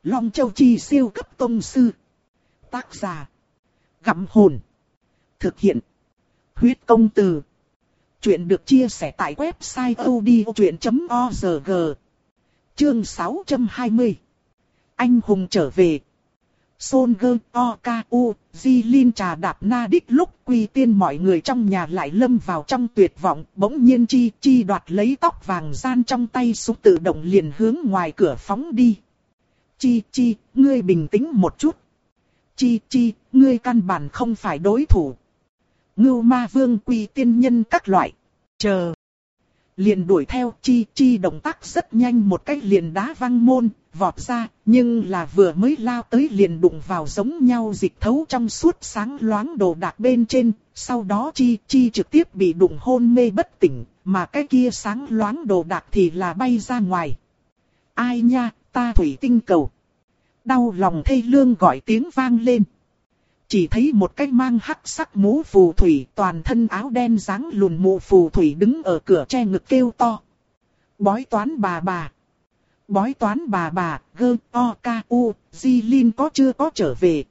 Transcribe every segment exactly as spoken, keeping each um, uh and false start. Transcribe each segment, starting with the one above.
Long Châu Chi siêu cấp tông sư. Tác giả. Gặm hồn. Thực hiện. Huyết công từ. Chuyện được chia sẻ tại website audiochuyện chấm org. Chương sáu trăm hai mươi. Anh hùng trở về. Son Gơ O K U, Di Linh trà đạp na đích lúc Quy Tiên mọi người trong nhà lại lâm vào trong tuyệt vọng. Bỗng nhiên Chi Chi đoạt lấy tóc vàng gian trong tay súng tự động liền hướng ngoài cửa phóng đi. Chi Chi, ngươi bình tĩnh một chút. Chi Chi, ngươi căn bản không phải đối thủ. Ngưu Ma Vương, Quy Tiên nhân các loại. Chờ. Liền đuổi theo. Chi Chi động tác rất nhanh, một cách liền đá văng môn, vọt ra, nhưng là vừa mới lao tới liền đụng vào giống nhau dịch thấu trong suốt sáng loáng đồ đạc bên trên, sau đó Chi Chi trực tiếp bị đụng hôn mê bất tỉnh, mà cái kia sáng loáng đồ đạc thì là bay ra ngoài. Ai nha, ta thủy tinh cầu. Đau lòng thê lương gọi tiếng vang lên. Chỉ thấy một cái mang hắc sắc mũ phù thủy, toàn thân áo đen dáng lùn mũ phù thủy đứng ở cửa che ngực kêu to. Bói toán bà bà. Bói toán bà bà, gơ, o, k, u, Di Linh có chưa có trở về.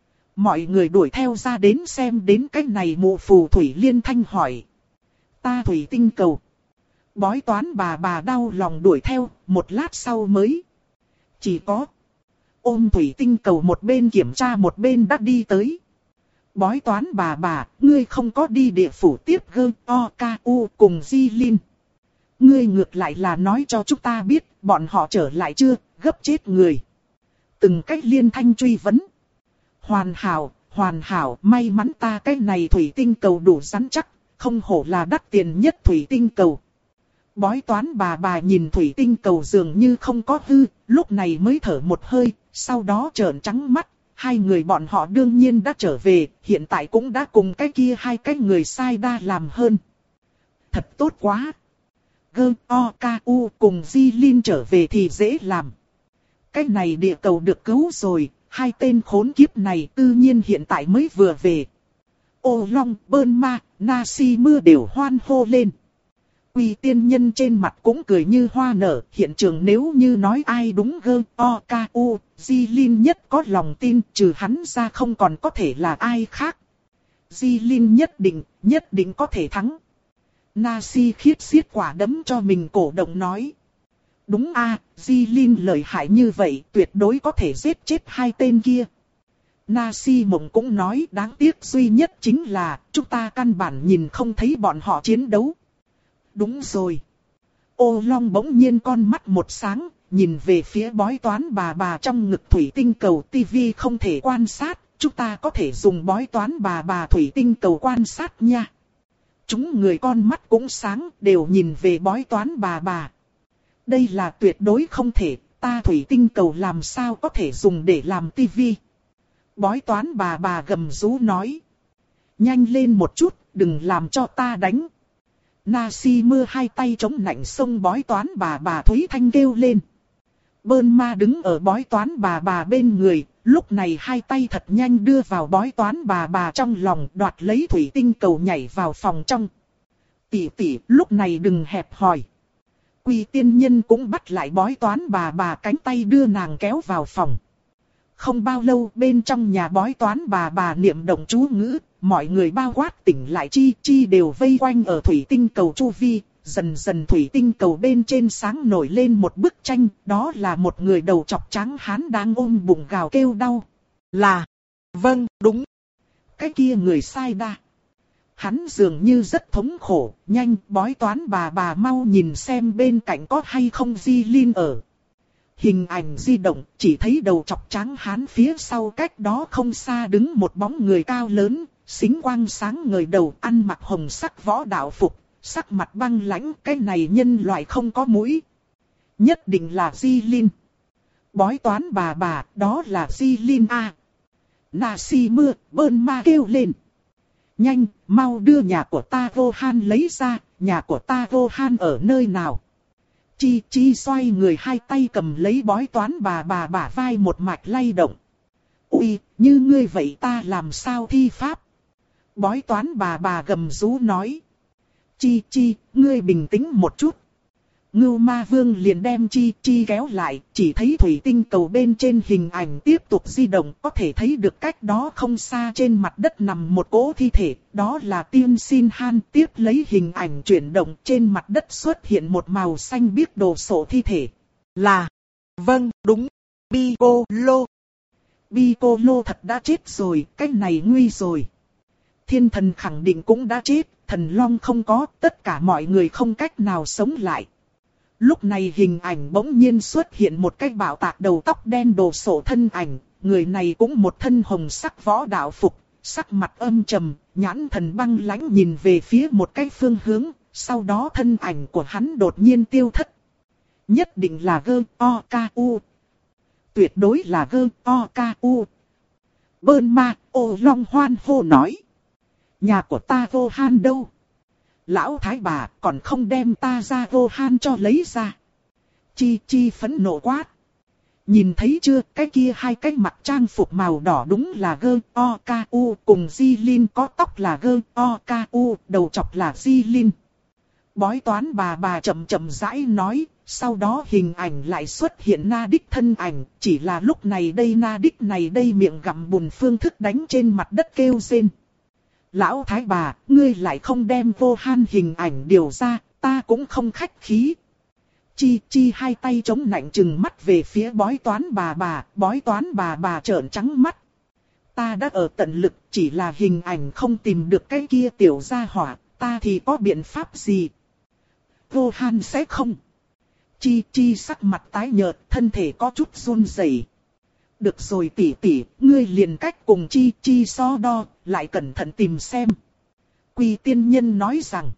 Mọi người đuổi theo ra đến xem đến cái này mũ phù thủy liên thanh hỏi. Ta thủy tinh cầu. Bói toán bà bà đau lòng đuổi theo, một lát sau mới. Chỉ có. Ôm thủy tinh cầu một bên kiểm tra một bên đã đi tới. Bói toán bà bà, ngươi không có đi địa phủ tiếp gơ, o, k, u cùng Di Linh. Ngươi ngược lại là nói cho chúng ta biết, bọn họ trở lại chưa, gấp chết người. Từng cách liên thanh truy vấn. Hoàn hảo, hoàn hảo, may mắn ta cái này thủy tinh cầu đủ rắn chắc, không hổ là đắt tiền nhất thủy tinh cầu. Bói toán bà bà nhìn thủy tinh cầu dường như không có hư, lúc này mới thở một hơi, sau đó trợn trắng mắt. Hai người bọn họ đương nhiên đã trở về, hiện tại cũng đã cùng cái kia hai cái người sai đa làm hơn. Thật tốt quá. Gơ, o, k, u cùng Di Linh trở về thì dễ làm. Cái này địa cầu được cứu rồi, hai tên khốn kiếp này tự nhiên hiện tại mới vừa về. Ô Long, Bơn Ma, Na Si Mưa đều hoan hô lên. Quy Tiên nhân trên mặt cũng cười như hoa nở, hiện trường nếu như nói ai đúng gơ, o, k, u, Di Linh nhất có lòng tin, trừ hắn ra không còn có thể là ai khác. Di Linh nhất định, nhất định có thể thắng. Na Si khiết xiết quả đấm cho mình cổ động nói. Đúng a, Di Linh lợi hại như vậy, tuyệt đối có thể giết chết hai tên kia. Na Si mộng cũng nói đáng tiếc duy nhất chính là, chúng ta căn bản nhìn không thấy bọn họ chiến đấu. Đúng rồi. Ô Long bỗng nhiên con mắt một sáng, nhìn về phía bói toán bà bà trong ngực thủy tinh cầu tivi không thể quan sát, chúng ta có thể dùng bói toán bà bà thủy tinh cầu quan sát nha. Chúng người con mắt cũng sáng, đều nhìn về bói toán bà bà. Đây là tuyệt đối không thể, ta thủy tinh cầu làm sao có thể dùng để làm tivi. Bói toán bà bà gầm rú nói. Nhanh lên một chút, đừng làm cho ta đánh. Na Si Mưa hai tay chống nạnh xông bói toán bà bà Thúy Thanh kêu lên. Bơn Ma đứng ở bói toán bà bà bên người, lúc này hai tay thật nhanh đưa vào bói toán bà bà trong lòng, đoạt lấy thủy tinh cầu nhảy vào phòng trong. Tỷ tỷ, lúc này đừng hẹp hòi. Quy Tiên nhân cũng bắt lại bói toán bà bà cánh tay đưa nàng kéo vào phòng. Không bao lâu bên trong nhà bói toán bà bà niệm động chú ngữ, mọi người bao quát tỉnh lại Chi Chi đều vây quanh ở thủy tinh cầu chu vi, dần dần thủy tinh cầu bên trên sáng nổi lên một bức tranh, đó là một người đầu chọc trắng hán đang ôm bụng gào kêu đau. Là, vâng, đúng, cái kia người sai đa. Hắn dường như rất thống khổ, nhanh bói toán bà bà mau nhìn xem bên cạnh có hay không Di Linh ở. Hình ảnh di động, chỉ thấy đầu chọc trắng hán phía sau cách đó không xa đứng một bóng người cao lớn, xính quang sáng ngời đầu, ăn mặc hồng sắc võ đạo phục, sắc mặt băng lãnh, cái này nhân loại không có mũi. Nhất định là Di Linh. Bói toán bà bà, đó là Di Linh a. Na Si Mưa, Bơn Ma kêu lên. Nhanh, mau đưa nhà của ta vô han lấy ra, nhà của ta vô han ở nơi nào? Chi Chi xoay người hai tay cầm lấy bói toán bà bà bả vai một mạch lay động. Ui, như ngươi vậy ta làm sao thi pháp? Bói toán bà bà gầm rú nói. Chi Chi, ngươi bình tĩnh một chút. Ngưu Ma Vương liền đem Chi Chi kéo lại, chỉ thấy thủy tinh cầu bên trên hình ảnh tiếp tục di động, có thể thấy được cách đó không xa trên mặt đất nằm một cỗ thi thể, đó là Tiên Xin Han. Tiếp lấy hình ảnh chuyển động, trên mặt đất xuất hiện một màu xanh biếc đồ sộ thi thể. Là, vâng, đúng, Piccolo. Piccolo thật đã chết rồi, cái này nguy rồi. Thiên thần khẳng định cũng đã chết, thần long không có, tất cả mọi người không cách nào sống lại. Lúc này hình ảnh bỗng nhiên xuất hiện một cái bạo tạc đầu tóc đen đồ sộ thân ảnh, người này cũng một thân hồng sắc võ đạo phục, sắc mặt âm trầm, nhãn thần băng lãnh nhìn về phía một cái phương hướng, sau đó thân ảnh của hắn đột nhiên tiêu thất. Nhất định là Gơ O Ca U. Tuyệt đối là Gơ O Ca U. Bơn ma, ô long hoan hô nói. Nhà của ta vô han đâu? Lão thái bà còn không đem ta ra vô han cho lấy ra. Chi Chi phẫn nộ quát. Nhìn thấy chưa, cái kia hai cái mặc trang phục màu đỏ đúng là Gơ O Ca U, cùng Di Linh có tóc là Gơ O Ca U, đầu chọc là Di Linh. Bói toán bà bà chậm chậm rãi nói, sau đó hình ảnh lại xuất hiện Na Đích thân ảnh, chỉ là lúc này đây Na Đích này đây miệng gặm bùn phương thức đánh trên mặt đất kêu rên. Lão thái bà, ngươi lại không đem vô han hình ảnh điều ra, ta cũng không khách khí. Chi Chi hai tay chống nạnh trừng mắt về phía bói toán bà bà, bói toán bà bà trợn trắng mắt. Ta đã ở tận lực, chỉ là hình ảnh không tìm được cái kia tiểu gia hỏa, ta thì có biện pháp gì? Vô han sẽ không. Chi Chi sắc mặt tái nhợt, thân thể có chút run rẩy. Được rồi tỷ tỷ, ngươi liền cách cùng Chi Chi so đo, lại cẩn thận tìm xem. Quy tiên nhân nói rằng.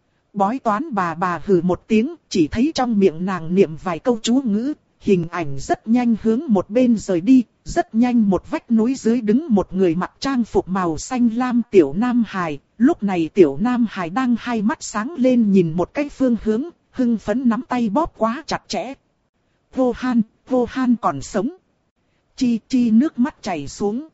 Bói toán bà bà hừ một tiếng, chỉ thấy trong miệng nàng niệm vài câu chú ngữ, hình ảnh rất nhanh hướng một bên rời đi, rất nhanh một vách núi dưới đứng một người mặc trang phục màu xanh lam tiểu nam hài, lúc này tiểu nam hài đang hai mắt sáng lên nhìn một cái phương hướng, hưng phấn nắm tay bóp quá chặt chẽ. Vô han, vô han còn sống. Chi Chi nước mắt chảy xuống.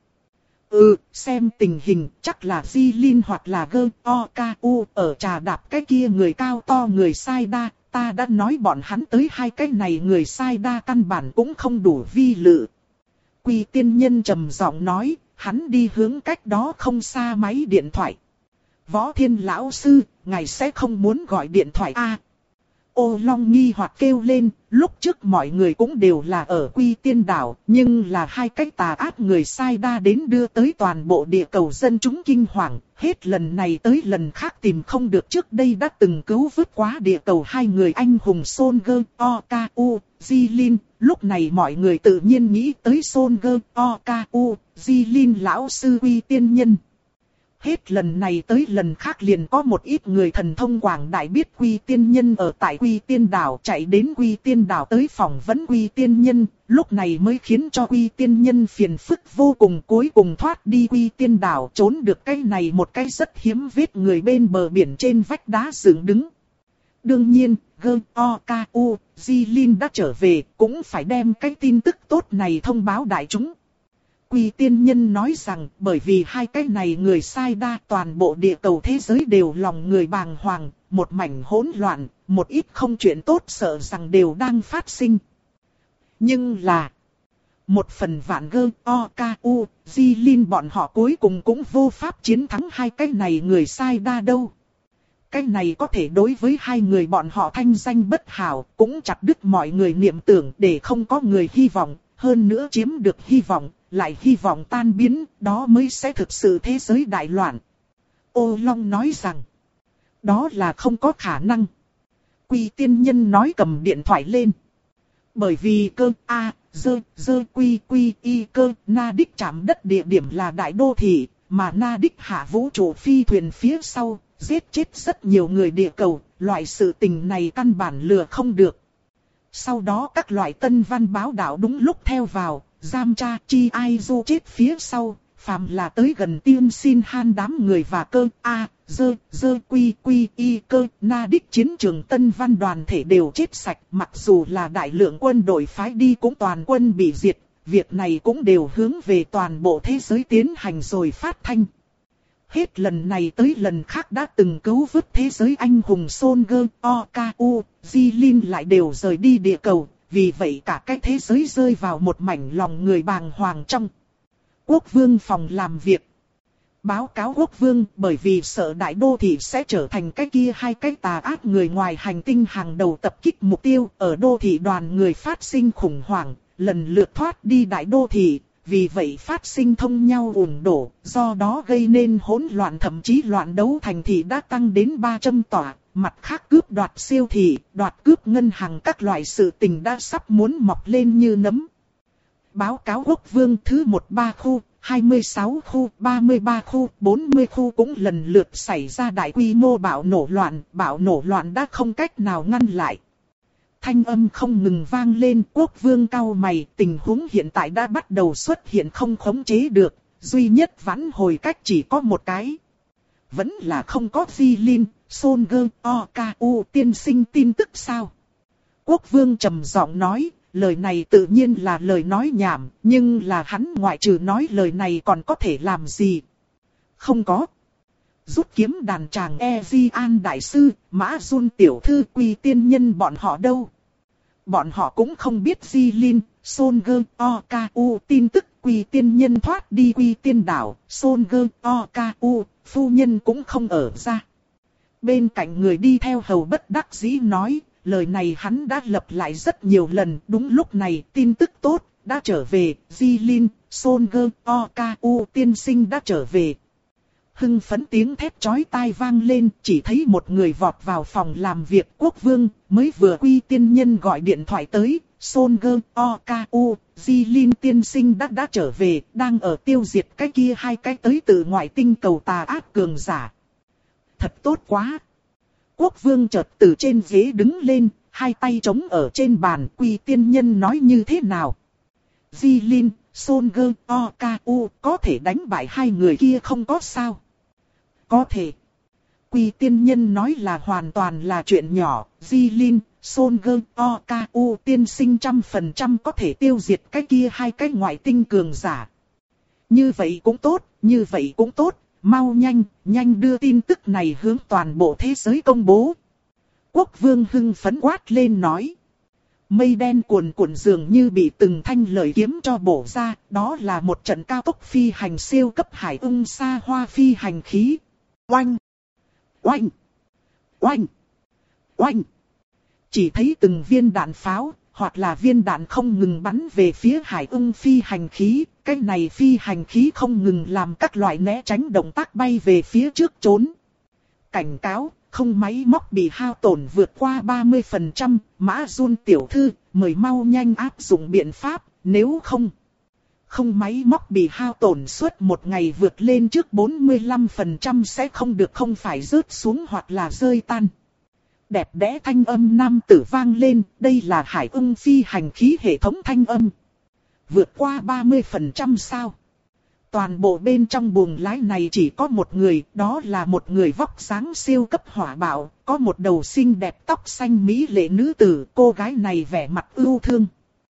Ừ, xem tình hình chắc là Di Linh hoặc là Gơ O Ca U ở trà đạp cái kia người cao to người sai đa. Ta đã nói bọn hắn tới hai cái này người sai đa căn bản cũng không đủ vi lự. Quy tiên nhân trầm giọng nói, hắn đi hướng cách đó không xa máy điện thoại. Võ Thiên lão sư, ngài sẽ không muốn gọi điện thoại a? À, Ô Long nghi hoặc kêu lên, lúc trước mọi người cũng đều là ở Quy Tiên đảo, nhưng là hai cái tà ác người sai đa đến đưa tới toàn bộ địa cầu dân chúng kinh hoàng, hết lần này tới lần khác tìm không được trước đây đã từng cứu vớt quá địa cầu hai người anh hùng Son Gơ O Ca U, Di Linh, lúc này mọi người tự nhiên nghĩ tới Son Gơ O Ca U, Di Linh lão sư Quy Tiên nhân. Hết lần này tới lần khác liền có một ít người thần thông quảng đại biết Quy Tiên nhân ở tại Quy Tiên đảo, chạy đến Quy Tiên đảo tới phỏng vấn Quy Tiên nhân, lúc này mới khiến cho Quy Tiên nhân phiền phức vô cùng, cuối cùng thoát đi Quy Tiên đảo, trốn được cái này một cái rất hiếm vết người bên bờ biển trên vách đá dựng đứng. Đương nhiên, Gơ O Ca U, Di Linh đã trở về, cũng phải đem cái tin tức tốt này thông báo đại chúng. Quy tiên nhân nói rằng, bởi vì hai cái này người sai đa, toàn bộ địa cầu thế giới đều lòng người bàng hoàng, một mảnh hỗn loạn, một ít không chuyện tốt sợ rằng đều đang phát sinh. Nhưng là, một phần vạn Gơ O Ca U, Di Linh bọn họ cuối cùng cũng vô pháp chiến thắng hai cái này người sai đa đâu. Cái này có thể đối với hai người bọn họ thanh danh bất hảo, cũng chặt đứt mọi người niệm tưởng để không có người hy vọng, hơn nữa chiếm được hy vọng, lại hy vọng tan biến, đó mới sẽ thực sự thế giới đại loạn. Ô Long nói rằng, đó là không có khả năng. Quy tiên nhân nói cầm điện thoại lên. Bởi vì cơ A, dơ, dơ quy quy y cơ, Na Đích chạm đất địa điểm là đại đô thị, mà Na Đích hạ vũ trụ phi thuyền phía sau, giết chết rất nhiều người địa cầu, loại sự tình này căn bản lừa không được. Sau đó các loại tân văn báo đạo đúng lúc theo vào, giam tra Chi Ai Du chết phía sau, phàm là tới gần Tiên Xin Han đám người và cơ A, dơ, dơ quy quy y cơ, Na Đích chiến trường tân văn đoàn thể đều chết sạch, mặc dù là đại lượng quân đội phái đi cũng toàn quân bị diệt, việc này cũng đều hướng về toàn bộ thế giới tiến hành rồi phát thanh. Hết lần này tới lần khác đã từng cứu vớt thế giới anh hùng Son Goku, Okaku, Jilin lại đều rời đi địa cầu, vì vậy cả cái thế giới rơi vào một mảnh lòng người bàng hoàng trong. Quốc vương phòng làm việc. Báo cáo quốc vương, bởi vì sợ đại đô thị sẽ trở thành cái kia hai cái tà ác người ngoài hành tinh hàng đầu tập kích mục tiêu, ở đô thị đoàn người phát sinh khủng hoảng, lần lượt thoát đi đại đô thị, vì vậy phát sinh thông nhau ủng đổ, do đó gây nên hỗn loạn, thậm chí loạn đấu thành thị đã tăng đến ba trăm tòa, mặt khác cướp đoạt siêu thị, đoạt cướp ngân hàng các loại sự tình đã sắp muốn mọc lên như nấm. Báo cáo quốc vương thứ mười ba khu, hai mươi sáu khu, ba mươi ba khu, bốn mươi khu cũng lần lượt xảy ra đại quy mô bạo nổ loạn, bạo nổ loạn đã không cách nào ngăn lại. Thanh âm không ngừng vang lên, quốc vương cau mày, tình huống hiện tại đã bắt đầu xuất hiện không khống chế được, duy nhất vãn hồi cách chỉ có một cái. Vẫn là không có Jilin, Son Goku, Okaku tiên sinh tin tức sao? Quốc vương trầm giọng nói, lời này tự nhiên là lời nói nhảm, nhưng là hắn ngoại trừ nói lời này còn có thể làm gì? Không có. Rút kiếm đàn tràng Ezian đại sư, Mã Jun tiểu thư, Quy tiên nhân bọn họ đâu? Bọn họ cũng không biết Jilin, Son Goku, Okaku tin tức. Quy tiên nhân thoát đi Quy tiên đảo, Son Goku, Okaku, phu nhân cũng không ở ra. Bên cạnh người đi theo hầu bất đắc dĩ nói, lời này hắn đã lặp lại rất nhiều lần. Đúng lúc này tin tức tốt đã trở về, Jilin, Son Goku, Okaku tiên sinh đã trở về. Hưng phấn tiếng thét chói tai vang lên, chỉ thấy một người vọt vào phòng làm việc quốc vương, mới vừa Quy tiên nhân gọi điện thoại tới, Son Goku, Okaku, Jilin tiên sinh đã đã trở về, đang ở tiêu diệt cái kia hai cái tới từ ngoại tinh cầu tà ác cường giả. Thật tốt quá. Quốc vương chợt từ trên ghế đứng lên, hai tay chống ở trên bàn. Quy tiên nhân nói như thế nào? Jilin, Son Goku, Okaku có thể đánh bại hai người kia không có sao? Có thể. Quy tiên nhân nói là hoàn toàn là chuyện nhỏ. Jilin, Son Goku, Okaku tiên sinh trăm phần trăm có thể tiêu diệt cái kia hai cái ngoại tinh cường giả. Như vậy cũng tốt, như vậy cũng tốt. Mau nhanh, nhanh đưa tin tức này hướng toàn bộ thế giới công bố. Quốc vương hưng phấn quát lên nói. Mây đen cuồn cuộn dường như bị từng thanh lợi kiếm cho bổ ra, đó là một trận cao tốc phi hành siêu cấp hải ưng xa hoa phi hành khí. Oanh! Oanh! Oanh! Oanh! Chỉ thấy từng viên đạn pháo, hoặc là viên đạn không ngừng bắn về phía hải ưng phi hành khí. Cái này phi hành khí không ngừng làm các loại né tránh động tác bay về phía trước trốn. Cảnh cáo, không máy móc bị hao tổn vượt qua ba mươi phần trăm, Mã Jun tiểu thư, mời mau nhanh áp dụng biện pháp, nếu không. Không máy móc bị hao tổn suốt một ngày vượt lên trước bốn mươi lăm phần trăm sẽ không được không phải rớt xuống hoặc là rơi tan. Đẹp đẽ thanh âm nam tử vang lên, đây là hải ưng phi hành khí hệ thống thanh âm. Vượt qua ba mươi phần trăm sao? Toàn bộ bên trong buồng lái này chỉ có một người, đó là một người vóc dáng siêu cấp hỏa bạo, có một đầu xinh đẹp tóc xanh mỹ lệ nữ tử, cô gái này vẻ mặt ưu thương.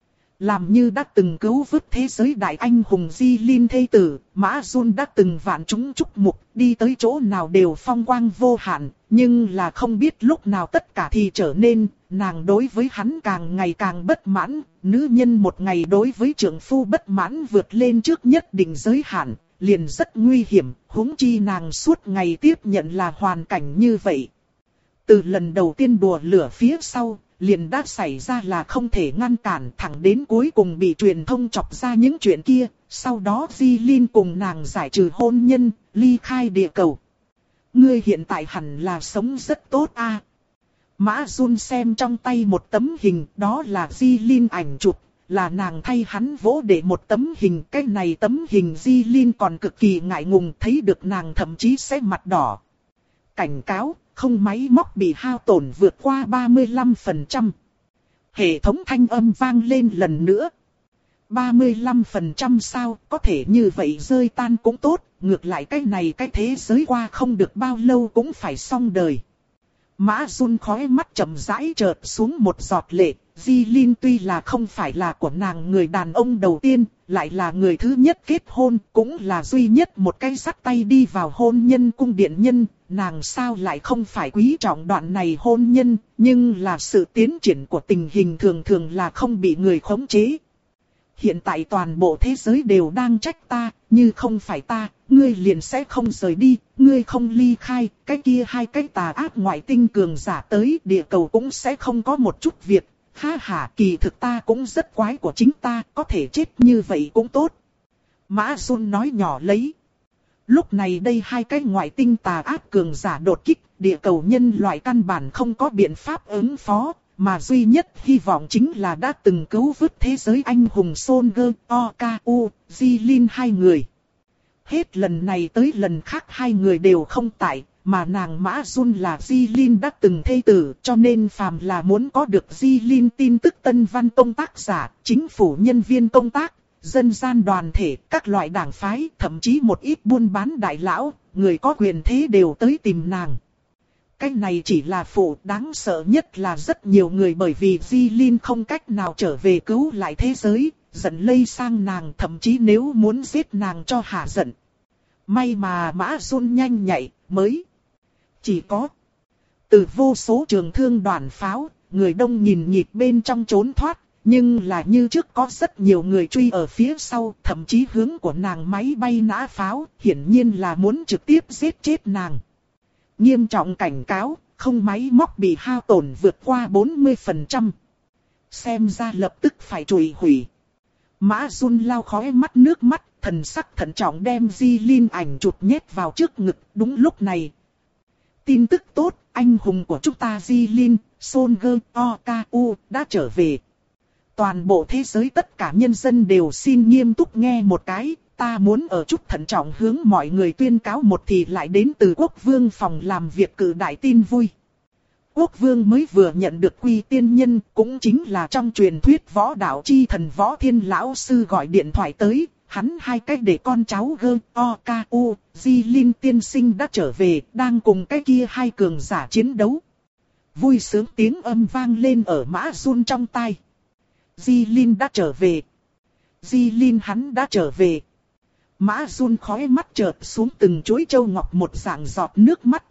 Làm như đã từng cứu vớt thế giới đại anh hùng Jilin thê tử, Mã Jun đã từng vạn chúng chúc mục, đi tới chỗ nào đều phong quang vô hạn, nhưng là không biết lúc nào tất cả thì trở nên, nàng đối với hắn càng ngày càng bất mãn, nữ nhân một ngày đối với trượng phu bất mãn vượt lên trước nhất định giới hạn, liền rất nguy hiểm, huống chi nàng suốt ngày tiếp nhận là hoàn cảnh như vậy. Từ lần đầu tiên đùa lửa phía sau, liền đã xảy ra là không thể ngăn cản, thẳng đến cuối cùng bị truyền thông chọc ra những chuyện kia, sau đó Jilin cùng nàng giải trừ hôn nhân, ly khai địa cầu. Ngươi hiện tại hẳn là sống rất tốt a. À? Mã Jun xem trong tay một tấm hình, đó là Jilin ảnh chụp, là nàng thay hắn vỗ để một tấm hình, cái này tấm hình Jilin còn cực kỳ ngại ngùng, thấy được nàng thậm chí sẽ mặt đỏ. Cảnh cáo, không máy móc bị hao tổn vượt qua ba mươi lăm phần trăm. Hệ thống thanh âm vang lên lần nữa. ba mươi lăm phần trăm sao, có thể như vậy rơi tan cũng tốt, ngược lại cái này cái thế giới qua không được bao lâu cũng phải xong đời. Mã Jun khóe mắt chậm rãi chợt xuống một giọt lệ, Jilin tuy là không phải là của nàng người đàn ông đầu tiên, lại là người thứ nhất kết hôn, cũng là duy nhất một cái dắt tay đi vào hôn nhân cung điện nhân, nàng sao lại không phải quý trọng đoạn này hôn nhân, nhưng là sự tiến triển của tình hình thường thường là không bị người khống chế. Hiện tại toàn bộ thế giới đều đang trách ta, như không phải ta, ngươi liền sẽ không rời đi, ngươi không ly khai, cái kia hai cái tà ác ngoại tinh cường giả tới địa cầu cũng sẽ không có một chút việc. Ha ha, kỳ thực ta cũng rất quái của chính ta, có thể chết như vậy cũng tốt. Mã Jun nói nhỏ lấy. Lúc này đây hai cái ngoại tinh tà ác cường giả đột kích, địa cầu nhân loại căn bản không có biện pháp ứng phó, mà duy nhất hy vọng chính là đã từng cứu vớt thế giới anh hùng Son Goku, Oku, Jilin hai người. Hết lần này tới lần khác hai người đều không tại, mà nàng Mã Jun là Jilin đã từng thê tử, cho nên phàm là muốn có được Jilin tin tức tân văn công tác giả, chính phủ nhân viên công tác, dân gian đoàn thể, các loại đảng phái, thậm chí một ít buôn bán đại lão, người có quyền thế đều tới tìm nàng. Cái này chỉ là phụ, đáng sợ nhất là rất nhiều người bởi vì Jilin không cách nào trở về cứu lại thế giới, giận lây sang nàng, thậm chí nếu muốn giết nàng cho hả giận. May mà Mã Jun nhanh nhạy, mới chỉ có từ vô số trường thương đoàn pháo, người đông nhìn nhịp bên trong trốn thoát, nhưng là như trước có rất nhiều người truy ở phía sau, thậm chí hướng của nàng máy bay nã pháo, hiển nhiên là muốn trực tiếp giết chết nàng. Nghiêm trọng cảnh cáo, không máy móc bị hao tổn vượt qua bốn mươi phần trăm. Xem ra lập tức phải trùi hủy. Mã Jun lau khóe mắt nước mắt, thần sắc thận trọng đem Jilin ảnh chụp nhét vào trước ngực. Đúng lúc này, tin tức tốt, anh hùng của chúng ta Jilin, Son Goku đã trở về. Toàn bộ thế giới tất cả nhân dân đều xin nghiêm túc nghe một cái, ta muốn ở chút thận trọng hướng mọi người tuyên cáo một thì lại đến từ quốc vương phòng làm việc cử đại tin vui. Quốc vương mới vừa nhận được quy tiên nhân, cũng chính là trong truyền thuyết võ đạo chi thần Võ Thiên lão sư gọi điện thoại tới, hắn hai cách để con cháu Goku, Jilin tiên sinh đã trở về, đang cùng cái kia hai cường giả chiến đấu. Vui sướng tiếng âm vang lên ở Mã Jun trong tai. Jilin đã trở về. Jilin hắn đã trở về. Mã Jun khóe mắt chợt xuống từng chuỗi châu ngọc một dạng giọt nước mắt.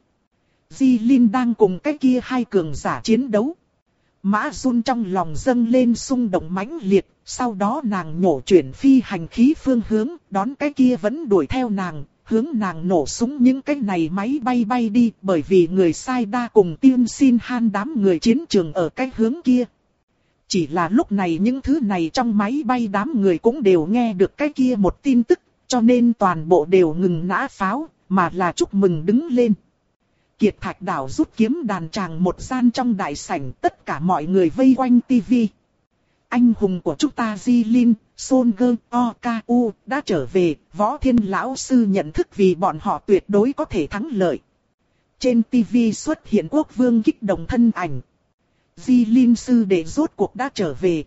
Jilin đang cùng cái kia hai cường giả chiến đấu. Mã Jun trong lòng dâng lên xung động mãnh liệt, sau đó nàng nhổ chuyển phi hành khí phương hướng, đón cái kia vẫn đuổi theo nàng, hướng nàng nổ súng những cái này máy bay bay đi, bởi vì người sai đa cùng tiên xin han đám người chiến trường ở cái hướng kia. Chỉ là lúc này những thứ này trong máy bay đám người cũng đều nghe được cái kia một tin tức, cho nên toàn bộ đều ngừng nã pháo, mà là chúc mừng đứng lên. Kiệt Thạch Đảo rút kiếm đàn tràng một gian trong đại sảnh, tất cả mọi người vây quanh tivi. Anh hùng của chúng ta Jilin, Son Goku đã trở về, Võ Thiên lão sư nhận thức vì bọn họ tuyệt đối có thể thắng lợi. Trên tivi xuất hiện quốc vương kích động thân ảnh. Jilin sư đệ rốt cuộc đã trở về.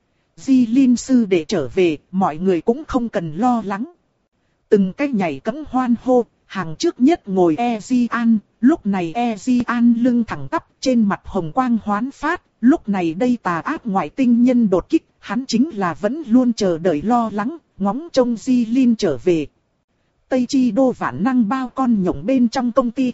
Jilin sư đệ trở về, mọi người cũng không cần lo lắng. Từng cái nhảy cẫng hoan hô, hàng trước nhất ngồi Ezian, lúc này Ezian lưng thẳng tắp, trên mặt hồng quang hoán phát, lúc này đây tà ác ngoại tinh nhân đột kích, hắn chính là vẫn luôn chờ đợi lo lắng, ngóng trông Jilin trở về. Tây Chi đô vạn năng bao con nhộng bên trong công ty.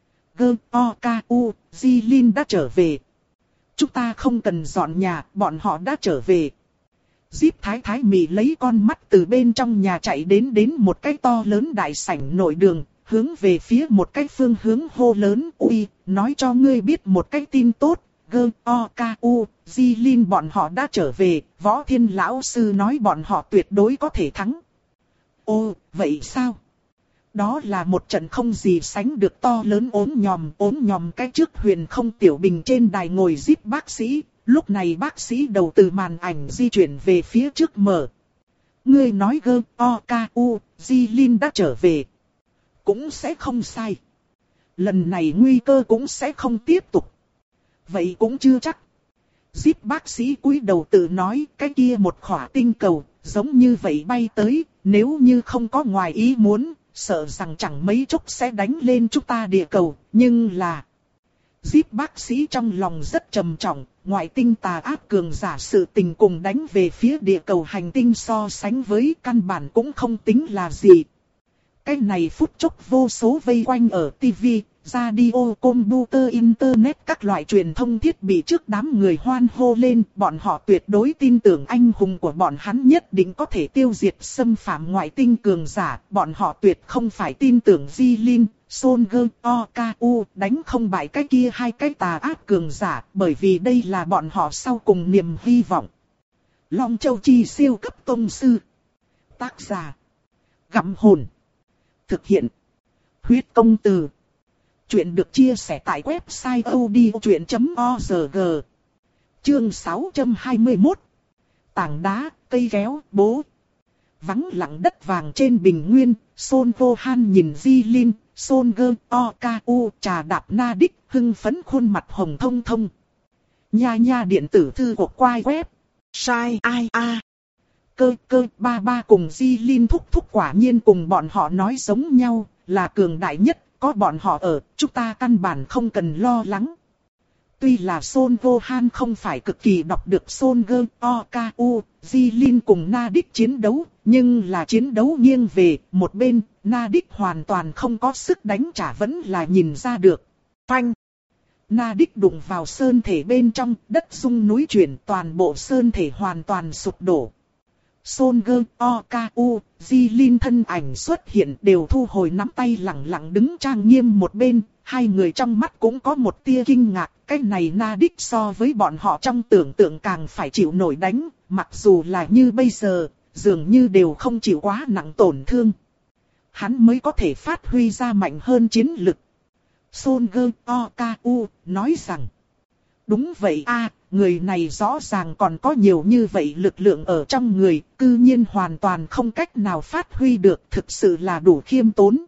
Goku, Jilin đã trở về. Chúng ta không cần dọn nhà, bọn họ đã trở về. Diếp Thái Thái Mị lấy con mắt từ bên trong nhà chạy đến đến một cái to lớn đại sảnh nội đường, hướng về phía một cái phương hướng hô lớn. Ui, nói cho ngươi biết một cái tin tốt, Goku, Jilin bọn họ đã trở về, Võ Thiên lão sư nói bọn họ tuyệt đối có thể thắng. Ồ, vậy sao? Đó là một trận không gì sánh được to lớn ốm nhòm, ốm nhòm cái trước huyền không tiểu bình trên đài ngồi Diếp bác sĩ. Lúc này bác sĩ đầu từ màn ảnh di chuyển về phía trước mở. Ngươi nói Goku, Jilin đã trở về. Cũng sẽ không sai. Lần này nguy cơ cũng sẽ không tiếp tục. Vậy cũng chưa chắc. Diếp bác sĩ cúi đầu tự nói, cái kia một khỏa tinh cầu, giống như vậy bay tới, nếu như không có ngoài ý muốn, sợ rằng chẳng mấy chốc sẽ đánh lên chúng ta địa cầu, nhưng là... Zip bác sĩ trong lòng rất trầm trọng, ngoại tinh tà ác cường giả sự tình cùng đánh về phía địa cầu hành tinh so sánh với căn bản cũng không tính là gì. Cái này phút chốc vô số vây quanh ở tivi, radio, computer, internet các loại truyền thông thiết bị trước đám người hoan hô lên, bọn họ tuyệt đối tin tưởng anh hùng của bọn hắn nhất định có thể tiêu diệt xâm phạm ngoại tinh cường giả, bọn họ tuyệt không phải tin tưởng Jilin, Soldier, Okaku đánh không bại cái kia hai cái tà ác cường giả, bởi vì đây là bọn họ sau cùng niềm hy vọng. Long Châu Chi siêu cấp tông sư. Tác giả: Gặm Hồn. Thực hiện: Huyết Công Từ. Chuyện được chia sẻ tại website odchuyện chấm org. Chương sáu trăm hai mươi mốt. Tảng đá, cây kéo, bố. Vắng lặng đất vàng trên bình nguyên, Son Gohan nhìn Jilin, Soldier, Okaku trà đạp na đích, hưng phấn khuôn mặt hồng thông thông. Nha nha điện tử thư của quai web. Sai ai a. Cơ cơ ba ba cùng Jilin thúc thúc quả nhiên cùng bọn họ nói giống nhau, là cường đại nhất, có bọn họ ở, chúng ta căn bản không cần lo lắng. Tuy là Son Gohan không phải cực kỳ đọc được Soldier, Okaku, Jilin cùng Nadik chiến đấu, nhưng là chiến đấu nghiêng về, một bên, Nadik hoàn toàn không có sức đánh trả vẫn là nhìn ra được. Phanh! Nadik đụng vào sơn thể bên trong, đất rung núi chuyển, toàn bộ sơn thể hoàn toàn sụp đổ. Soldier, Okaku, Jilin thân ảnh xuất hiện đều thu hồi nắm tay lặng lặng đứng trang nghiêm một bên, hai người trong mắt cũng có một tia kinh ngạc, cái này Nadik so với bọn họ trong tưởng tượng càng phải chịu nổi đánh, mặc dù là như bây giờ, dường như đều không chịu quá nặng tổn thương. Hắn mới có thể phát huy ra mạnh hơn chiến lực. Soldier, Okaku nói rằng, đúng vậy a, người này rõ ràng còn có nhiều như vậy lực lượng ở trong người, cư nhiên hoàn toàn không cách nào phát huy được, thực sự là đủ khiêm tốn.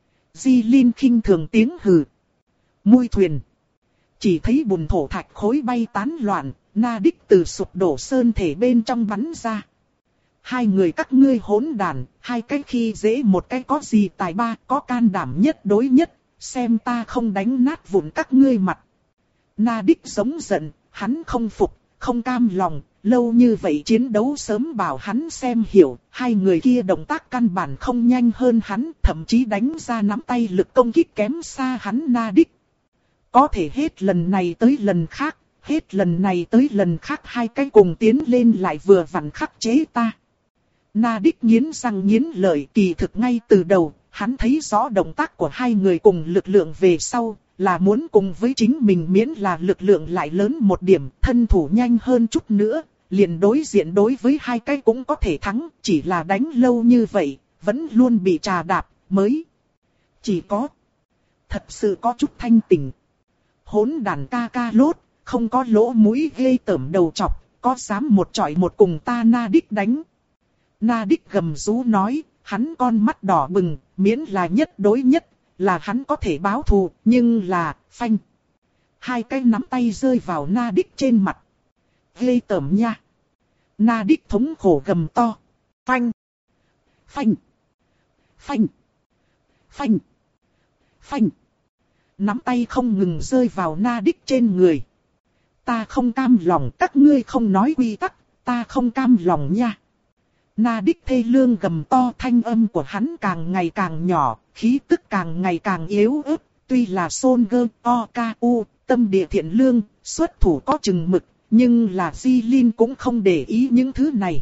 Jilin khinh thường tiếng hừ. Mui thuyền. Chỉ thấy bùn thổ thạch khối bay tán loạn, Nadik từ sụp đổ sơn thể bên trong bắn ra. Hai người các ngươi hỗn đàn, hai cái khi dễ một cái có gì tài ba, có can đảm nhất đối nhất, xem ta không đánh nát vụn các ngươi mặt. Nadik giống giận, hắn không phục, không cam lòng, lâu như vậy chiến đấu sớm bảo hắn xem hiểu, hai người kia động tác căn bản không nhanh hơn hắn, thậm chí đánh ra nắm tay lực công kích kém xa hắn Nadik. Có thể hết lần này tới lần khác, hết lần này tới lần khác hai cái cùng tiến lên lại vừa vặn khắc chế ta. Nadik nghiến răng nghiến lợi, kỳ thực ngay từ đầu, hắn thấy rõ động tác của hai người cùng lực lượng về sau, là muốn cùng với chính mình miễn là lực lượng lại lớn một điểm, thân thủ nhanh hơn chút nữa, liền đối diện đối với hai cái cũng có thể thắng, chỉ là đánh lâu như vậy, vẫn luôn bị trà đạp, mới chỉ có thật sự có chút thanh tỉnh. Hỗn đàn ca ca lốt, không có lỗ mũi ghê tởm đầu chọc, có dám một chọi một cùng ta Nadik đánh. Nadik gầm rú nói, hắn con mắt đỏ bừng, miễn là nhất đối nhất, là hắn có thể báo thù, nhưng là, phanh. Hai cái nắm tay rơi vào Nadik trên mặt. Ghê tởm nha. Nadik thống khổ gầm to. Phanh. Phanh. Phanh. Phanh. Phanh. Nắm tay không ngừng rơi vào Nadik trên người. Ta không cam lòng, các ngươi không nói quy tắc, ta không cam lòng nha. Nadik thê lương gầm to, thanh âm của hắn càng ngày càng nhỏ, khí tức càng ngày càng yếu ớt. Tuy là Soldier, Okaku, tâm địa thiện lương, xuất thủ có chừng mực, nhưng là Jilin cũng không để ý những thứ này.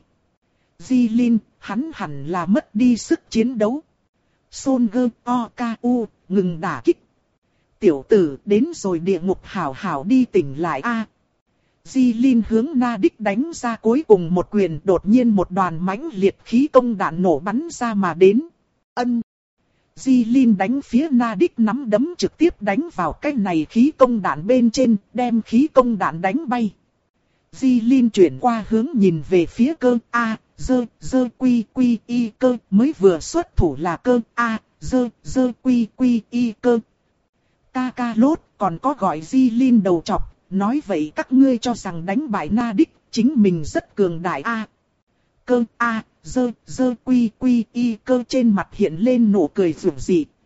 Jilin, hắn hẳn là mất đi sức chiến đấu. Soldier, Okaku, ngừng đả kích. Tiểu tử, đến rồi địa ngục hảo hảo đi tỉnh lại a. Jilin hướng Nadik đánh ra cuối cùng một quyền, đột nhiên một đoàn mãnh liệt khí công đạn nổ bắn ra mà đến. Ân. Jilin đánh phía Nadik nắm đấm trực tiếp đánh vào cái này khí công đạn bên trên, đem khí công đạn đánh bay. Jilin chuyển qua hướng nhìn về phía cơ A, dơ, dơ quy quy y cơ, mới vừa xuất thủ là cơ A, dơ, dơ quy quy y cơ. Ca ca lốt, còn có gọi Jilin đầu chọc, nói vậy các ngươi cho rằng đánh bại Nadik, chính mình rất cường đại a. Cơ A, dơ, dơ quy quy y cơ trên mặt hiện lên nụ cười rực dị,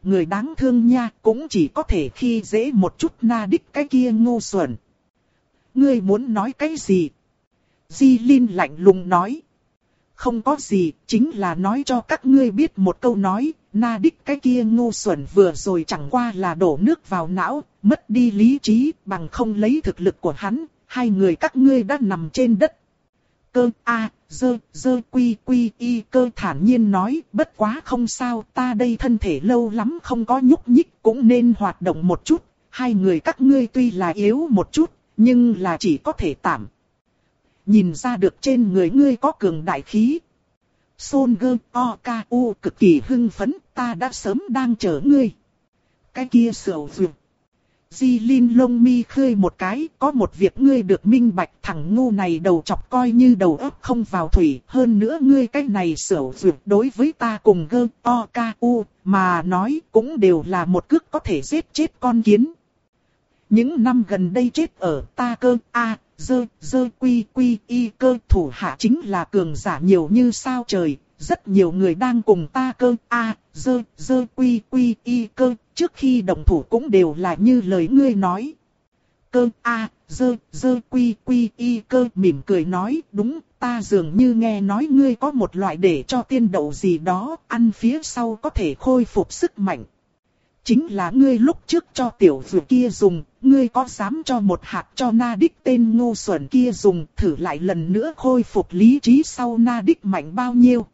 người đáng thương nha, cũng chỉ có thể khi dễ một chút Na Đích cái kia ngu xuẩn. Ngươi muốn nói cái gì? Di Linh lạnh lùng nói. Không có gì, chính là nói cho các ngươi biết một câu nói, Na Đích cái kia ngu xuẩn vừa rồi chẳng qua là đổ nước vào não, mất đi lý trí, bằng không lấy thực lực của hắn, hai người các ngươi đã nằm trên đất. Cơ a dơ dơ quy quy y cơ thản nhiên nói, bất quá không sao, ta đây thân thể lâu lắm không có nhúc nhích, cũng nên hoạt động một chút, hai người các ngươi tuy là yếu một chút, nhưng là chỉ có thể tạm. Nhìn ra được trên người ngươi có cường đại khí. Son Gơ O K U cực kỳ hưng phấn, ta đã sớm đang chờ ngươi. Cái kia sầu vượt. Di Linh lông mi khơi một cái, có một việc ngươi được minh bạch, thằng ngu này đầu chọc coi như đầu óc không vào thủy. Hơn nữa ngươi cái này sầu vượt đối với ta cùng Gơ O K U mà nói cũng đều là một cước có thể giết chết con kiến. Những năm gần đây chết ở ta cơ a dơ dơ quy quy y cơ thủ hạ chính là cường giả nhiều như sao trời. Rất nhiều người đang cùng ta cơ a dơ dơ quy quy y cơ, trước khi động thủ cũng đều là như lời ngươi nói. Cơ a dơ dơ quy quy y cơ mỉm cười nói, đúng, ta dường như nghe nói ngươi có một loại để cho tiên đậu gì đó, ăn phía sau có thể khôi phục sức mạnh. Chính là ngươi lúc trước cho tiểu vượt kia dùng, ngươi có dám cho một hạt cho Na Đích tên ngu xuẩn kia dùng, thử lại lần nữa khôi phục lý trí sau Na Đích mạnh bao nhiêu?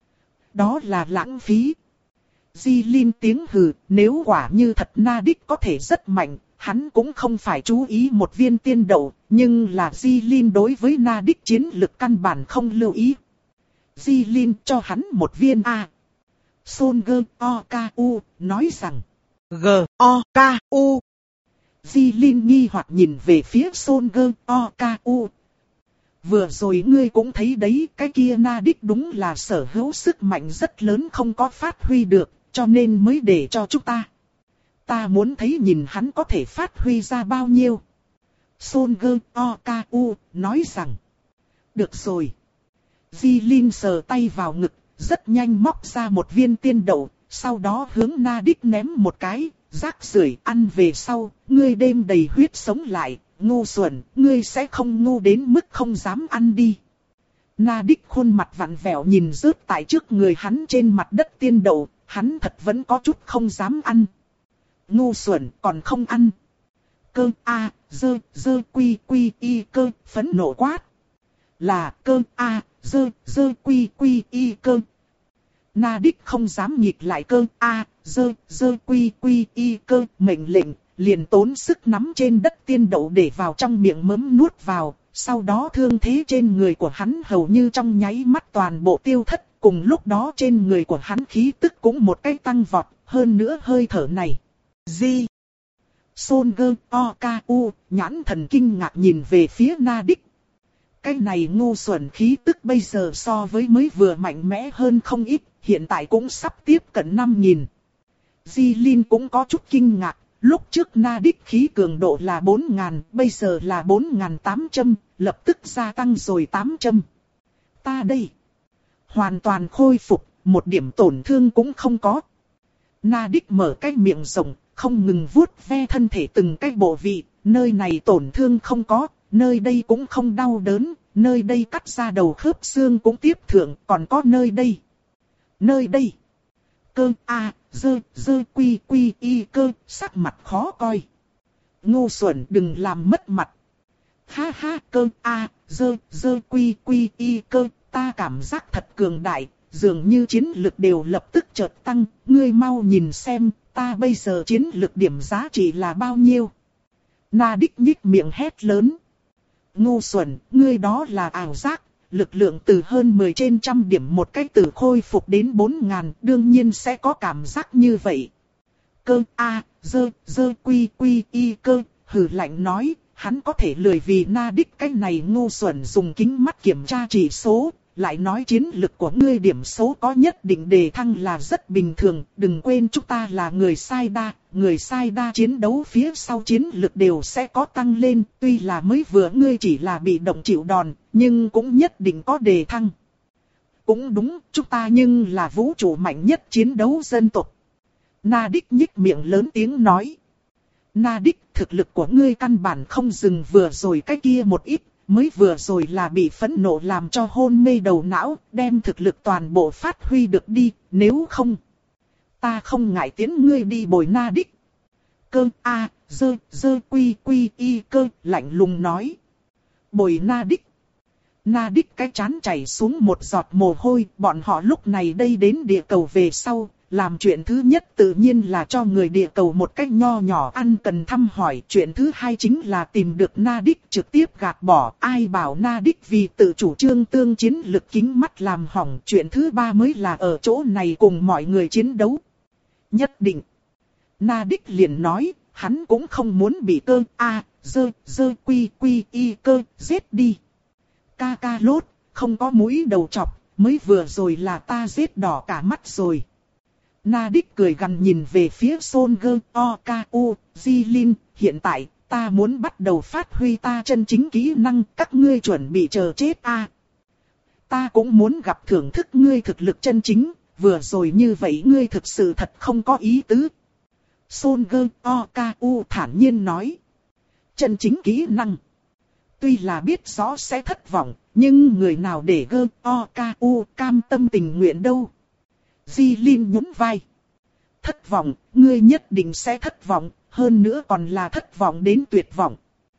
Đó là lãng phí. Di Linh tiếng hừ, nếu quả như thật Na Đích có thể rất mạnh, hắn cũng không phải chú ý một viên tiên đậu, nhưng là Di Linh đối với Na Đích chiến lực căn bản không lưu ý. Di Linh cho hắn một viên A. Son Gơ O K U nói rằng. G O K U. Di Linh nghi hoặc nhìn về phía Son Gơ O K U. Vừa rồi ngươi cũng thấy đấy, cái kia Na Đích đúng là sở hữu sức mạnh rất lớn không có phát huy được, cho nên mới để cho chúng ta. Ta muốn thấy nhìn hắn có thể phát huy ra bao nhiêu. Son Gơ O K U nói rằng. Được rồi. Di Linh sờ tay vào ngực, rất nhanh móc ra một viên tiên đậu, sau đó hướng Na Đích ném một cái, rác rưởi ăn về sau, ngươi đêm đầy huyết sống lại, ngu xuẩn, ngươi sẽ không ngu đến mức không dám ăn đi. Na Đích khuôn mặt vặn vẹo nhìn rớt tại trước người hắn trên mặt đất tiên đậu, hắn thật vẫn có chút không dám ăn. Ngu xuẩn còn không ăn. Cơ a dơ dơ quy quy y cơ phẫn nộ quát. Là cơ a dơ dơ quy quy y cơ. Na Đích không dám nhịp lại cơ a dơ dơ quy quy y cơ mệnh lệnh, liền tốn sức nắm trên đất tiên đậu để vào trong miệng mớm nuốt vào, sau đó thương thế trên người của hắn hầu như trong nháy mắt toàn bộ tiêu thất, cùng lúc đó trên người của hắn khí tức cũng một cái tăng vọt, hơn nữa hơi thở này. Di Son Gơ O K U nhãn thần kinh ngạc nhìn về phía Na Đích. Cái này ngu xuẩn khí tức bây giờ so với mới vừa mạnh mẽ hơn không ít, hiện tại cũng sắp tiếp cận năm nghìn. Di Linh cũng có chút kinh ngạc, lúc trước Na Đích khí cường độ là bốn nghìn, bây giờ là bốn nghìn tám trăm, lập tức gia tăng rồi tám trăm. Ta đây, hoàn toàn khôi phục, một điểm tổn thương cũng không có. Na Đích mở cái miệng rộng, không ngừng vuốt ve thân thể từng cái bộ vị, nơi này tổn thương không có, nơi đây cũng không đau đớn, nơi đây cắt ra đầu khớp xương cũng tiếp thượng, còn có nơi đây. Nơi đây. Cơ a dơ dơ quy quy y cơ, sắc mặt khó coi. Ngu xuẩn đừng làm mất mặt. Ha ha cơ a dơ dơ quy quy y cơ, ta cảm giác thật cường đại, dường như chiến lực đều lập tức chợt tăng, ngươi mau nhìn xem, ta bây giờ chiến lực điểm giá trị là bao nhiêu. Na Đích nhích miệng hét lớn. Ngu xuẩn, ngươi đó là ảo giác, lực lượng từ hơn mười trên trăm điểm một cách từ khôi phục đến bốn nghìn, đương nhiên sẽ có cảm giác như vậy. Cơ a dơ dơ quy quy y cơ, hừ lạnh nói, hắn có thể lười vì Na Đích cái này ngu xuẩn dùng kính mắt kiểm tra chỉ số, lại nói chiến lực của ngươi điểm số có nhất định đề thăng là rất bình thường, đừng quên chúng ta là người sai đa, người sai đa chiến đấu phía sau chiến lực đều sẽ có tăng lên, tuy là mới vừa ngươi chỉ là bị động chịu đòn, nhưng cũng nhất định có đề thăng. Cũng đúng, chúng ta nhưng là vũ trụ mạnh nhất chiến đấu dân tộc. Na Đích nhích miệng lớn tiếng nói. Na Đích, thực lực của ngươi căn bản không dừng vừa rồi cái kia một ít, mới vừa rồi là bị phẫn nộ làm cho hôn mê đầu não, đem thực lực toàn bộ phát huy được đi, nếu không. Ta không ngại tiến ngươi đi bồi Na Đích. Cơ a dơ dơ quy quy y cơ lạnh lùng nói. Bồi Na Đích. Na Đích cái chán chảy xuống một giọt mồ hôi, bọn họ lúc này đây đến địa cầu về sau, làm chuyện thứ nhất tự nhiên là cho người địa cầu một cách nho nhỏ ăn cần thăm hỏi. Chuyện thứ hai chính là tìm được Na Đích trực tiếp gạt bỏ, ai bảo Na Đích vì tự chủ trương tương chiến lực kính mắt làm hỏng. Chuyện thứ ba mới là ở chỗ này cùng mọi người chiến đấu. Nhất định. Na Đích liền nói, hắn cũng không muốn bị cơ a dơ dơ quy quy y cơ giết đi. Ca ca lốt, không có mũi đầu chọc, mới vừa rồi là ta giết đỏ cả mắt rồi. Na Đích cười gằn nhìn về phía Solskjaer, Oku, Jilin, hiện tại, ta muốn bắt đầu phát huy ta chân chính kỹ năng, các ngươi chuẩn bị chờ chết a. À, ta cũng muốn gặp thưởng thức ngươi thực lực chân chính, vừa rồi như vậy ngươi thực sự thật không có ý tứ. Solskjaer, Oku thản nhiên nói. Chân chính kỹ năng. Tuy là biết rõ sẽ thất vọng, nhưng người nào để gơ Oku cam tâm tình nguyện đâu. Jilin nhún vai. Thất vọng, ngươi nhất định sẽ thất vọng, hơn nữa còn là thất vọng đến tuyệt vọng.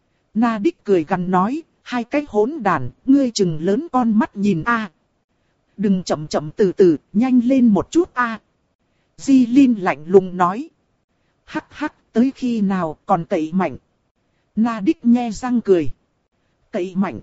Na Đích cười gằn nói, hai cái hỗn đàn, ngươi chừng lớn con mắt nhìn a. Đừng chậm chậm từ từ, nhanh lên một chút a. À. Jilin lạnh lùng nói. Hắc hắc, tới khi nào còn cậy mạnh. Na Đích nhe răng cười. Cậy mạnh.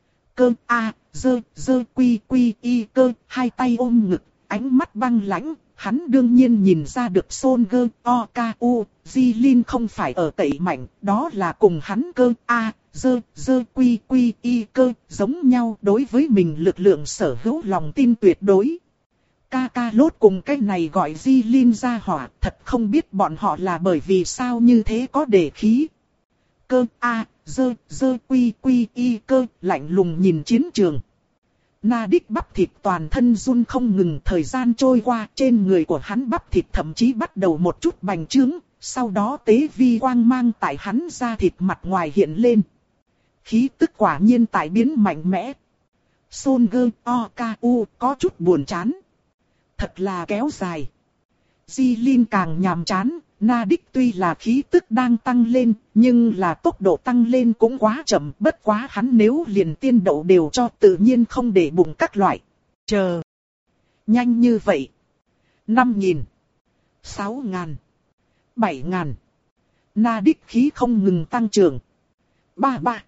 Cơ a dơ dơ quy quy y cơ, hai tay ôm ngực. Ánh mắt băng lãnh, hắn đương nhiên nhìn ra được Solskjaer, Oku, Jilin không phải ở cậy mạnh, đó là cùng hắn cơ a dơ dơ quy quy y cơ, giống nhau đối với mình lực lượng sở hữu lòng tin tuyệt đối. Ca ca lốt cùng cái này gọi Jilin ra hỏa, thật không biết bọn họ là bởi vì sao như thế có đề khí. Cơ a dơ dơ quy quy y cơ, lạnh lùng nhìn chiến trường. Na Đích bắp thịt toàn thân run không ngừng, thời gian trôi qua, trên người của hắn bắp thịt thậm chí bắt đầu một chút bành trướng, sau đó tế vi quang mang tại hắn da thịt mặt ngoài hiện lên. Khí tức quả nhiên tại biến mạnh mẽ. Solskjaer, Oku có chút buồn chán. Thật là kéo dài. Jilin càng nhàm chán. Na Đích tuy là khí tức đang tăng lên, nhưng là tốc độ tăng lên cũng quá chậm, bất quá hắn nếu liền tiên đậu đều cho tự nhiên không để bụng các loại. Chờ. Nhanh như vậy. Năm nghìn. Sáu ngàn. Bảy ngàn. Na Đích khí không ngừng tăng trưởng. Ba ba.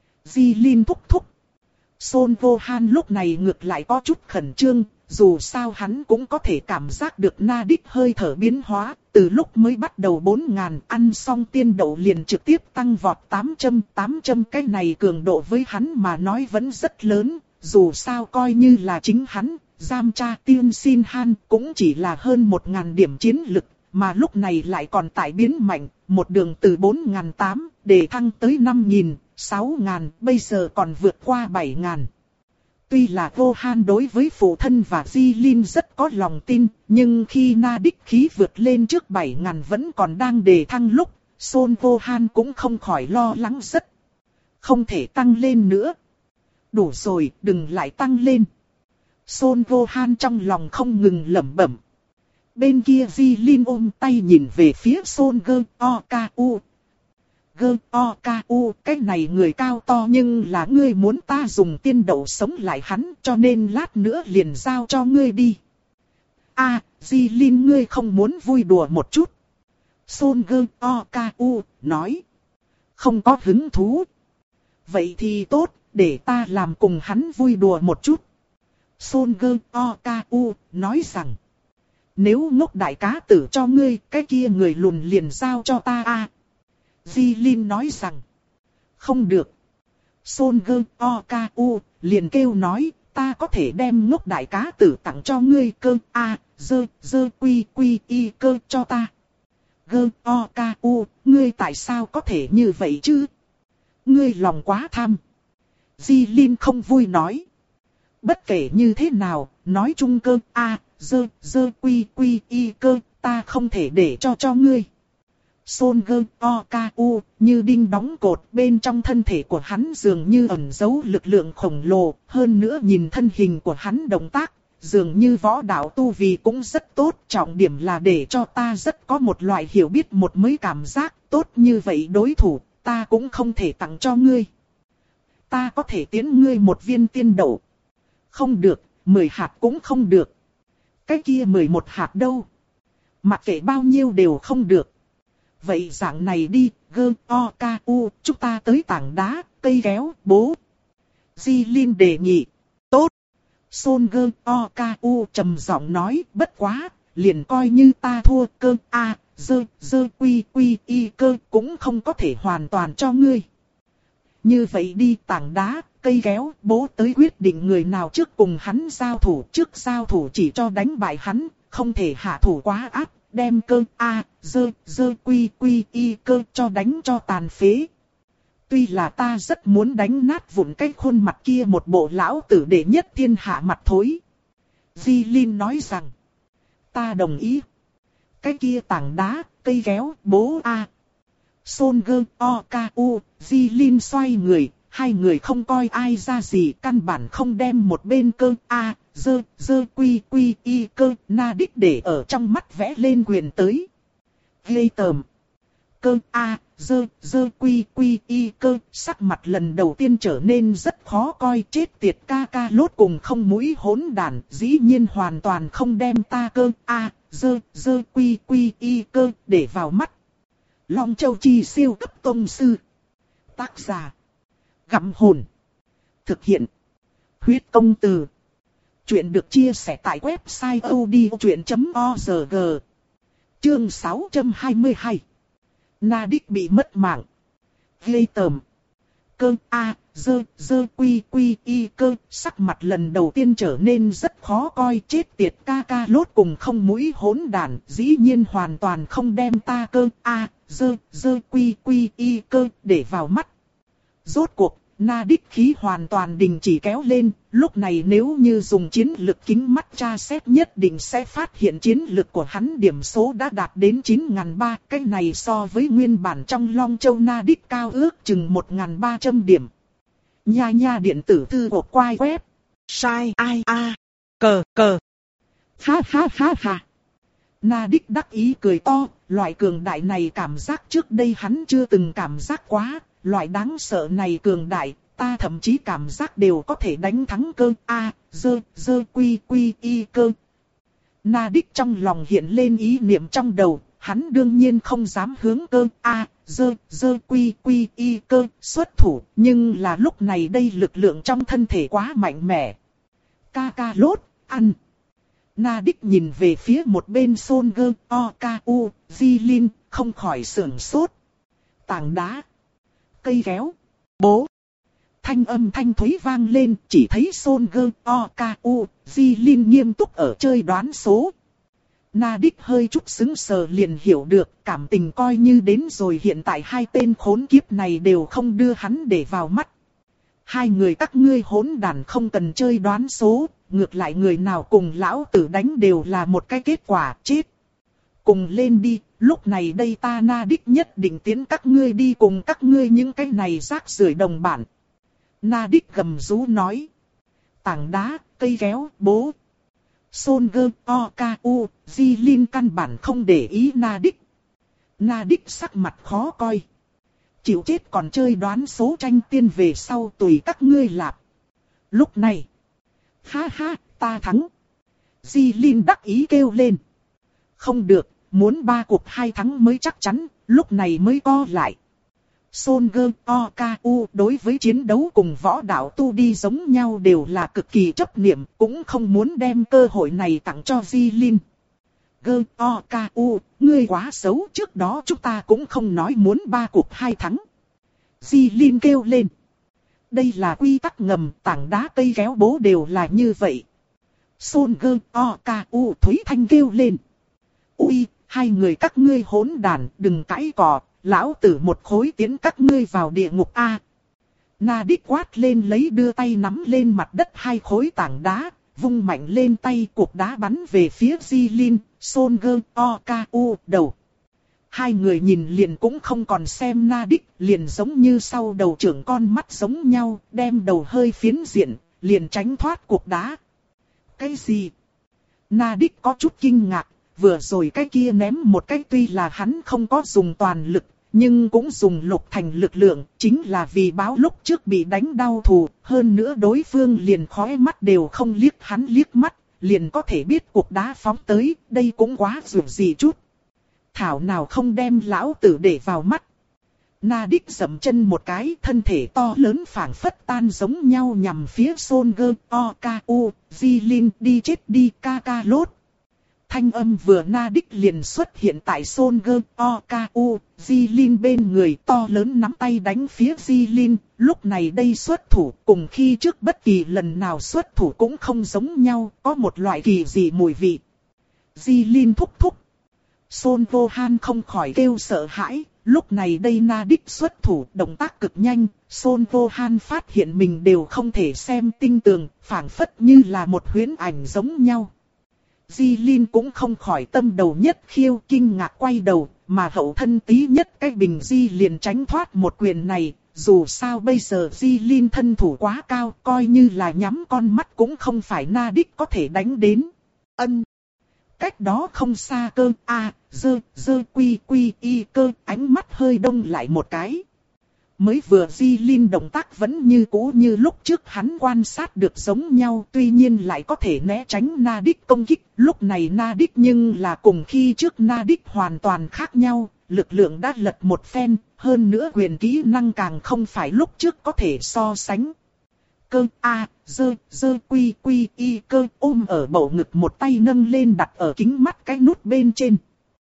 Jilin thúc thúc. Son Vô Han lúc này ngược lại có chút khẩn trương. Dù sao hắn cũng có thể cảm giác được Na Đích hơi thở biến hóa, từ lúc mới bắt đầu bốn ngàn ăn xong tiên đậu liền trực tiếp tăng vọt tám trăm, tám trăm cái này cường độ với hắn mà nói vẫn rất lớn, dù sao coi như là chính hắn, giam cha Tiên Xin Han cũng chỉ là hơn một ngàn điểm chiến lực, mà lúc này lại còn tại biến mạnh, một đường từ bốn ngàn tám để thăng tới năm nghìn, sáu ngàn, bây giờ còn vượt qua bảy ngàn. Tuy là Vô Han đối với phụ thân và Jilin rất có lòng tin, nhưng khi Na Đích khí vượt lên trước bảy ngàn vẫn còn đang đề thăng lúc, Son Vô Han cũng không khỏi lo lắng rất. Không thể tăng lên nữa. Đủ rồi, đừng lại tăng lên. Son Vô Han trong lòng không ngừng lẩm bẩm. Bên kia Jilin ôm tay nhìn về phía Solskjaer, Oku. Gơ o ca u, cái này người cao to nhưng là ngươi muốn ta dùng tiên đậu sống lại hắn, cho nên lát nữa liền giao cho ngươi đi. A, à, Jilin ngươi không muốn vui đùa một chút. Solskjaer, Oku nói. Không có hứng thú. Vậy thì tốt, để ta làm cùng hắn vui đùa một chút. Solskjaer, Oku nói rằng. Nếu ngốc đại cá tử cho ngươi, cái kia người lùn liền giao cho ta a. À, Jilin nói rằng, không được. Solskjaer, Oku liền kêu nói, ta có thể đem ngốc đại cá tử tặng cho ngươi cơ a dơ dơ quy quy y cơ cho ta. Gơ Oku, ngươi tại sao có thể như vậy chứ? Ngươi lòng quá tham. Jilin không vui nói. Bất kể như thế nào, nói chung cơ a dơ dơ quy quy y cơ, ta không thể để cho cho ngươi. Son Gơ O K U như đinh đóng cột, bên trong thân thể của hắn dường như ẩn giấu lực lượng khổng lồ, hơn nữa nhìn thân hình của hắn động tác, dường như võ đạo tu vi cũng rất tốt, trọng điểm là để cho ta rất có một loại hiểu biết một mấy cảm giác, tốt như vậy đối thủ, ta cũng không thể tặng cho ngươi. Ta có thể tiến ngươi một viên tiên đậu. Không được, mười hạt cũng không được. Cái kia mười một hạt đâu? Mặc kệ bao nhiêu đều không được. Vậy dạng này đi, Gơ O K U, chúng ta tới tảng đá, cây kéo, bố. Di Linh đề nghị. Tốt. Son Gơ O K U trầm giọng nói, bất quá, liền coi như ta thua cơ a, dơ, dơ quy quy y cơ cũng không có thể hoàn toàn cho ngươi. Như vậy đi, tảng đá, cây kéo, bố tới quyết định người nào trước cùng hắn giao thủ, trước giao thủ chỉ cho đánh bại hắn, không thể hạ thủ quá áp, đem cơ a, dơ, dơ quy quy y cơ cho đánh cho tàn phế. Tuy là ta rất muốn đánh nát vụn cái khuôn mặt kia một bộ lão tử để nhất thiên hạ mặt thối. Di Linh nói rằng, ta đồng ý. Cái kia tảng đá, cây kéo, bố a. Son Gơ O K U, Di Linh xoay người, hai người không coi ai ra gì, căn bản không đem một bên cơ a, dơ, dơ quy quy y cơ, na đích để ở trong mắt vẽ lên quyền tới. Ghê tởm. Cơ a, dơ, dơ quy quy y cơ, sắc mặt lần đầu tiên trở nên rất khó coi, chết tiệt ca ca lốt cùng không mũi hỗn đản, dĩ nhiên hoàn toàn không đem ta cơ a, dơ, dơ quy quy y cơ để vào mắt. Long Châu Chi siêu cấp tông sư. Tác giả. Gặm hồn. Thực hiện. Huyết công từ. Chuyện được chia sẻ tại website odchuyện chấm org. Chương sáu trăm hai mươi hai. Na đích bị mất mạng. Ghê tởm. Cơ a, dơ, dơ quy quy y cơ, sắc mặt lần đầu tiên trở nên rất khó coi, chết tiệt ca ca lốt cùng không mũi hỗn đản, dĩ nhiên hoàn toàn không đem ta cơ a, dơ, dơ quy quy y cơ để vào mắt. Rốt cuộc, na đích khí hoàn toàn đình chỉ kéo lên, lúc này nếu như dùng chiến lực kính mắt tra xét nhất định sẽ phát hiện chiến lực của hắn điểm số đã đạt đến chín nghìn ba trăm, cái này so với nguyên bản trong Long Châu na đích cao ước chừng một nghìn ba trăm điểm. Nha nha điện tử thư của quai web. Sai ai a cờ cờ. Ha ha ha ha. Na đích đắc ý cười to, loại cường đại này cảm giác trước đây hắn chưa từng cảm giác quá, loại đáng sợ này cường đại, ta thậm chí cảm giác đều có thể đánh thắng cơ a, dơ, dơ quy quy y cơ. Na đích trong lòng hiện lên ý niệm trong đầu, hắn đương nhiên không dám hướng cơ a, dơ, dơ quy quy y cơ xuất thủ, nhưng là lúc này đây lực lượng trong thân thể quá mạnh mẽ. Ca ca lốt, ăn. Na đích nhìn về phía một bên Son Gơ O K U, Di Linh, không khỏi sưởng sốt. Tảng đá, cây kéo, bố. Thanh âm thanh thúy vang lên, chỉ thấy Son Gơ O K U, Di Linh nghiêm túc ở chơi đoán số. Na đích hơi chút sững sờ liền hiểu được, cảm tình coi như đến rồi, hiện tại hai tên khốn kiếp này đều không đưa hắn để vào mắt. Hai người các ngươi hỗn đản không cần chơi đoán số, ngược lại người nào cùng lão tử đánh đều là một cái kết quả chết. Cùng lên đi, lúc này đây ta na đích nhất định tiến các ngươi đi cùng các ngươi những cái này rác rưởi đồng bản. Na đích gầm rú nói. Tảng đá, cây kéo, bố. Son Gơ O K U, Di Linh căn bản không để ý na đích. Na đích sắc mặt khó coi. Chịu chết còn chơi đoán số tranh tiên về sau tùy các ngươi lạp. Lúc này. Ha ha, ta thắng. Di Linh đắc ý kêu lên. Không được, muốn ba cuộc hai thắng mới chắc chắn, lúc này mới co lại. Son Gơ O K U đối với chiến đấu cùng võ đạo tu đi giống nhau đều là cực kỳ chấp niệm, cũng không muốn đem cơ hội này tặng cho Di Linh. Gơ O K U, ngươi quá xấu, trước đó chúng ta cũng không nói muốn ba cuộc hai thắng. Di Linh kêu lên. Đây là quy tắc ngầm, tảng đá cây kéo bố đều là như vậy. Son Gơ O K U Thúy Thanh kêu lên. Ui, hai người các ngươi hỗn đàn, đừng cãi cọ, lão tử một khối tiến các ngươi vào địa ngục a. Na đích quát lên lấy đưa tay nắm lên mặt đất hai khối tảng đá, vung mạnh lên tay, cục đá bắn về phía Jilin, Solskjaer, Okafu đầu. Hai người nhìn liền cũng không còn xem Nadik, liền giống như sau đầu trưởng con mắt giống nhau, đem đầu hơi phiến diện, liền tránh thoát cục đá. Cái gì? Nadik có chút kinh ngạc, vừa rồi cái kia ném một cái tuy là hắn không có dùng toàn lực, nhưng cũng dùng lục thành lực lượng, chính là vì báo lúc trước bị đánh đau thù, hơn nữa đối phương liền khóe mắt đều không liếc hắn liếc mắt, liền có thể biết cục đá phóng tới, đây cũng quá dù gì chút. Thảo nào không đem lão tử để vào mắt. Nadik dậm chân một cái, thân thể to lớn phảng phất tan giống nhau nhằm phía Solskjaer, Okafu, Jilin, đi chết đi Kakarot. Thanh âm vừa Nadik liền xuất hiện tại Solskjaer, Okafu, Jilin bên người, to lớn nắm tay đánh phía Jilin, lúc này đây xuất thủ cùng khi trước bất kỳ lần nào xuất thủ cũng không giống nhau, có một loại kỳ dị mùi vị. Jilin thúc thúc. Son Vô Han không khỏi kêu sợ hãi, lúc này đây Nadik xuất thủ, động tác cực nhanh, Son Vô Han phát hiện mình đều không thể xem tinh tường, phảng phất như là một huyễn ảnh giống nhau. Jilin cũng không khỏi tâm đầu nhất khiêu, kinh ngạc quay đầu, mà hậu thân tí nhất cái bình Di liền tránh thoát một quyền này, dù sao bây giờ Jilin thân thủ quá cao, coi như là nhắm con mắt cũng không phải Nadik có thể đánh đến. Ân. Cách đó không xa cơ, a, dơ, dơ quy quy y cơ, ánh mắt hơi đông lại một cái. Mới vừa Jilin động tác vẫn như cũ như lúc trước hắn quan sát được giống nhau, tuy nhiên lại có thể né tránh Nadik công kích. Lúc này Nadik nhưng là cùng khi trước Nadik hoàn toàn khác nhau, lực lượng đã lật một phen, hơn nữa quyền kỹ năng càng không phải lúc trước có thể so sánh. Cơ a, dơ, dơ quy quy y cơ, ôm ở bầu ngực một tay nâng lên đặt ở kính mắt cái nút bên trên.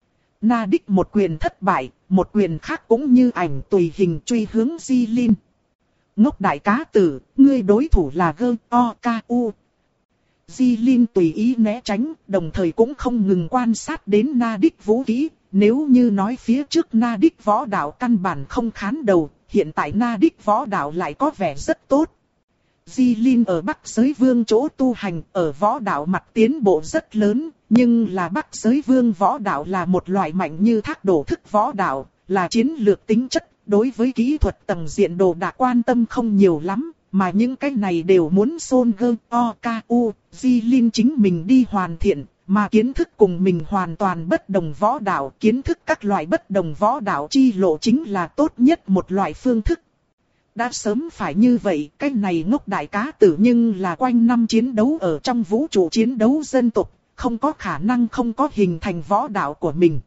Nadik một quyền thất bại, một quyền khác cũng như ảnh tùy hình truy hướng Jilin. Ngốc đại cá tử, ngươi đối thủ là Gơ O K U. Jilin tùy ý né tránh, đồng thời cũng không ngừng quan sát đến Nadik vũ khí. Nếu như nói phía trước Nadik võ đạo căn bản không khán đầu, hiện tại Nadik võ đạo lại có vẻ rất tốt. Jilin ở Bắc Giới Vương chỗ tu hành, ở võ đạo mặt tiến bộ rất lớn, nhưng là Bắc Giới Vương võ đạo là một loại mạnh như thác đổ thức võ đạo, là chiến lược tính chất, đối với kỹ thuật tầng diện đồ đạc quan tâm không nhiều lắm, mà những cái này đều muốn Solskjaer, Okafu, Jilin chính mình đi hoàn thiện, mà kiến thức cùng mình hoàn toàn bất đồng võ đạo, kiến thức các loại bất đồng võ đạo chi lộ chính là tốt nhất một loại phương thức. Đã sớm phải như vậy, cái này ngốc đại cá tử nhưng là quanh năm chiến đấu ở trong vũ trụ chiến đấu dân tộc, không có khả năng không có hình thành võ đạo của mình.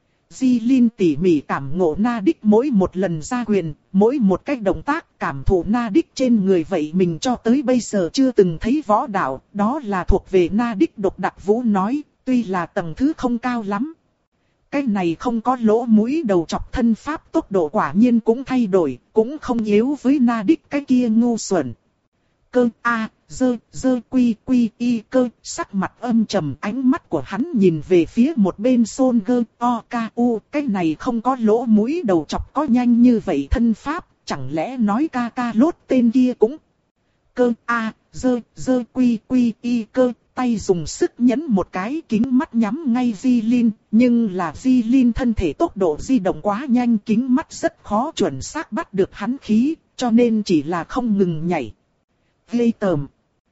Jilin tỉ mỉ cảm ngộ Nadik mỗi một lần ra quyền, mỗi một cách động tác cảm thụ Nadik trên người vậy mình cho tới bây giờ chưa từng thấy võ đạo, đó là thuộc về Nadik độc đặc vũ nói, tuy là tầng thứ không cao lắm. Cái này không có lỗ mũi đầu chọc thân pháp tốc độ quả nhiên cũng thay đổi, cũng không yếu với Nadik cái kia ngu xuẩn. Cơ a, dơ, dơ quy quy y cơ, sắc mặt âm trầm, ánh mắt của hắn nhìn về phía một bên Solskjaer, Okafu, cái này không có lỗ mũi đầu chọc có nhanh như vậy thân pháp, chẳng lẽ nói Kakarot tên kia cũng. Cơ a, dơ, dơ quy quy y cơ, tay dùng sức nhấn một cái, kính mắt nhắm ngay Jilin, nhưng là Jilin thân thể tốc độ di động quá nhanh, kính mắt rất khó chuẩn xác bắt được hắn khí, cho nên chỉ là không ngừng nhảy. Ghê tởm.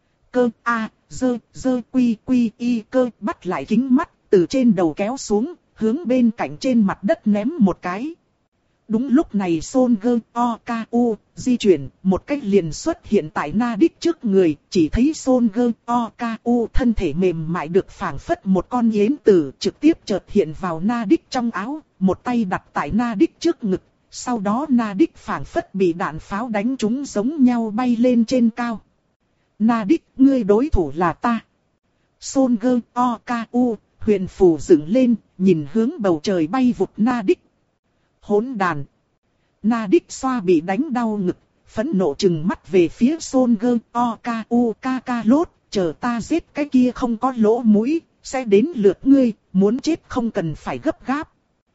Cơ a, dơ, dơ quy quy y cơ, bắt lại kính mắt, từ trên đầu kéo xuống, hướng bên cạnh trên mặt đất ném một cái. Đúng lúc này Solskjaer, Okafu, di chuyển, một cách liền xuất hiện tại Nadik trước người, chỉ thấy Solskjaer, Okafu thân thể mềm mại được phảng phất một con yến tử trực tiếp chợt hiện vào Nadik trong áo, một tay đặt tại Nadik trước ngực, sau đó Nadik phảng phất bị đạn pháo đánh trúng giống nhau bay lên trên cao. Nadik, ngươi đối thủ là ta. Solskjaer, Okafu, huyền phù dựng lên, nhìn hướng bầu trời bay vụt Nadik. Hỗn đàn. Nadik xoa bị đánh đau ngực, phẫn nộ trừng mắt về phía Solskjaer, Okafu, Kakarot, chờ ta giết cái kia không có lỗ mũi, sẽ đến lượt ngươi, muốn chết không cần phải gấp gáp.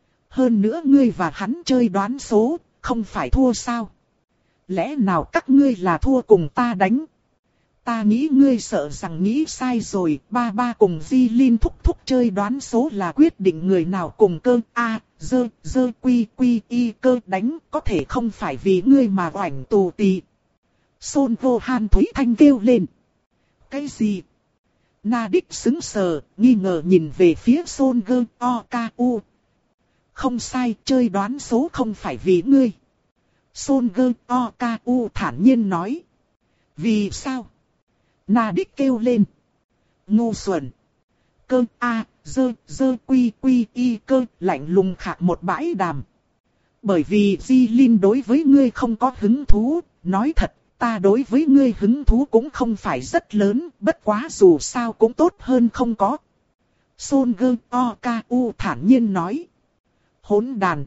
Hơn nữa ngươi và hắn chơi đoán số, không phải thua sao? Lẽ nào các ngươi là thua cùng ta đánh? Ta nghĩ ngươi sợ rằng nghĩ sai rồi, ba ba cùng Di Linh thúc thúc chơi đoán số là quyết định người nào cùng cơ A, dơ, dơ quy quy y cơ đánh, có thể không phải vì ngươi mà oảnh tù tì. Son vô han Thúy Thanh kêu lên. Cái gì? Na Đích sững sờ, nghi ngờ nhìn về phía Son gơ o ca u. Không sai, chơi đoán số không phải vì ngươi. Son gơ o ca u thản nhiên nói. Vì sao? Na Đích kêu lên. Ngu xuẩn. Cơ A, dơ, dơ quy quy y cơ, lạnh lùng khạc một bãi đàm. Bởi vì Di Linh đối với ngươi không có hứng thú, nói thật, ta đối với ngươi hứng thú cũng không phải rất lớn, bất quá dù sao cũng tốt hơn không có. Son gơ o ca u thản nhiên nói. Hỗn đàn.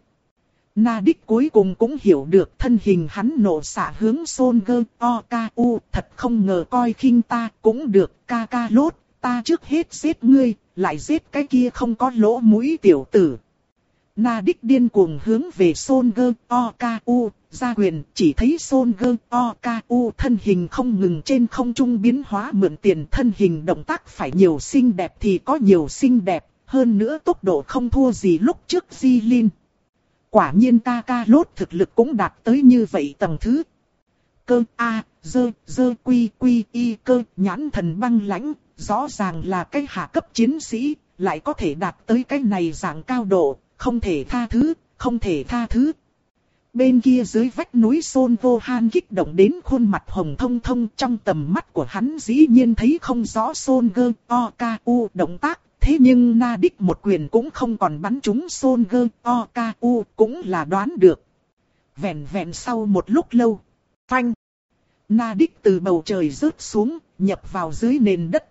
Na Đích cuối cùng cũng hiểu được thân hình hắn nổ xạ hướng Son gơ o ca u, thật không ngờ coi khinh ta cũng được, ca ca lốt, ta trước hết giết ngươi, lại giết cái kia không có lỗ mũi tiểu tử. Na Đích điên cuồng hướng về Son gơ o ca u, ra quyền, chỉ thấy Son gơ o ca u thân hình không ngừng trên không trung biến hóa mượn tiền, thân hình động tác phải nhiều xinh đẹp thì có nhiều xinh đẹp, hơn nữa tốc độ không thua gì lúc trước Di Linh. Quả nhiên ca ca lốt thực lực cũng đạt tới như vậy tầng thứ. Cơ A, dơ, dơ quy quy y cơ, nhãn thần băng lãnh, rõ ràng là cái hạ cấp chiến sĩ, lại có thể đạt tới cái này dạng cao độ, không thể tha thứ, không thể tha thứ. Bên kia dưới vách núi Son vô han kích động đến khuôn mặt hồng thông thông, trong tầm mắt của hắn dĩ nhiên thấy không rõ Son gơ o ca u động tác. Thế nhưng Na Đích một quyền cũng không còn bắn trúng Son gơ o ca u, cũng là đoán được. Vẹn vẹn sau một lúc lâu. Phanh. Na Đích từ bầu trời rớt xuống, nhập vào dưới nền đất.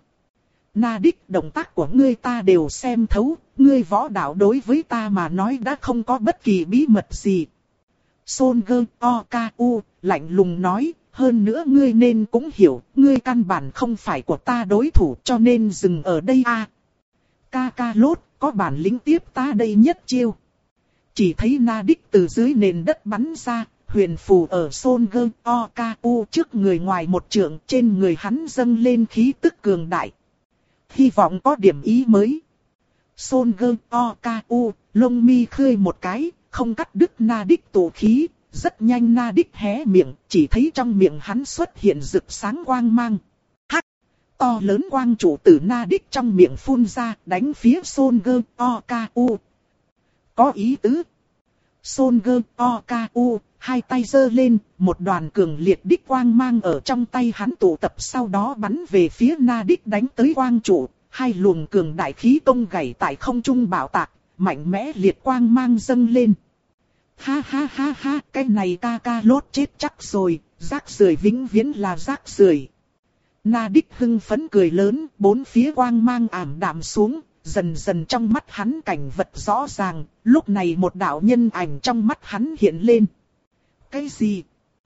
Na Đích, động tác của ngươi ta đều xem thấu, ngươi võ đạo đối với ta mà nói đã không có bất kỳ bí mật gì. Son gơ o ca u, lạnh lùng nói, hơn nữa ngươi nên cũng hiểu, ngươi căn bản không phải của ta đối thủ cho nên dừng ở đây a. Ca ca lốt, có bản lĩnh tiếp ta đây nhất chiêu. Chỉ thấy Na Đích từ dưới nền đất bắn ra, huyền phù ở Son gơ o ca u trước người ngoài một trượng, trên người hắn dâng lên khí tức cường đại. Hy vọng có điểm ý mới. Son gơ o ca u, lông mi khơi một cái, không cắt đứt Na Đích tụ khí, rất nhanh Na Đích hé miệng, chỉ thấy trong miệng hắn xuất hiện rực sáng quang mang. To lớn quang trụ từ Na Đích trong miệng phun ra, đánh phía Son gơ o ca u. Có ý tứ. Son gơ o ca u, hai tay giơ lên, một đoàn cường liệt đích quang mang ở trong tay hắn tụ tập, sau đó bắn về phía Na Đích đánh tới quang trụ. Hai luồng cường đại khí công gảy tại không trung bạo tạc, mạnh mẽ liệt quang mang dâng lên. Ha ha ha ha, cái này ca ca lốt chết chắc rồi, rác rưởi vĩnh viễn là rác rưởi. Na Đích hưng phấn cười lớn, bốn phía quang mang ảm đạm xuống, dần dần trong mắt hắn cảnh vật rõ ràng, lúc này một đạo nhân ảnh trong mắt hắn hiện lên. Cái gì?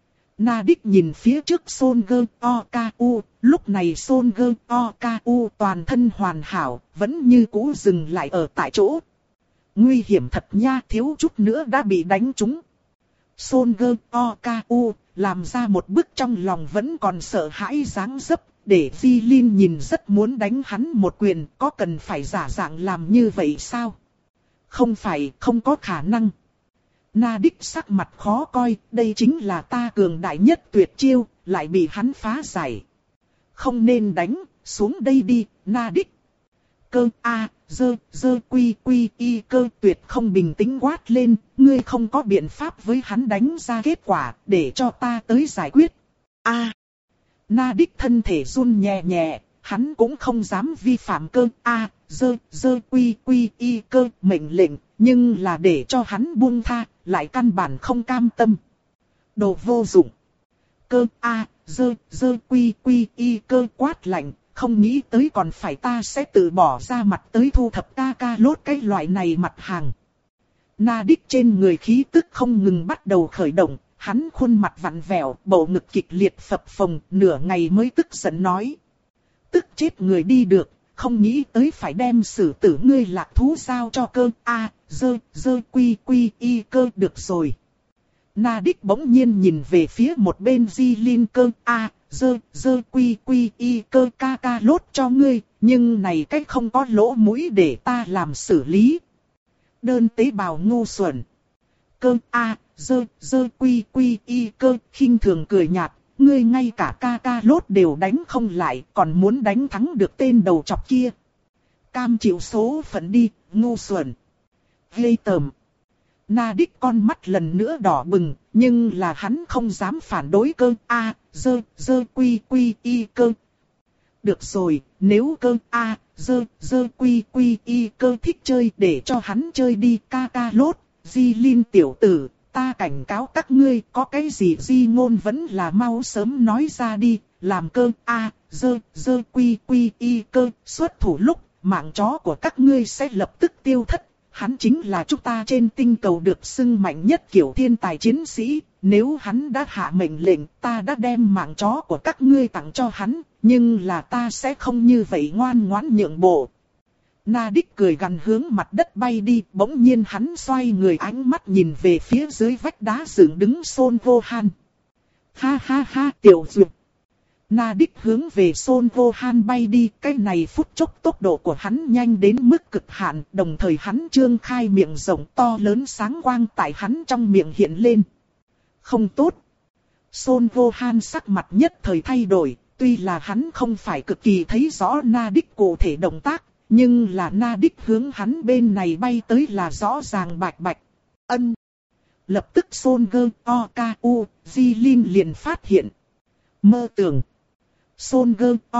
Na Đích nhìn phía trước Son gơ o ca u, lúc này Son gơ o ca u toàn thân hoàn hảo, vẫn như cũ dừng lại ở tại chỗ. Nguy hiểm thật nha, thiếu chút nữa đã bị đánh trúng. Son gơ o ca u làm ra một bước trong lòng vẫn còn sợ hãi dáng dấp, để Di Linh nhìn rất muốn đánh hắn một quyền, có cần phải giả dạng làm như vậy sao? Không phải, không có khả năng. Na Đích sắc mặt khó coi, đây chính là ta cường đại nhất tuyệt chiêu, lại bị hắn phá giải. Không nên đánh, xuống đây đi, Na Đích. Cơ A, dơ, dơ quy quy y cơ tuyệt không bình tĩnh quát lên, ngươi không có biện pháp với hắn đánh ra kết quả, để cho ta tới giải quyết. A. Na Đích thân thể run nhẹ nhẹ, hắn cũng không dám vi phạm cơ A, dơ, dơ quy quy y cơ mệnh lệnh, nhưng là để cho hắn buông tha, lại căn bản không cam tâm. Đồ vô dụng. Cơ A, dơ, dơ quy quy y cơ quát lạnh, không nghĩ tới còn phải ta sẽ tự bỏ ra mặt tới thu thập ca ca lốt cái loại này mặt hàng. Na Đích trên người khí tức không ngừng bắt đầu khởi động, hắn khuôn mặt vặn vẹo, bầu ngực kịch liệt phập phồng, nửa ngày mới tức giận nói. Tức chết người đi được, không nghĩ tới phải đem xử tử ngươi lạc thú giao cho cơ A, dơ, dơ quy quy y cơ được rồi. Na Đích bỗng nhiên nhìn về phía một bên Di Linh cơ A, dơ, dơ quy quy y cơ ca ca lốt cho ngươi, nhưng này cách không có lỗ mũi để ta làm xử lý. Đơn tế bào ngu xuẩn. Cơ a, dơ, dơ quy quy y cơ, khinh thường cười nhạt, ngươi ngay cả ca ca lốt đều đánh không lại, còn muốn đánh thắng được tên đầu chọc kia. Cam chịu số phận đi, ngu xuẩn. Ghê tởm. Na Đích con mắt lần nữa đỏ bừng, nhưng là hắn không dám phản đối cơ a, dơ, dơ quy quy y cơ. Được rồi, nếu cơ a, dơ, dơ quy quy y cơ thích chơi để cho hắn chơi đi ca ca lốt. Di Linh tiểu tử, ta cảnh cáo các ngươi, có cái gì di ngôn vẫn là mau sớm nói ra đi, làm cơ a, dơ, dơ quy quy y cơ, xuất thủ lúc, mạng chó của các ngươi sẽ lập tức tiêu thất. Hắn chính là chúng ta trên tinh cầu được xưng mạnh nhất kiểu thiên tài chiến sĩ, nếu hắn đã hạ mệnh lệnh, ta đã đem mạng chó của các ngươi tặng cho hắn, nhưng là ta sẽ không như vậy ngoan ngoãn nhượng bộ. Na Đích cười gằn hướng mặt đất bay đi, bỗng nhiên hắn xoay người ánh mắt nhìn về phía dưới vách đá dựng đứng Son Gohan. Ha ha ha tiểu duyệt. Na Đích hướng về Son Gohan bay đi, cái này phút chốc tốc độ của hắn nhanh đến mức cực hạn, đồng thời hắn trương khai miệng rộng to lớn sáng quang tại hắn trong miệng hiện lên. Không tốt. Son Gohan sắc mặt nhất thời thay đổi, tuy là hắn không phải cực kỳ thấy rõ Na Đích cụ thể động tác, nhưng là Na Đích hướng hắn bên này bay tới là rõ ràng bạch bạch. Ân. Lập tức Son Goku, Di Linh liền phát hiện. Mơ tưởng. Son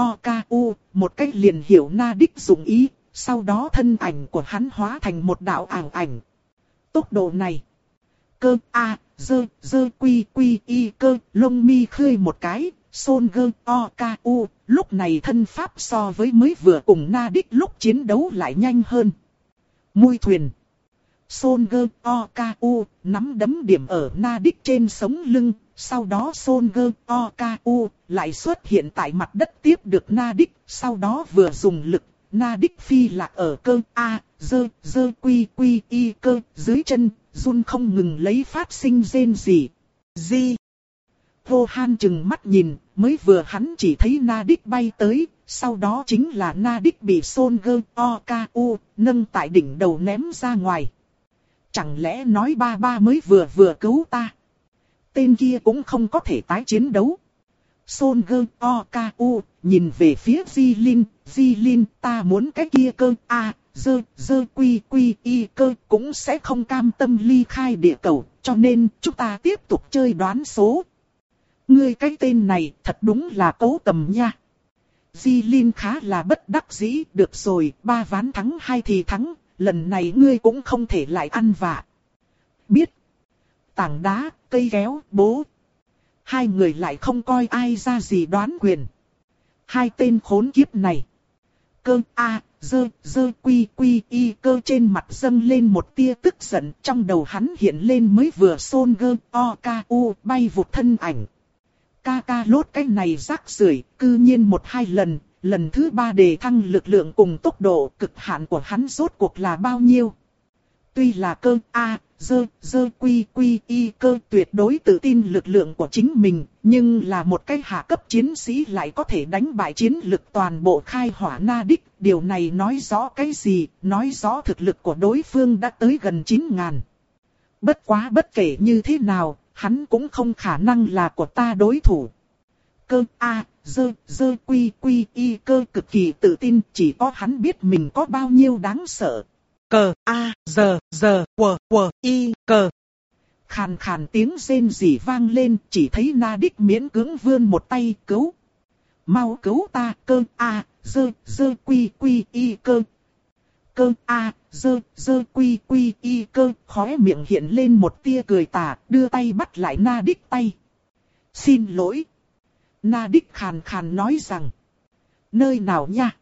Goku, một cách liền hiểu Na Đích dụng ý, sau đó thân ảnh của hắn hóa thành một đạo ảo ảnh. Tốc độ này. Cơ a, dơ, dơ quy quy y cơ, lông mi khơi một cái, Son Goku, lúc này thân pháp so với mới vừa cùng Na Đích lúc chiến đấu lại nhanh hơn. Mui thuyền. Son Goku, nắm đấm điểm ở Na Đích trên sống lưng, sau đó Son Goku lại xuất hiện tại mặt đất tiếp được Na Đích, sau đó vừa dùng lực, Na Đích phi lạc ở cơ a, dơ, dơ quy quy y cơ, dưới chân, run không ngừng lấy phát sinh rên rỉ. Di. Gohan chừng mắt nhìn, mới vừa hắn chỉ thấy Na Đích bay tới, sau đó chính là Na Đích bị Son Goku nâng tại đỉnh đầu ném ra ngoài. Chẳng lẽ nói ba ba mới vừa vừa cứu ta? Tên kia cũng không có thể tái chiến đấu. Son Goku nhìn về phía Di Linh, Di Linh ta muốn cái kia cơ a, dơ, dơ quy quy y cơ cũng sẽ không cam tâm ly khai địa cầu, cho nên chúng ta tiếp tục chơi đoán số. Ngươi cái tên này thật đúng là cố tầm nha. Di Linh khá là bất đắc dĩ, được rồi, ba ván thắng hai thì thắng, lần này ngươi cũng không thể lại ăn vạ. Biết. Tảng đá, cây kéo, bố. Hai người lại không coi ai ra gì đoán quyền. Hai tên khốn kiếp này. Cơ a, dơ, dơ quy quy y cơ trên mặt dâng lên một tia tức giận, trong đầu hắn hiện lên mới vừa Son Goku bay vụt thân ảnh. Ca ca lốt cái này rác rưởi, cư nhiên một hai lần, lần thứ ba đề thăng lực lượng cùng tốc độ, cực hạn của hắn rốt cuộc là bao nhiêu? Tuy là cơ a, dơ, dơ quy quy y cơ tuyệt đối tự tin lực lượng của chính mình, nhưng là một cái hạ cấp chiến sĩ lại có thể đánh bại chiến lực toàn bộ khai hỏa Na Đích. Điều này nói rõ cái gì? Nói rõ thực lực của đối phương đã tới gần chín ngàn. Bất quá bất kể như thế nào, hắn cũng không khả năng là của ta đối thủ. Cơ a, dơ, dơ quy quy y cơ cực kỳ tự tin, chỉ có hắn biết mình có bao nhiêu đáng sợ. Cờ a, giờ, giờ, quờ, quờ, y, cờ. Khàn khàn tiếng rên rỉ vang lên, chỉ thấy Na Đích miễn cưỡng vươn một tay cứu. Mau cứu ta, cơ a, dơ, dơ quy quy y cơ. Cơ a, dơ, dơ quy quy y cơ, khóe miệng hiện lên một tia cười tà, đưa tay bắt lại Na Đích tay. Xin lỗi. Na Đích khàn khàn nói rằng. Nơi nào nha?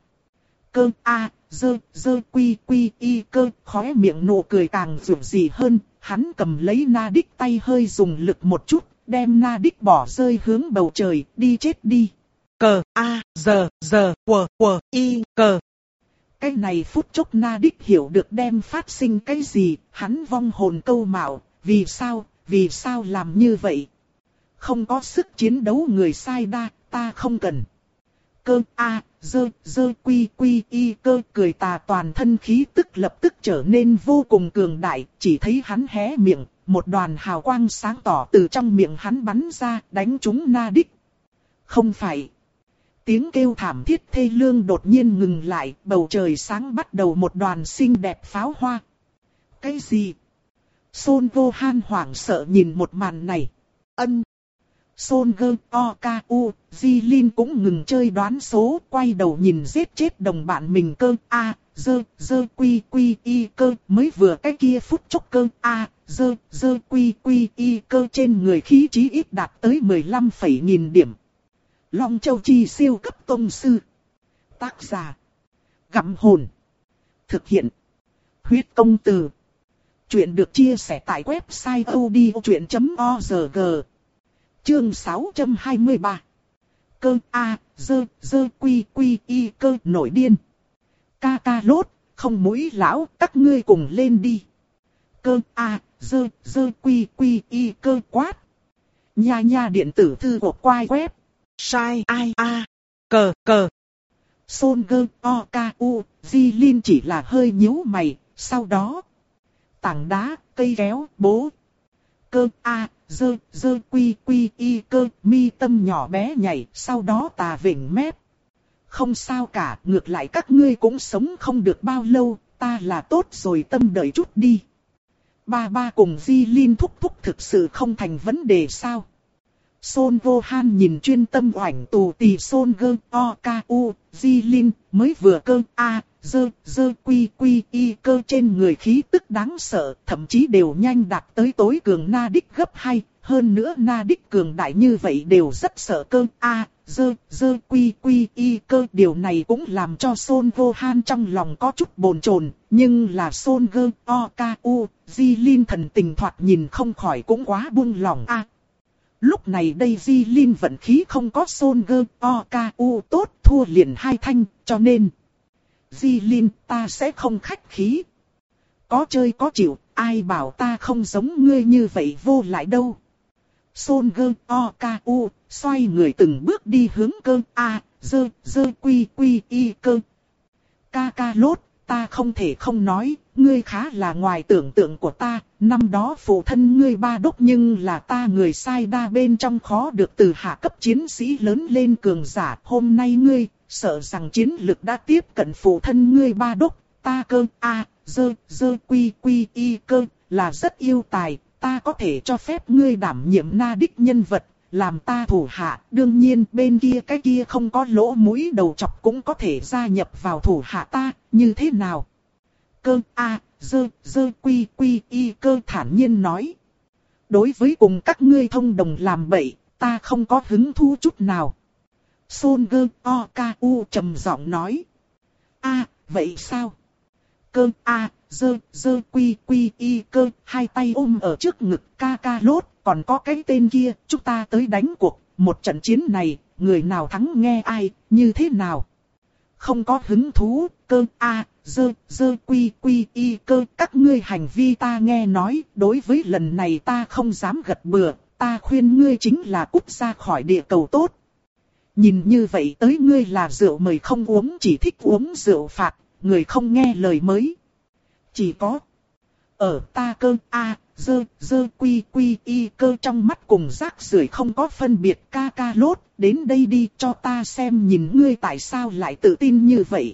Cơ a, dơ, dơ quy quy y cơ, khóe miệng nụ cười càng rực rỡ hơn, hắn cầm lấy Na Đích tay hơi dùng lực một chút, đem Na Đích bỏ rơi hướng bầu trời, đi chết đi. Cờ a, giờ, giờ, quờ, quờ, y, cờ. Cái này phút chốc Na Đích hiểu được đem phát sinh cái gì, hắn vong hồn câu mạo, vì sao, vì sao làm như vậy? Không có sức chiến đấu người sai đa, ta không cần. Cơ a, dơ, dơ quy quy y cơ cười tà toàn thân khí tức lập tức trở nên vô cùng cường đại, chỉ thấy hắn hé miệng, một đoàn hào quang sáng tỏ từ trong miệng hắn bắn ra, đánh trúng Na Đích. Không phải. Tiếng kêu thảm thiết thê lương đột nhiên ngừng lại, bầu trời sáng bắt đầu một đoàn xinh đẹp pháo hoa. Cái gì? Son Gohan hoảng sợ nhìn một màn này. Ân. Son Goku Oku, Jilin cũng ngừng chơi đoán số, quay đầu nhìn giết chết đồng bạn mình. Cơ a, dơ, dơ quy quy y cơ, mới vừa cái kia phút chốc cơ a, dơ, dơ quy quy y cơ trên người khí trí ít đạt tới mười lăm phẩy nghìn điểm. Long Châu Chi siêu cấp tông sư. Tác giả: Gặm Hồn. Thực hiện: Huyết Công Từ. Chuyện được chia sẻ tại website odchuyện chấm org. Chương sáu trăm hai mươi ba. Cơ a, dơ, dơ quy quy y cơ nổi điên. Ca ca lốt, không mũi lão, các ngươi cùng lên đi. Cơ a, dơ, dơ quy quy y cơ quát. Nha nha điện tử thư của quai web. Sai ai a, cờ cờ. Son Goku, Jilin chỉ là hơi nhíu mày, sau đó. Tảng đá, cây kéo, bố. Cơ a, dơ, dơ quy quy y cơ, mi tâm nhỏ bé nhảy, sau đó tà vểnh mép. Không sao cả, ngược lại các ngươi cũng sống không được bao lâu, ta là tốt rồi, tâm đợi chút đi. Ba ba cùng Jilin thúc thúc thực sự không thành vấn đề sao? Son Gohan nhìn chuyên tâm oảnh tù tì Son Goku, Jilin, mới vừa cơ a, dơ, dơ quy quy y cơ trên người khí tức đáng sợ, thậm chí đều nhanh đạt tới tối cường Na Đích gấp hai, hơn nữa Na Đích cường đại như vậy đều rất sợ cơ a, dơ, dơ quy quy y cơ. Điều này cũng làm cho Son Gohan trong lòng có chút bồn chồn, nhưng là Son Goku, Jilin thần tình thoạt nhìn không khỏi cũng quá buông lòng a. Lúc này đây Jilin vận khí không có Son Goku tốt, thua liền hai thanh, cho nên Jilin, ta sẽ không khách khí. Có chơi có chịu, ai bảo ta không giống ngươi như vậy vô lại đâu. Son Goku xoay người từng bước đi hướng cơ a, dơ, dơ quy quy y cơ. Ca ca lốt, ta không thể không nói, ngươi khá là ngoài tưởng tượng của ta, năm đó phụ thân ngươi ba đốc nhưng là ta người sai đa bên trong khó được từ hạ cấp chiến sĩ lớn lên cường giả. Hôm nay ngươi, sợ rằng chiến lực đã tiếp cận phụ thân ngươi ba đốc, ta cơ a, dơ, dơ quy quy y cơ, là rất yêu tài, ta có thể cho phép ngươi đảm nhiệm Na Đích nhân vật, làm ta thủ hạ. Đương nhiên bên kia cái kia không có lỗ mũi đầu chọc cũng có thể gia nhập vào thủ hạ ta, như thế nào? Cơ a, dơ, dơ quy quy y cơ thản nhiên nói. Đối với cùng các ngươi thông đồng làm bậy, ta không có hứng thú chút nào. Son Goku trầm giọng nói. A, vậy sao? Cơ a, dơ, dơ quy quy y cơ, hai tay ôm ở trước ngực. Ca ca lốt, còn có cái tên kia, chúng ta tới đánh cuộc. Một trận chiến này, người nào thắng nghe ai, như thế nào? Không có hứng thú. Cơ a, dơ, dơ quy quy y cơ, các ngươi hành vi ta nghe nói, đối với lần này ta không dám gật bừa, ta khuyên ngươi chính là cút ra khỏi địa cầu tốt. Nhìn như vậy tới ngươi là rượu mời không uống, chỉ thích uống rượu phạt, người không nghe lời mới. Chỉ có ở ta cơ a, dơ, dơ quy quy y cơ trong mắt cùng rác rưởi không có phân biệt. Ca ca lốt, đến đây đi cho ta xem nhìn ngươi tại sao lại tự tin như vậy.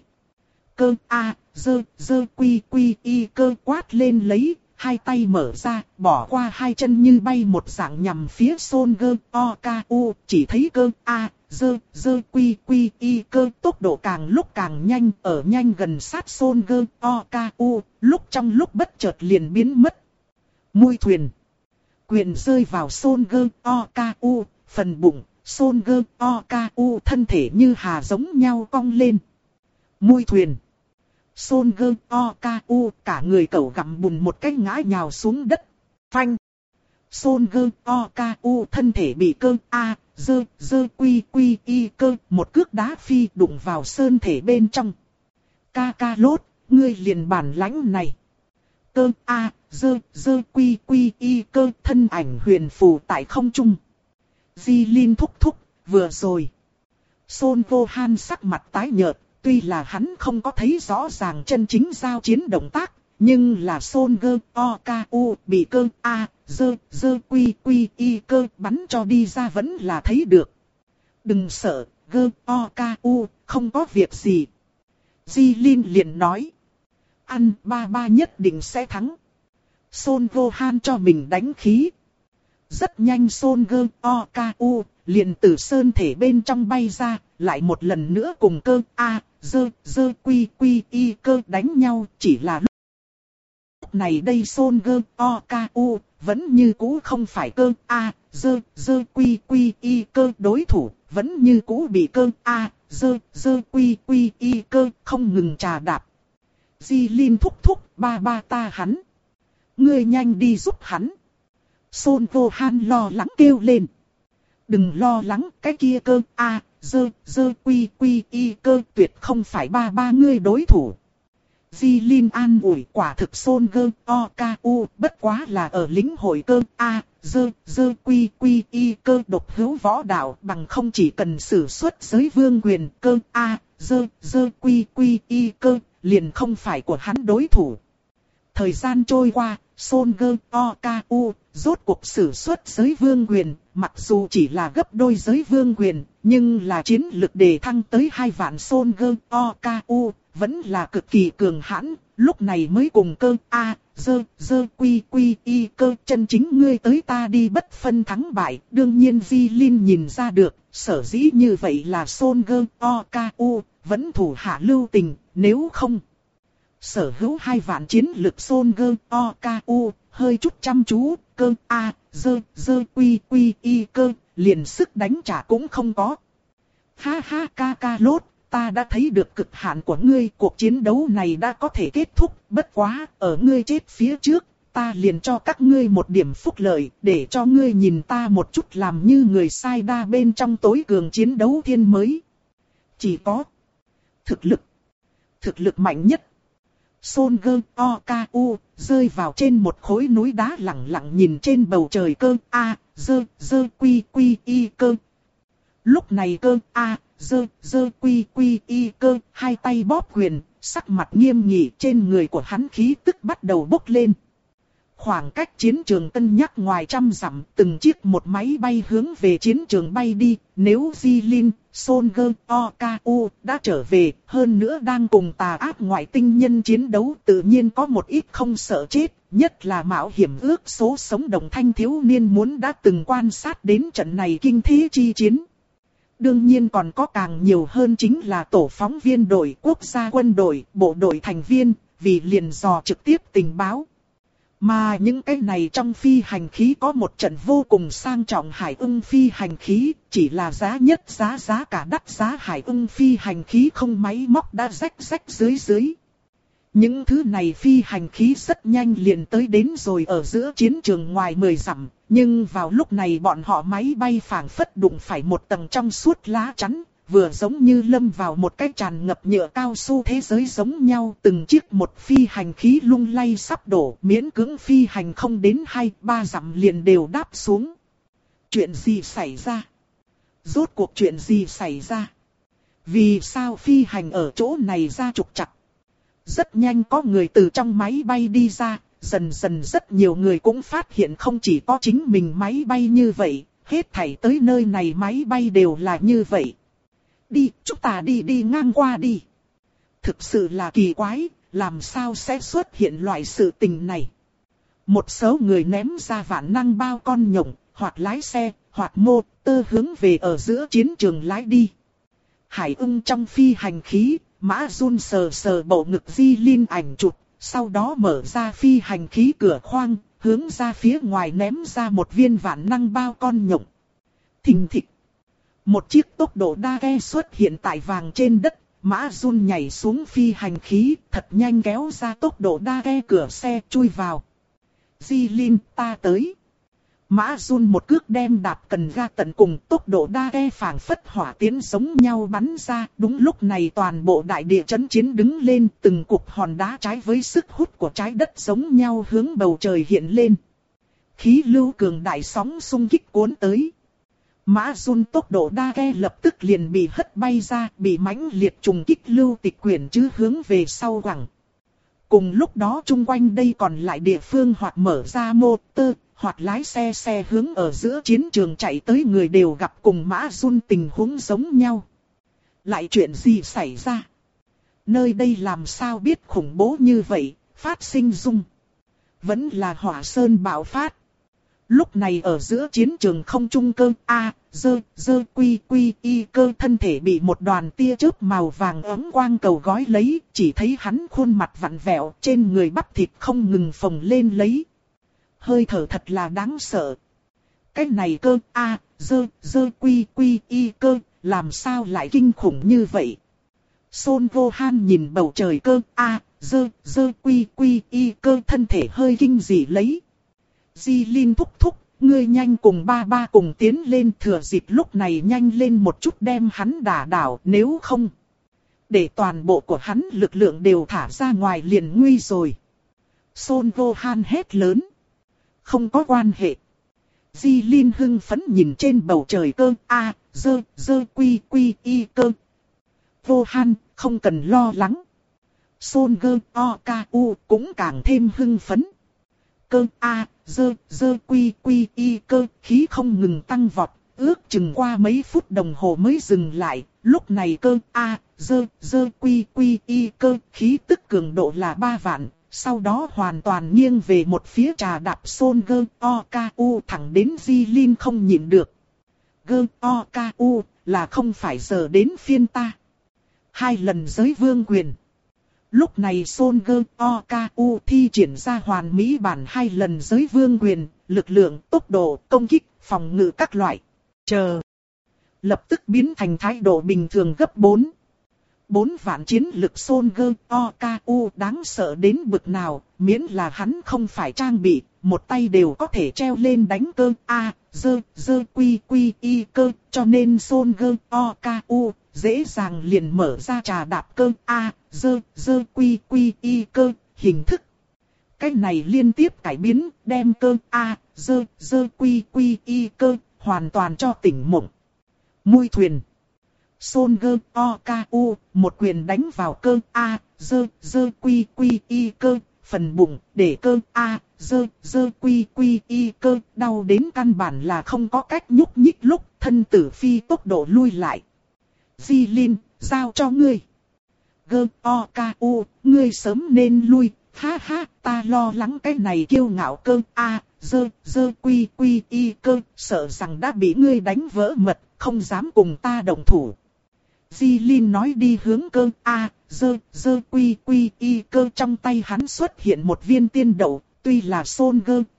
Cơ a, dơ, dơ quy quy y cơ quát lên lấy, hai tay mở ra, bỏ qua hai chân như bay một dạng nhằm phía Son Goku. Chỉ thấy cơ a, dơ, dơ quy quy y cơ tốc độ càng lúc càng nhanh, ở nhanh gần sát Son Goku, lúc trong lúc bất chợt liền biến mất. Mui thuyền. Quyền rơi vào Son Goku, phần bụng, Son Goku thân thể như hà giống nhau cong lên. Mui thuyền. Son Goku cả người cẩu gặm bùn một cái ngã nhào xuống đất. Phanh. Son Goku thân thể bị cơ a, dơ, dơ quy quy y cơ, một cước đá phi đụng vào sơn thể bên trong. Ca ca lốt, ngươi liền bản lãnh này. Cơ a, dơ, dơ quy quy y cơ, thân ảnh huyền phù tại không trung. Jilin thúc thúc, vừa rồi. Son Gohan sắc mặt tái nhợt, tuy là hắn không có thấy rõ ràng chân chính giao chiến động tác, nhưng là Son Goku bị cơ A, dơ, dơ quy quy y cơ bắn cho đi ra vẫn là thấy được. Đừng sợ, Goku, không có việc gì. Jilin liền nói. Ăn ba ba nhất định sẽ thắng. Son Gohan cho mình đánh khí. Rất nhanh Son Goku liền từ sơn thể bên trong bay ra, lại một lần nữa cùng cơ A, dơ, dơ quy quy y cơ đánh nhau, chỉ là lúc này đây Son Goku vẫn như cũ không phải cơ A, dơ, dơ quy quy y cơ đối thủ, vẫn như cũ bị cơ A, dơ, dơ quy quy y cơ không ngừng trà đạp. Jilin thúc thúc ba ba ta hắn. Ngươi nhanh đi giúp hắn. Son Gohan lo lắng kêu lên. Đừng lo lắng, cái kia cơ A, dơ, dơ quy quy y cơ tuyệt không phải ba ba ngươi đối thủ. Jilin an ủi, quả thực Son Goku bất quá là ở lĩnh hội cơ A, dơ, dơ quy quy y cơ độc hữu võ đạo, bằng không chỉ cần sử xuất giới vương quyền cơ A, dơ, dơ quy quy y cơ, liền không phải của hắn đối thủ. Thời gian trôi qua, Son Goku rốt cuộc sử xuất giới vương quyền, mặc dù chỉ là gấp đôi giới vương quyền, nhưng là chiến lực đề thăng tới hai vạn. Son Goku vẫn là cực kỳ cường hãn, lúc này mới cùng cơ A, dơ, dơ quy quy y cơ chân chính ngươi tới ta đi bất phân thắng bại. Đương nhiên Jilin nhìn ra được, sở dĩ như vậy là Son Goku vẫn thủ hạ lưu tình, nếu không sở hữu hai vạn chiến lực Son Goku hơi chút chăm chú, cơ A, dơ, dơ quy quy y cơ, liền sức đánh trả cũng không có. Ha ha ca ca lốt, ta đã thấy được cực hạn của ngươi, cuộc chiến đấu này đã có thể kết thúc, bất quá, ở ngươi chết phía trước, ta liền cho các ngươi một điểm phúc lợi, để cho ngươi nhìn ta một chút làm như người sai đa bên trong tối cường chiến đấu thiên mới. Chỉ có thực lực, thực lực mạnh nhất. Son Goku rơi vào trên một khối núi đá lặng lặng nhìn trên bầu trời cơ A, dơ, dơ quy quy y cơ. Lúc này cơ A, dơ, dơ quy quy y cơ, hai tay bóp quyền, sắc mặt nghiêm nghị, trên người của hắn khí tức bắt đầu bốc lên. Khoảng cách chiến trường cân nhắc ngoài trăm dặm, từng chiếc một máy bay hướng về chiến trường bay đi. Nếu Jilin, Son Goku đã trở về, hơn nữa đang cùng tà ác ngoại tinh nhân chiến đấu, tự nhiên có một ít không sợ chết, nhất là mạo hiểm ước số sống đồng thanh thiếu niên muốn đã từng quan sát đến trận này kinh thế chi chiến. Đương nhiên còn có càng nhiều hơn chính là tổ phóng viên đội, quốc gia quân đội, bộ đội thành viên, vì liền dò trực tiếp tình báo. Mà những cái này trong phi hành khí có một trận vô cùng sang trọng hải ưng phi hành khí, chỉ là giá nhất giá giá cả đắt giá hải ưng phi hành khí không máy móc đã rách rách dưới dưới. Những thứ này phi hành khí rất nhanh liền tới đến rồi ở giữa chiến trường ngoài mười dặm, nhưng vào lúc này bọn họ máy bay phảng phất đụng phải một tầng trong suốt lá chắn. Vừa giống như lâm vào một cái tràn ngập nhựa cao su thế giới giống nhau, từng chiếc một phi hành khí lung lay sắp đổ, miễn cưỡng phi hành không đến hai ba dặm liền đều đáp xuống. Chuyện gì xảy ra? Rốt cuộc chuyện gì xảy ra? Vì sao phi hành ở chỗ này ra trục trặc? Rất nhanh có người từ trong máy bay đi ra, dần dần rất nhiều người cũng phát hiện không chỉ có chính mình máy bay như vậy, hết thảy tới nơi này máy bay đều là như vậy. Đi, chúng ta đi đi ngang qua đi. Thực sự là kỳ quái, làm sao sẽ xuất hiện loại sự tình này. Một số người ném ra vạn năng bao con nhộng, hoặc lái xe, hoặc mô tơ hướng về ở giữa chiến trường lái đi. Hải ưng trong phi hành khí, Mã Jun sờ sờ bộ ngực Jilin ảnh chụp, sau đó mở ra phi hành khí cửa khoang, hướng ra phía ngoài ném ra một viên vạn năng bao con nhộng. Thình thịch. Một chiếc tốc độ đa ghe xuất hiện tại vàng trên đất, Mã Jun nhảy xuống phi hành khí, thật nhanh kéo ra tốc độ đa ghe cửa xe chui vào. Jilin, ta tới. Mã Jun một cước đem đạp cần ga tận cùng, tốc độ đa ghe phảng phất hỏa tiến giống nhau bắn ra. Đúng lúc này toàn bộ đại địa chấn chiến đứng lên, từng cục hòn đá trái với sức hút của trái đất giống nhau hướng bầu trời hiện lên. Khí lưu cường đại sóng xung kích cuốn tới. Mã Jun tốc độ đa ghe lập tức liền bị hất bay ra, bị mãnh liệt trùng kích lưu tịch quyển chứ hướng về sau quẳng. Cùng lúc đó chung quanh đây còn lại địa phương hoặc mở ra motor, hoặc lái xe xe hướng ở giữa chiến trường chạy tới người đều gặp cùng Mã Jun tình huống giống nhau. Lại chuyện gì xảy ra? Nơi đây làm sao biết khủng bố như vậy, phát sinh dung. Vẫn là hỏa sơn bạo phát. Lúc này ở giữa chiến trường không trung cơ A, dơ, dơ quy quy y cơ thân thể bị một đoàn tia chớp màu vàng ấm quang cầu gói lấy, chỉ thấy hắn khuôn mặt vặn vẹo, trên người bắp thịt không ngừng phồng lên lấy. Hơi thở thật là đáng sợ. Cái này cơ A, dơ, dơ quy quy y cơ, làm sao lại kinh khủng như vậy? Son Gohan nhìn bầu trời cơ A, dơ, dơ quy quy y cơ thân thể hơi kinh dị lấy. Di Linh thúc thúc, ngươi nhanh cùng ba ba cùng tiến lên, thừa dịp lúc này nhanh lên một chút đem hắn đả đảo, nếu không để toàn bộ của hắn lực lượng đều thả ra ngoài liền nguy rồi. Son Gohan hét lớn. Không có quan hệ. Di Linh hưng phấn nhìn trên bầu trời cơ A, dơ, dơ quy quy y cơ. Gohan, không cần lo lắng. Son Goku cũng càng thêm hưng phấn. Cơ A, dơ, dơ quy quy y cơ, khí không ngừng tăng vọt, ước chừng qua mấy phút đồng hồ mới dừng lại. Lúc này cơ A, dơ, dơ quy quy y cơ, khí tức cường độ là ba vạn. Sau đó hoàn toàn nghiêng về một phía trà đạp Son Goku thẳng đến Di Linh không nhịn được. Goku, là không phải giờ đến phiên ta. Hai lần giới vương quyền. Lúc này Son Goku thi triển ra hoàn mỹ bản hai lần giới vương quyền, lực lượng, tốc độ, công kích, phòng ngự các loại. Chờ. Lập tức biến thành thái độ bình thường gấp bốn. Bốn vạn chiến lực Son Goku đáng sợ đến bực nào, miễn là hắn không phải trang bị, một tay đều có thể treo lên đánh cơ A, dơ, dơ quy quy y cơ, cho nên Son Goku dễ dàng liền mở ra trà đạp cơ A, dơ, dơ quy quy y cơ, hình thức. Cái này liên tiếp cải biến, đem cơ A, dơ, dơ quy quy y cơ, hoàn toàn cho tỉnh mộng. Mui thuyền. Son Goku một quyền đánh vào cơ A, dơ, dơ quy quy y cơ, phần bụng, để cơ A, dơ, dơ quy quy y cơ, đau đến căn bản là không có cách nhúc nhích lúc thân tử phi tốc độ lui lại. Di Linh, giao cho ngươi. Goku, ngươi sớm nên lui, ha ha, ta lo lắng cái này kiêu ngạo cơ A, dơ, dơ quy quy y cơ, sợ rằng đã bị ngươi đánh vỡ mật, không dám cùng ta đồng thủ. Di Linh nói đi hướng cơ A, dơ, dơ quy quy y cơ, trong tay hắn xuất hiện một viên tiên đậu, tuy là Son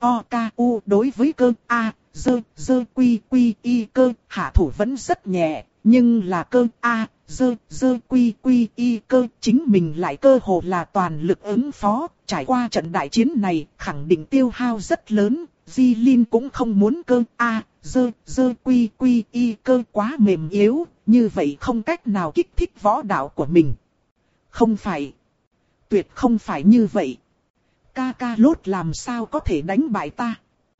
Goku đối với cơ A, dơ, dơ quy quy y cơ, hạ thủ vẫn rất nhẹ, nhưng là cơ A, dơ, dơ quy quy y cơ, chính mình lại cơ hồ là toàn lực ứng phó, trải qua trận đại chiến này, khẳng định tiêu hao rất lớn, Di Linh cũng không muốn cơ A, dơ, dơ quy quy y cơ quá mềm yếu, như vậy không cách nào kích thích võ đạo của mình. Không phải. Tuyệt không phải như vậy. Ca ca lốt làm sao có thể đánh bại ta.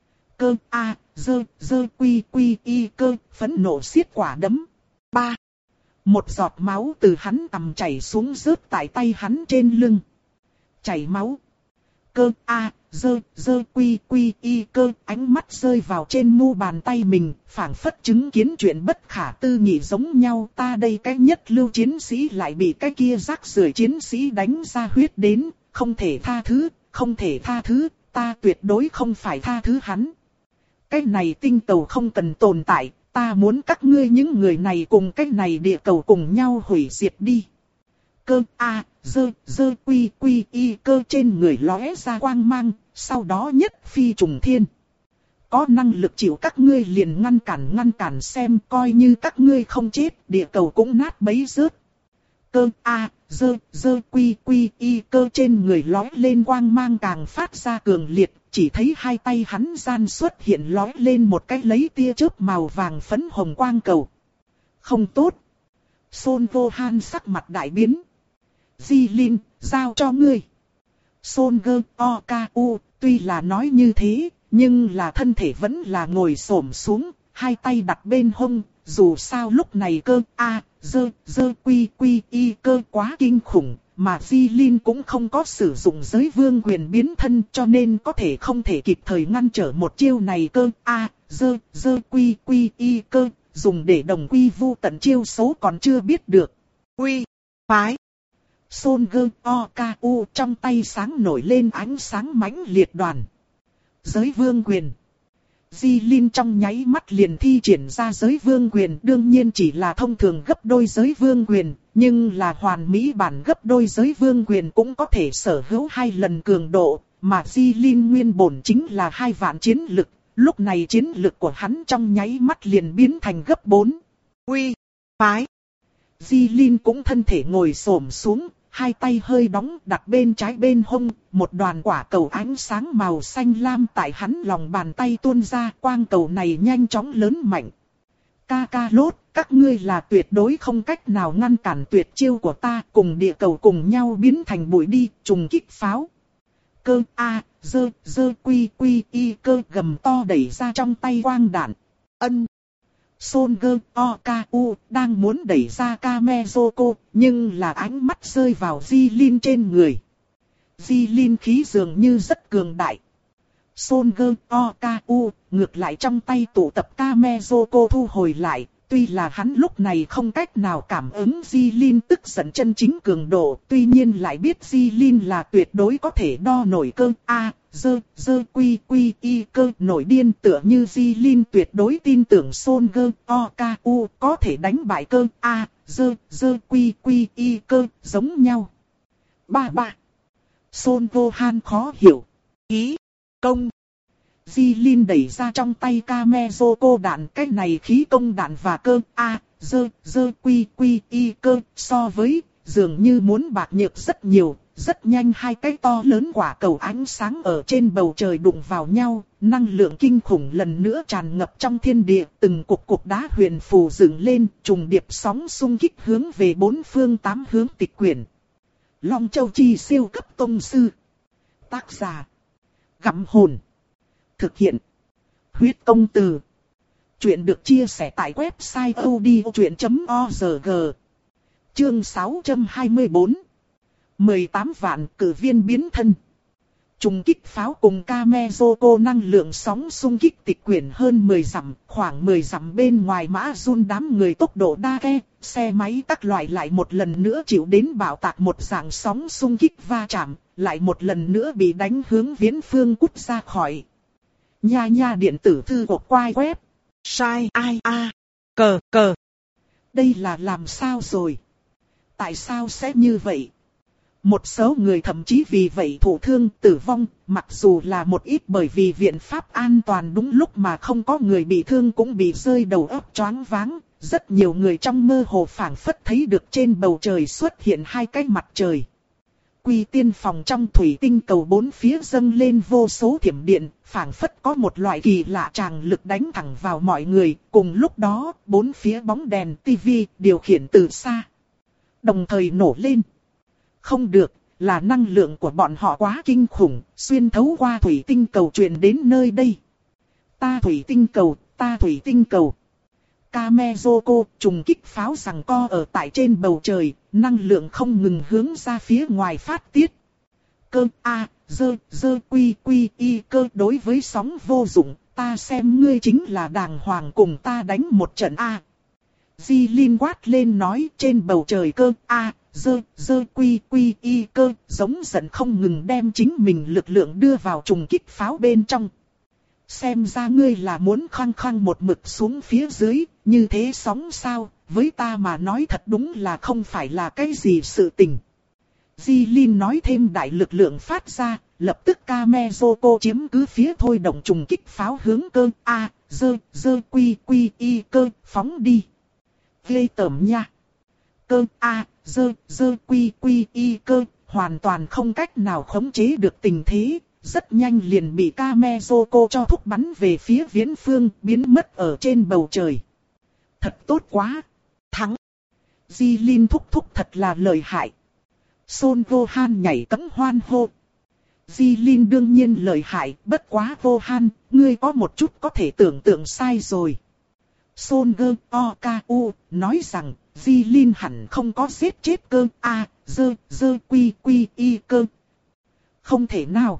Cơ A, dơ, dơ quy quy y cơ, phẫn nộ xiết quả đấm. Ba. Một giọt máu từ hắn tầm chảy xuống rớt tại tay hắn trên lưng. Chảy máu. Cơ A, dơ, dơ quy quy y cơ, ánh mắt rơi vào trên mu bàn tay mình, phảng phất chứng kiến chuyện bất khả tư nghị giống nhau. Ta đây cái nhất lưu chiến sĩ lại bị cái kia rác rưởi chiến sĩ đánh ra huyết đến, không thể tha thứ, không thể tha thứ, ta tuyệt đối không phải tha thứ hắn. Cái này tinh cầu không cần tồn tại, ta muốn các ngươi những người này cùng cái này địa cầu cùng nhau hủy diệt đi. Cơ A, dơ, dơ quy quy y cơ, trên người lóe ra quang mang, sau đó nhất phi trùng thiên. Có năng lực chịu các ngươi liền ngăn cản ngăn cản xem, coi như các ngươi không chết, địa cầu cũng nát bấy rớt. Cơ A, dơ, dơ quy quy y cơ, trên người lóe lên quang mang càng phát ra cường liệt, chỉ thấy hai tay hắn gian xuất hiện lóe lên một cái lấy tia chớp màu vàng phấn hồng quang cầu. Không tốt. Son Gohan sắc mặt đại biến. Di Linh, giao cho ngươi. Son Goku tuy là nói như thế, nhưng là thân thể vẫn là ngồi xổm xuống, hai tay đặt bên hông, dù sao lúc này cơ a dơ dơ quy quy y cơ quá kinh khủng, mà Di Linh cũng không có sử dụng giới vương quyền biến thân cho nên có thể không thể kịp thời ngăn trở một chiêu này cơ a dơ dơ quy quy y cơ, dùng để đồng quy vu tận chiêu xấu còn chưa biết được. Quy, phái. Son gơ o ca u trong tay sáng nổi lên ánh sáng mãnh liệt đoàn. Giới vương quyền. Di Linh trong nháy mắt liền thi triển ra giới vương quyền, đương nhiên chỉ là thông thường gấp đôi giới vương quyền, nhưng là hoàn mỹ bản gấp đôi giới vương quyền cũng có thể sở hữu hai lần cường độ, mà Di Linh nguyên bổn chính là hai vạn chiến lực, lúc này chiến lực của hắn trong nháy mắt liền biến thành gấp bốn. Uy, phái. Di Linh cũng thân thể ngồi xổm xuống, hai tay hơi đóng đặt bên trái bên hông, một đoàn quả cầu ánh sáng màu xanh lam tại hắn lòng bàn tay tuôn ra, quang cầu này nhanh chóng lớn mạnh. Ca ca lốt, các ngươi là tuyệt đối không cách nào ngăn cản tuyệt chiêu của ta, cùng địa cầu cùng nhau biến thành bụi đi, trùng kích pháo. Cơ a dơ dơ quy quy y cơ gầm to đẩy ra trong tay quang đạn. Ân. Son gơ o ca u đang muốn đẩy ra Kamezoko, nhưng là ánh mắt rơi vào Di Linh trên người. Di Linh khí dường như rất cường đại. Son gơ o ca u ngược lại trong tay tụ tập Kamezoko thu hồi lại. Tuy là hắn lúc này không cách nào cảm ứng Di Linh tức giận chân chính cường độ, tuy nhiên lại biết Di Linh là tuyệt đối có thể đo nổi cơ a dơ dơ quy quy y cơ nổi điên, tựa như Di Linh tuyệt đối tin tưởng Son gơ o ca u có thể đánh bại cơ a dơ dơ quy quy y cơ giống nhau. Ba ba. Son Gohan khó hiểu. Ý. Công. Di Linh đẩy ra trong tay Kamezoko đạn, cái này khí công đạn và cơ a dơ dơ quy quy y cơ so với dường như muốn bạc nhược rất nhiều. Rất nhanh hai cái to lớn quả cầu ánh sáng ở trên bầu trời đụng vào nhau, năng lượng kinh khủng lần nữa tràn ngập trong thiên địa, từng cục cục đá huyền phù dựng lên, trùng điệp sóng xung kích hướng về bốn phương tám hướng tịch quyển. Long Châu Chi siêu cấp tông sư. Tác giả: Gặm Hồn. Thực hiện: Huyết Công Từ. Chuyện được chia sẻ tại website odchuyện chấm org. Chương sáu trăm hai mươi tư. mười tám vạn cử viên biến thân. Trùng kích pháo cùng Kamezoko năng lượng sóng xung kích tịch quyển hơn mười dặm, khoảng mười dặm bên ngoài mã run đám người tốc độ đa ke, xe máy các loại lại một lần nữa chịu đến bạo tạc một dạng sóng xung kích va chạm, lại một lần nữa bị đánh hướng viễn phương cút ra khỏi. Nha nha điện tử thư của quai web. Sai ai a cờ cờ. Đây là làm sao rồi? Tại sao sẽ như vậy? Một số người thậm chí vì vậy thụ thương tử vong, mặc dù là một ít bởi vì viện pháp an toàn đúng lúc mà không có người bị thương cũng bị rơi đầu óc choáng váng. Rất nhiều người trong mơ hồ phảng phất thấy được trên bầu trời xuất hiện hai cái mặt trời. Quy tiên phòng trong thủy tinh cầu bốn phía dâng lên vô số thiểm điện, phảng phất có một loại kỳ lạ tràng lực đánh thẳng vào mọi người. Cùng lúc đó, bốn phía bóng đèn tivi điều khiển từ xa đồng thời nổ lên. Không được, là năng lượng của bọn họ quá kinh khủng, xuyên thấu qua thủy tinh cầu truyền đến nơi đây. Ta thủy tinh cầu, ta thủy tinh cầu. Kamezoko trùng kích pháo giằng co ở tại trên bầu trời, năng lượng không ngừng hướng ra phía ngoài phát tiết. Cơ a dơ dơ quy quy y cơ đối với sóng vô dụng, ta xem ngươi chính là đàng hoàng cùng ta đánh một trận a. Di Linh quát lên nói, trên bầu trời cơ a dơ dơ quy quy y cơ giống giận không ngừng đem chính mình lực lượng đưa vào trùng kích pháo bên trong. Xem ra ngươi là muốn khăng khăng một mực xuống phía dưới, như thế sóng sao, với ta mà nói thật đúng là không phải là cái gì sự tình. Di Linh nói thêm đại lực lượng phát ra, lập tức Kamezoko chiếm cứ phía thôi động trùng kích pháo hướng cơ a dơ dơ quy quy y cơ phóng đi. Ghê tởm nha. Cơ a dơ dơ quy quy y cơ hoàn toàn không cách nào khống chế được tình thế, rất nhanh liền bị Kamezoko cho thúc bắn về phía viễn phương, biến mất ở trên bầu trời. Thật tốt quá, thắng. Di Linh thúc thúc thật là lợi hại. Son Gohan nhảy cẫng hoan hô. Di Linh đương nhiên lợi hại, bất quá Gohan, ngươi có một chút có thể tưởng tượng sai rồi. Son Gơ O K U nói rằng Di Linh hẳn không có giết chết cơ A, dơ, dơ quy quy y cơ. Không thể nào.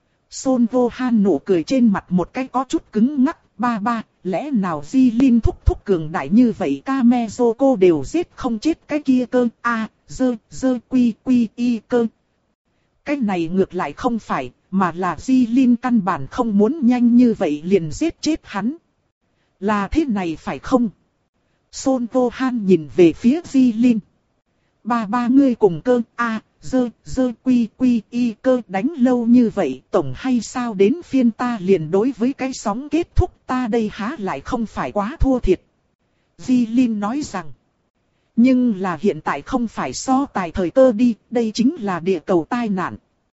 Son Vô Han nụ cười trên mặt một cái có chút cứng ngắc. Ba ba, lẽ nào Di Linh thúc thúc cường đại như vậy Kamezoko đều giết không chết cái kia cơ A, dơ, dơ quy quy y cơ. Cái này ngược lại không phải, mà là Di Linh căn bản không muốn nhanh như vậy liền giết chết hắn. Là thế này phải không? Son Vô Han nhìn về phía Di Linh. Ba ba ngươi cùng cơ A, dơ, dơ quy quy y cơ đánh lâu như vậy, tổng hay sao đến phiên ta liền đối với cái sóng kết thúc, ta đây há lại không phải quá thua thiệt. Di Linh nói rằng, nhưng là hiện tại không phải so tài thời cơ đi, đây chính là địa cầu tai nạn.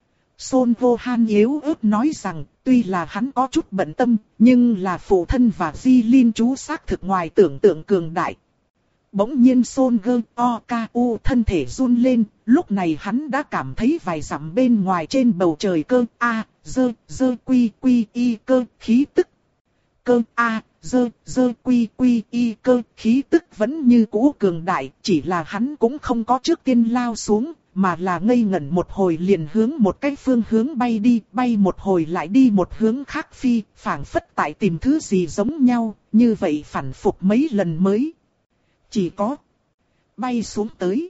Son Vô Han yếu ớt nói rằng, tuy là hắn có chút bận tâm, nhưng là phụ thân và Di Linh chú xác thực ngoài tưởng tượng cường đại. Bỗng nhiên Son Gơ O K U thân thể run lên, lúc này hắn đã cảm thấy vài dặm bên ngoài trên bầu trời cơ A, dơ, dơ quy quy y cơ khí tức. Cơ A, dơ, dơ quy quy y cơ khí tức vẫn như cũ cường đại, chỉ là hắn cũng không có trước tiên lao xuống, mà là ngây ngẩn một hồi liền hướng một cái phương hướng bay đi, bay một hồi lại đi một hướng khác phi, phảng phất tại tìm thứ gì giống nhau, như vậy phản phục mấy lần mới. Chỉ có bay xuống tới.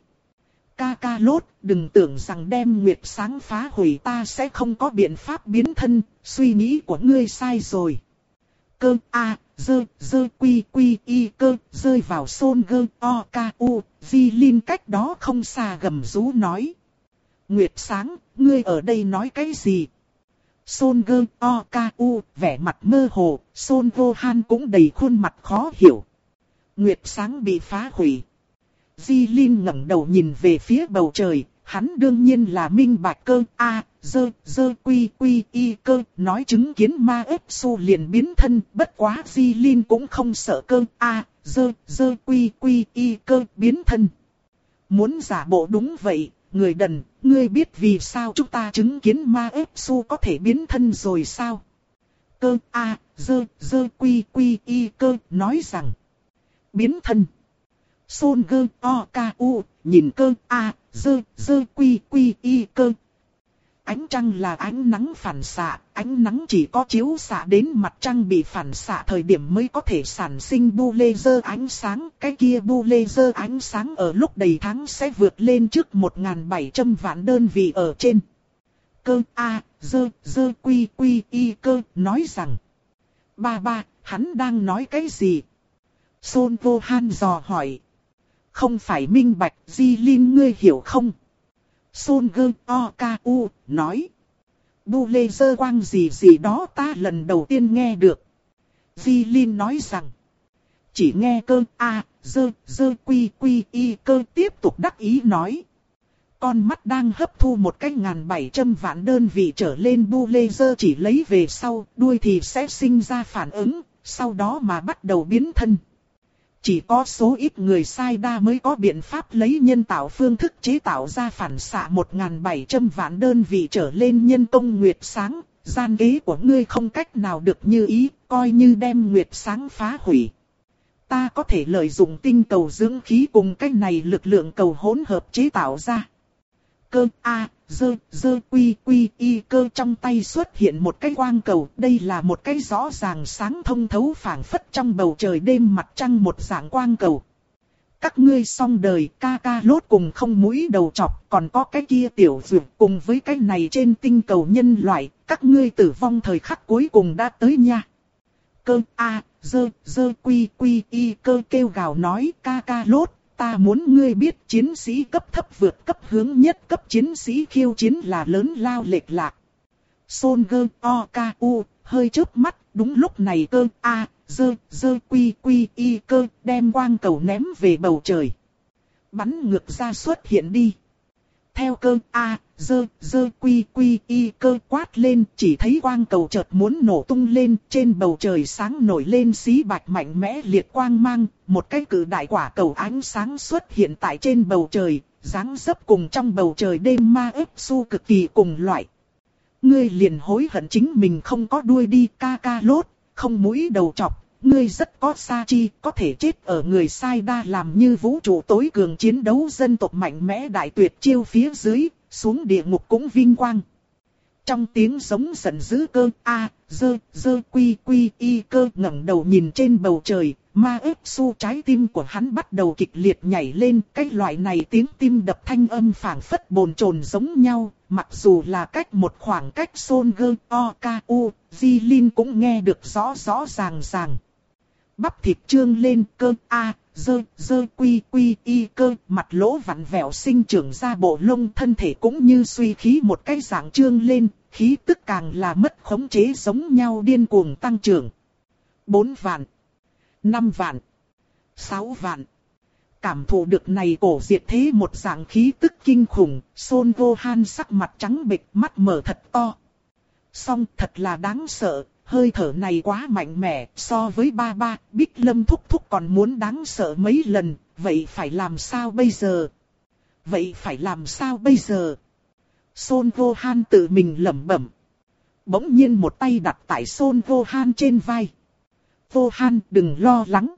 Ca ca lốt, đừng tưởng rằng đem nguyệt sáng phá hủy ta sẽ không có biện pháp biến thân, suy nghĩ của ngươi sai rồi. Cơ A, dơ, dơ quy quy y cơ, rơi vào Son Gơ O K U, Di Linh cách đó không xa gầm rú nói. Nguyệt sáng, ngươi ở đây nói cái gì? Son Gơ O K U, vẻ mặt mơ hồ, Son Vô Han cũng đầy khuôn mặt khó hiểu. Nguyệt sáng bị phá hủy. Di Linh ngẩng đầu nhìn về phía bầu trời, hắn đương nhiên là minh bạch cơ A, dơ, dơ quy quy y cơ, nói chứng kiến ma ếp su liền biến thân, bất quá Di Linh cũng không sợ cơ A, dơ, dơ quy quy y cơ biến thân. Muốn giả bộ đúng vậy, người đần, ngươi biết vì sao chúng ta chứng kiến ma ếp su có thể biến thân rồi sao? Cơ A, dơ, dơ quy quy y cơ, nói rằng biến thân. Son Gơ O K U nhìn cơ A, dơ, dơ quy quy y cơ. Ánh trăng là ánh nắng phản xạ, ánh nắng chỉ có chiếu xạ đến mặt trăng bị phản xạ thời điểm mới có thể sản sinh bu laser ánh sáng. Cái kia bu laser ánh sáng ở lúc đầy tháng sẽ vượt lên trước một nghìn bảy trăm vạn đơn vị ở trên. Cơ A, dơ, dơ quy quy y cơ nói rằng. Ba ba, hắn đang nói cái gì? Son Vô Han dò hỏi. Không phải minh bạch, Di Linh ngươi hiểu không? Son Gơ O K U nói. Bu laser quang gì gì đó ta lần đầu tiên nghe được. Di Linh nói rằng. Chỉ nghe cơ A, dơ, dơ quy quy y cơ tiếp tục đắc ý nói. Con mắt đang hấp thu một cái ngàn bảy trăm vạn đơn vị trở lên bu laser chỉ lấy về sau, đuôi thì sẽ sinh ra phản ứng, sau đó mà bắt đầu biến thân. Chỉ có số ít người sai đa mới có biện pháp lấy nhân tạo phương thức chế tạo ra phản xạ một nghìn bảy trăm vạn đơn vị trở lên nhân công nguyệt sáng, gian kế của ngươi không cách nào được như ý, coi như đem nguyệt sáng phá hủy. Ta có thể lợi dụng tinh cầu dưỡng khí cùng cái này lực lượng cầu hỗn hợp chế tạo ra. Cơ A, dơ, dơ quy quy y cơ trong tay xuất hiện một cái quang cầu. Đây là một cái rõ ràng sáng thông thấu phảng phất trong bầu trời đêm mặt trăng một dạng quang cầu. Các ngươi xong đời, ca ca lốt cùng không mũi đầu chọc, còn có cái kia tiểu dược cùng với cái này trên tinh cầu nhân loại, các ngươi tử vong thời khắc cuối cùng đã tới nha. Cơ A, dơ, dơ quy quy y cơ kêu gào nói ca ca lốt. Ta muốn ngươi biết chiến sĩ cấp thấp vượt cấp hướng nhất cấp chiến sĩ khiêu chiến là lớn lao lệch lạc. Son Gơ O K U hơi chớp mắt, đúng lúc này cơ A, dơ, dơ quy quy y cơ đem quang cầu ném về bầu trời. Bắn ngược ra xuất hiện đi. Theo cơ A, dơ, dơ quy quy y cơ quát lên, chỉ thấy quang cầu chợt muốn nổ tung lên, trên bầu trời sáng nổi lên xí bạch mạnh mẽ liệt quang mang, một cái cự đại quả cầu ánh sáng xuất hiện tại trên bầu trời, dáng dấp cùng trong bầu trời đêm ma ếp su cực kỳ cùng loại. Ngươi liền hối hận chính mình không có đuôi đi ca ca lốt, không mũi đầu chọc, ngươi rất có sa chi, có thể chết ở người sai đa làm như vũ trụ tối cường chiến đấu dân tộc mạnh mẽ đại tuyệt chiêu phía dưới, xuống địa ngục cũng vinh quang. Trong tiếng giống giận dữ cơ a dơ dơ quy quy y cơ ngẩng đầu nhìn trên bầu trời, ma ếp su trái tim của hắn bắt đầu kịch liệt nhảy lên. Cái loại này tiếng tim đập thanh âm phảng phất bồn chồn giống nhau, mặc dù là cách một khoảng cách Son Gơ O K U, Di Linh cũng nghe được rõ rõ ràng ràng. Bắp thịt trương lên cơ a dơ dơ quy quy y cơ, mặt lỗ vặn vẹo sinh trưởng ra bộ lông, thân thể cũng như suy khí một cái dạng trương lên, khí tức càng là mất khống chế giống nhau điên cuồng tăng trưởng. Bốn vạn, năm vạn, sáu vạn. Cảm thụ được này cổ diệt thế một dạng khí tức kinh khủng, Son Gohan sắc mặt trắng bệch, mắt mở thật to. Song thật là đáng sợ. Hơi thở này quá mạnh mẽ, so với ba ba, Bích Lâm thúc thúc còn muốn đáng sợ mấy lần, vậy phải làm sao bây giờ? Vậy phải làm sao bây giờ? Son Gohan tự mình lẩm bẩm. Bỗng nhiên một tay đặt tại Son Gohan trên vai. Gohan đừng lo lắng.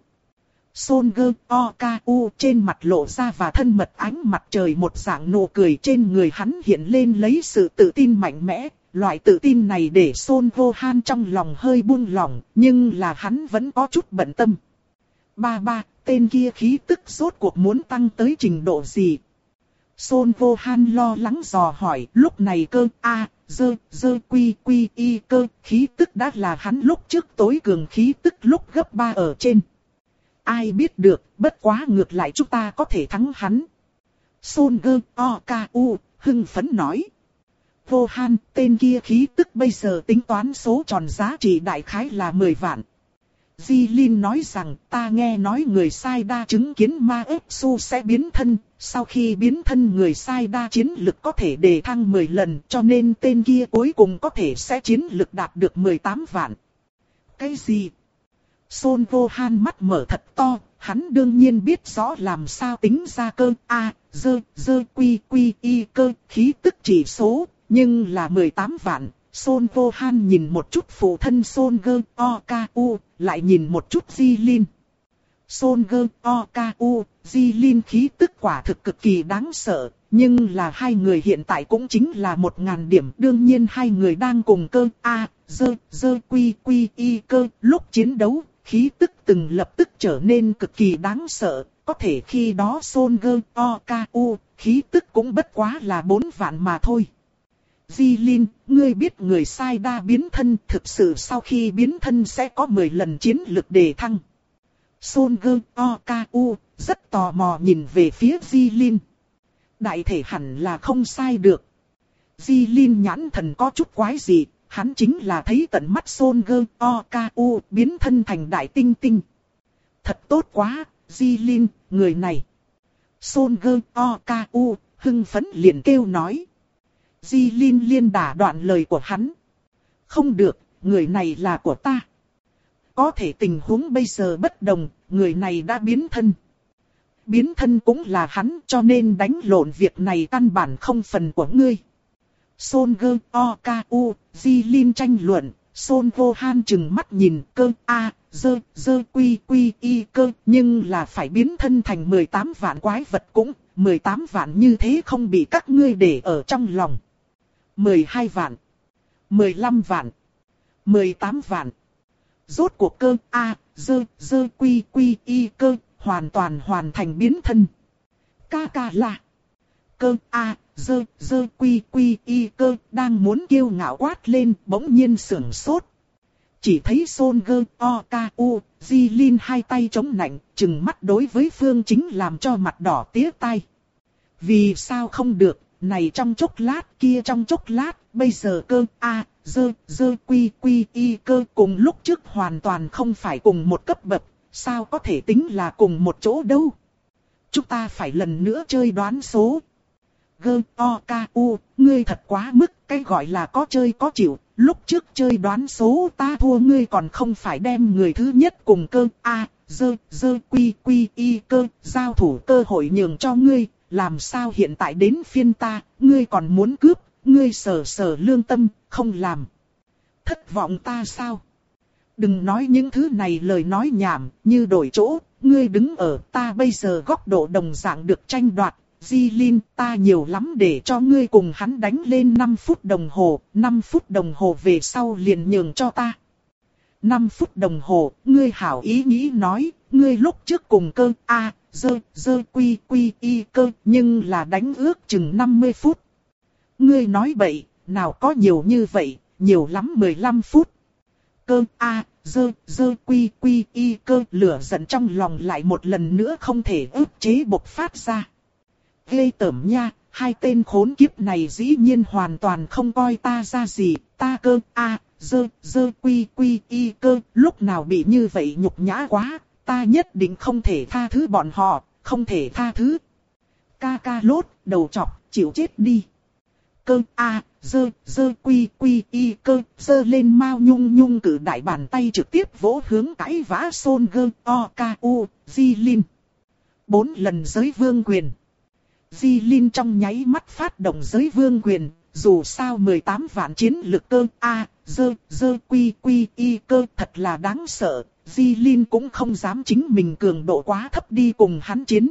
Son Gơ O K U trên mặt lộ ra và thân mật ánh mặt trời một dạng nụ cười, trên người hắn hiện lên lấy sự tự tin mạnh mẽ. Loại tự tin này để Son Gohan trong lòng hơi buông lỏng, nhưng là hắn vẫn có chút bận tâm. Ba ba, tên kia khí tức rốt cuộc muốn tăng tới trình độ gì? Son Gohan lo lắng dò hỏi, lúc này cơ a dơ dơ quy quy y cơ, khí tức đã là hắn lúc trước tối cường khí tức lúc gấp ba ở trên. Ai biết được, bất quá ngược lại chúng ta có thể thắng hắn. Son Gơ O K U hưng phấn nói. Gohan, tên kia khí tức bây giờ tính toán số tròn giá trị đại khái là mười vạn. Di Linh nói rằng, ta nghe nói người sai đa chứng kiến ma ếp su sẽ biến thân, sau khi biến thân người sai đa chiến lực có thể đề thăng mười lần, cho nên tên kia cuối cùng có thể sẽ chiến lực đạt được mười tám vạn. Cái gì? Son Gohan mắt mở thật to, hắn đương nhiên biết rõ làm sao tính ra cơ a dơ dơ quy quy y cơ khí tức chỉ số. Nhưng là mười tám vạn, Son Gohan nhìn một chút phụ thân Son Gơ O K U, lại nhìn một chút Di Linh. Son Gơ O K U, Di Linh khí tức quả thực cực kỳ đáng sợ, nhưng là hai người hiện tại cũng chính là một ngàn điểm. Đương nhiên hai người đang cùng cơ A, dơ, dơ quy quy y cơ, lúc chiến đấu, khí tức từng lập tức trở nên cực kỳ đáng sợ. Có thể khi đó Son Gơ O K U, khí tức cũng bất quá là bốn vạn mà thôi. Di Linh, ngươi biết người sai đa biến thân thực sự sau khi biến thân sẽ có mười lần chiến lực đề thăng. Son Gơ O K U rất tò mò nhìn về phía Di Linh. Đại thể hẳn là không sai được. Di Linh nhãn thần có chút quái dị, hắn chính là thấy tận mắt Son Gơ O K U biến thân thành đại tinh tinh. Thật tốt quá, Di Linh, người này. Son Gơ O K U hưng phấn liền kêu nói. Di Linh liên đả đoạn lời của hắn. Không được, người này là của ta. Có thể tình huống bây giờ bất đồng, người này đã biến thân. Biến thân cũng là hắn, cho nên đánh lộn việc này căn bản không phần của ngươi. Son Gơ O K U, Di Linh tranh luận, Son Gohan chừng mắt nhìn cơ a dơ dơ quy quy y cơ, nhưng là phải biến thân thành mười tám vạn quái vật cũng, mười tám vạn như thế không bị các ngươi để ở trong lòng. mười hai vạn, mười lăm vạn, mười tám vạn. Rốt cuộc cơ a dơ dơ quy quy y cơ hoàn toàn hoàn thành biến thân. Ca ca là cơ a dơ dơ quy quy y cơ đang muốn kiêu ngạo quát lên, bỗng nhiên sưởng sốt. Chỉ thấy Son Gơ O K U, Di Linh hai tay chống nạnh, trừng mắt đối với Phương Chính làm cho mặt đỏ tía tai. Vì sao không được? Này trong chốc lát, kia trong chốc lát, bây giờ cơ a dơ dơ quy quy y cơ cùng lúc trước hoàn toàn không phải cùng một cấp bậc, sao có thể tính là cùng một chỗ đâu. Chúng ta phải lần nữa chơi đoán số. Gơ O K U, ngươi thật quá mức, cái gọi là có chơi có chịu, lúc trước chơi đoán số ta thua ngươi còn không phải đem người thứ nhất cùng cơ a dơ dơ quy quy y cơ giao thủ cơ hội nhường cho ngươi. Làm sao hiện tại đến phiên ta, ngươi còn muốn cướp, ngươi sờ sờ lương tâm, không làm. Thất vọng ta sao? Đừng nói những thứ này lời nói nhảm, như đổi chỗ, ngươi đứng ở ta bây giờ góc độ đồng dạng được tranh đoạt. Di Linh, ta nhiều lắm để cho ngươi cùng hắn đánh lên năm phút đồng hồ, năm phút đồng hồ về sau liền nhường cho ta. năm phút đồng hồ, ngươi hảo ý nghĩ nói, ngươi lúc trước cùng cơ A, dơ, dơ quy quy y cơ, nhưng là đánh ước chừng năm mươi phút. Ngươi nói bậy, nào có nhiều như vậy, nhiều lắm mười lăm phút. Cơ A, dơ, dơ quy quy y cơ, lửa giận trong lòng lại một lần nữa không thể ức chế bộc phát ra. Ghê tởm nha, hai tên khốn kiếp này dĩ nhiên hoàn toàn không coi ta ra gì, ta cơ A, dơ, dơ quy quy y cơ, lúc nào bị như vậy nhục nhã quá, ta nhất định không thể tha thứ bọn họ, không thể tha thứ. Ca ca lốt, đầu chọc, chịu chết đi. Cơ A, dơ, dơ quy quy y cơ, dơ lên Mao Nhung Nhung cử đại bàn tay trực tiếp vỗ hướng cãi vã Son Gơ, O K U, Di Linh. Bốn lần giới vương quyền. Di Linh trong nháy mắt phát động giới vương quyền, dù sao mười tám vạn chiến lực cơ A, dơ, dơ quy quy y cơ thật là đáng sợ, Di Linh cũng không dám chính mình cường độ quá thấp đi cùng hắn chiến.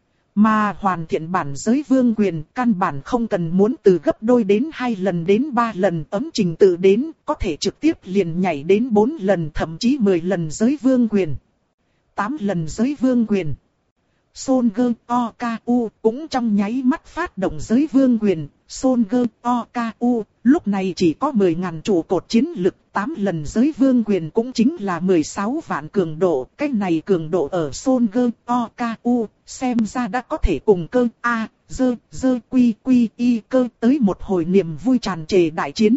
Mà hoàn thiện bản giới vương quyền căn bản không cần muốn từ gấp đôi đến hai lần đến ba lần ấm trình tự đến, có thể trực tiếp liền nhảy đến bốn lần thậm chí mười lần giới vương quyền. tám lần giới vương quyền. Son Gơ O K U cũng trong nháy mắt phát động giới vương quyền. Son Gơ O K U lúc này chỉ có mười nghìn trụ cột chiến lực, tám lần giới vương quyền cũng chính là mười sáu vạn cường độ. Cái này cường độ ở Son Gơ O K U xem ra đã có thể cùng cơ A, dơ, dơ quy quy y cơ tới một hồi niềm vui tràn trề đại chiến.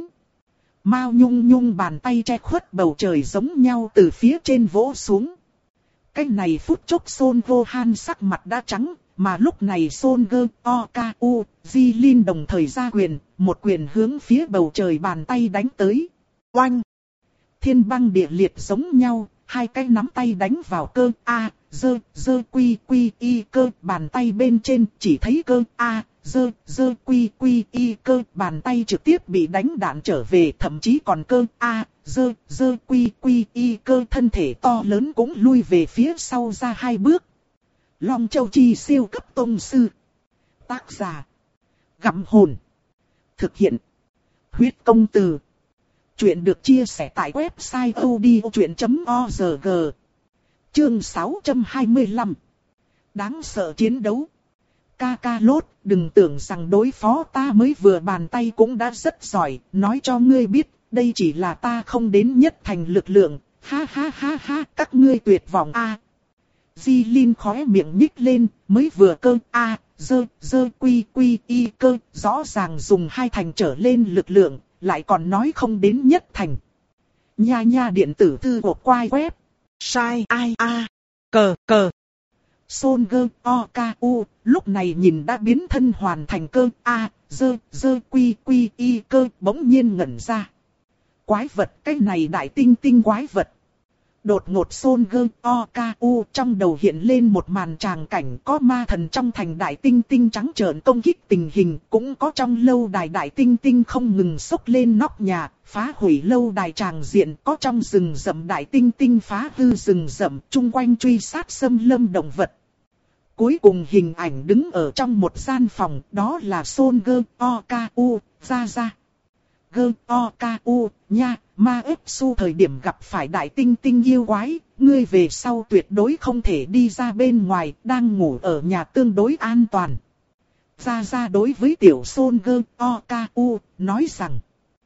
Mao Nhung Nhung bàn tay che khuất bầu trời giống nhau từ phía trên vỗ xuống. Cái này phút chốc Son Gohan sắc mặt đã trắng, mà lúc này Son Gơ O K U, Di Linh đồng thời ra quyền, một quyền hướng phía bầu trời bàn tay đánh tới. Oanh! Thiên băng địa liệt giống nhau, hai cái nắm tay đánh vào cơ A, dơ, dơ quy quy y cơ, bàn tay bên trên chỉ thấy cơ A, dơ, dơ quy quy y cơ, bàn tay trực tiếp bị đánh đạn trở về, thậm chí còn cơ A, dơ, dơ quy quy y cơ thân thể to lớn cũng lui về phía sau ra hai bước. Long Châu Chi siêu cấp tông sư. Tác giả. Gặm hồn. Thực hiện. Huyết công từ. Chuyện được chia sẻ tại website odchuyện chấm org. Chương sáu trăm hai mươi lăm. Đáng sợ chiến đấu. Ca ca lốt, đừng tưởng rằng đối phó ta mới vừa bàn tay cũng đã rất giỏi, nói cho ngươi biết, đây chỉ là ta không đến nhất thành lực lượng, ha ha ha ha, các ngươi tuyệt vọng a. Di Linh khóe miệng nhích lên, mới vừa cơ a, dơ, dơ quy quy y cơ, rõ ràng dùng hai thành trở lên lực lượng, lại còn nói không đến nhất thành. Nha nha điện tử thư của quai web. Sai ai a. Cờ cờ. Son Gơ O K U lúc này nhìn đã biến thân hoàn thành cơ A, dơ, dơ quy quy y cơ bỗng nhiên ngẩn ra. Quái vật, cái này đại tinh tinh quái vật. Đột ngột Son Gơ O K U trong đầu hiện lên một màn tràng cảnh, có ma thần trong thành đại tinh tinh trắng trợn công kích tình hình, cũng có trong lâu đài đại tinh tinh không ngừng xốc lên nóc nhà, phá hủy lâu đài tràng diện, có trong rừng rậm đại tinh tinh phá hư rừng rậm, chung quanh truy sát xâm lâm động vật. Cuối cùng hình ảnh đứng ở trong một gian phòng, đó là Son Gơ O K U, ra ra. Gơ O K U, nha, ma ếp su thời điểm gặp phải đại tinh tinh yêu quái, ngươi về sau tuyệt đối không thể đi ra bên ngoài, đang ngủ ở nhà tương đối an toàn. Ra ra đối với tiểu Son Gơ O K U, nói rằng.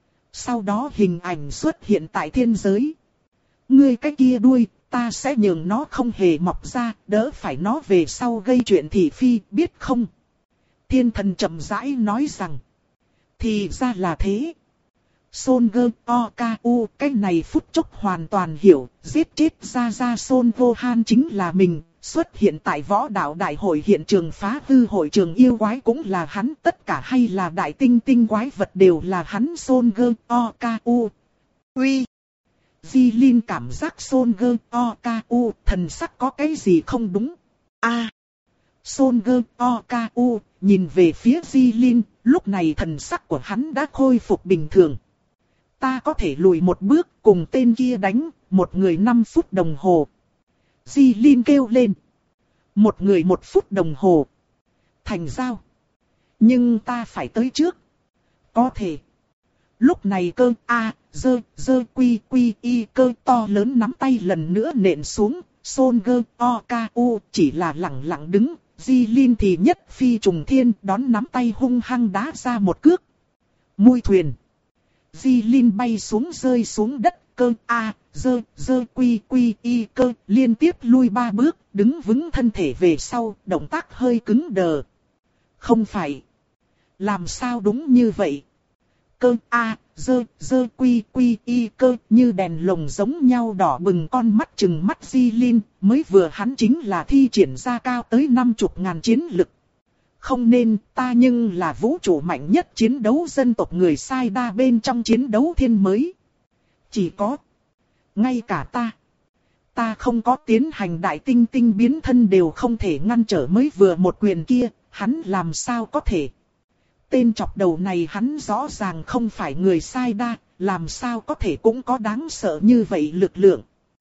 Sau đó hình ảnh xuất hiện tại thiên giới. Ngươi cái kia đuôi, ta sẽ nhường nó không hề mọc ra, đỡ phải nó về sau gây chuyện thị phi, biết không? Thiên thần chậm rãi nói rằng. Thì ra là thế. Son Gơ O K U cái này phút chốc hoàn toàn hiểu, giết chết ra ra Son Gohan chính là mình, xuất hiện tại võ đạo đại hội hiện trường phá hư hội trường yêu quái cũng là hắn, tất cả hay là đại tinh tinh quái vật đều là hắn. Son Gơ O K U. Uy. Di Linh cảm giác Son Gơ O K U thần sắc có cái gì không đúng. A. À. Son Gơ O K U nhìn về phía Di Linh, lúc này thần sắc của hắn đã khôi phục bình thường. Ta có thể lùi một bước cùng tên kia đánh, một người năm phút đồng hồ. Di Linh kêu lên. Một người một phút đồng hồ. Thành giao. Nhưng ta phải tới trước. Có thể. Lúc này cơ A, dơ, dơ quy quy y cơ to lớn nắm tay lần nữa nện xuống. Son gơ o ca u chỉ là lặng lặng đứng. Di Linh thì nhất phi trùng thiên đón nắm tay hung hăng đá ra một cước. Mui thuyền. Di Linh bay xuống rơi xuống đất. Cơ A, dơ, dơ quy quy y cơ liên tiếp lui ba bước. Đứng vững thân thể về sau, động tác hơi cứng đờ. Không phải. Làm sao đúng như vậy? Cơ A, dơ, dơ quy quy y cơ như đèn lồng giống nhau đỏ bừng con mắt chừng mắt Di Linh, mới vừa hắn chính là thi triển ra cao tới năm chục ngàn chiến lực. Không nên, ta nhưng là vũ trụ mạnh nhất chiến đấu dân tộc người sai đa bên trong chiến đấu thiên mới. Chỉ có, ngay cả ta, ta không có tiến hành đại tinh tinh biến thân đều không thể ngăn trở mới vừa một quyền kia, hắn làm sao có thể. Tên chọc đầu này hắn rõ ràng không phải người sai đa, làm sao có thể cũng có đáng sợ như vậy lực lượng.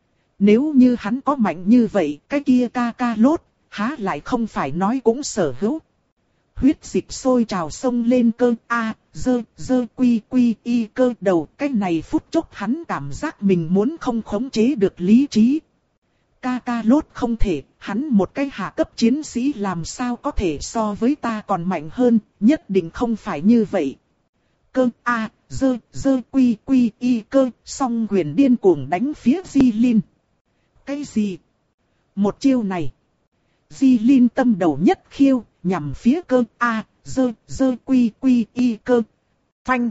Nếu như hắn có mạnh như vậy, cái kia ca ca lốt, há lại không phải nói cũng sở hữu. Huyết dịch sôi trào sông lên cơ A, dơ, dơ quy quy y cơ đầu. Cái này phút chốc hắn cảm giác mình muốn không khống chế được lý trí. Ca ca lốt không thể, hắn một cái hạ cấp chiến sĩ làm sao có thể so với ta còn mạnh hơn, nhất định không phải như vậy. Cơ A, dơ, dơ quy quy y cơ, song quyền điên cuồng đánh phía Di Linh. Cái gì? Một chiêu này. Di Linh tâm đầu nhất khiêu, nhằm phía cơ A, dơ, dơ quy quy y cơ. Phanh.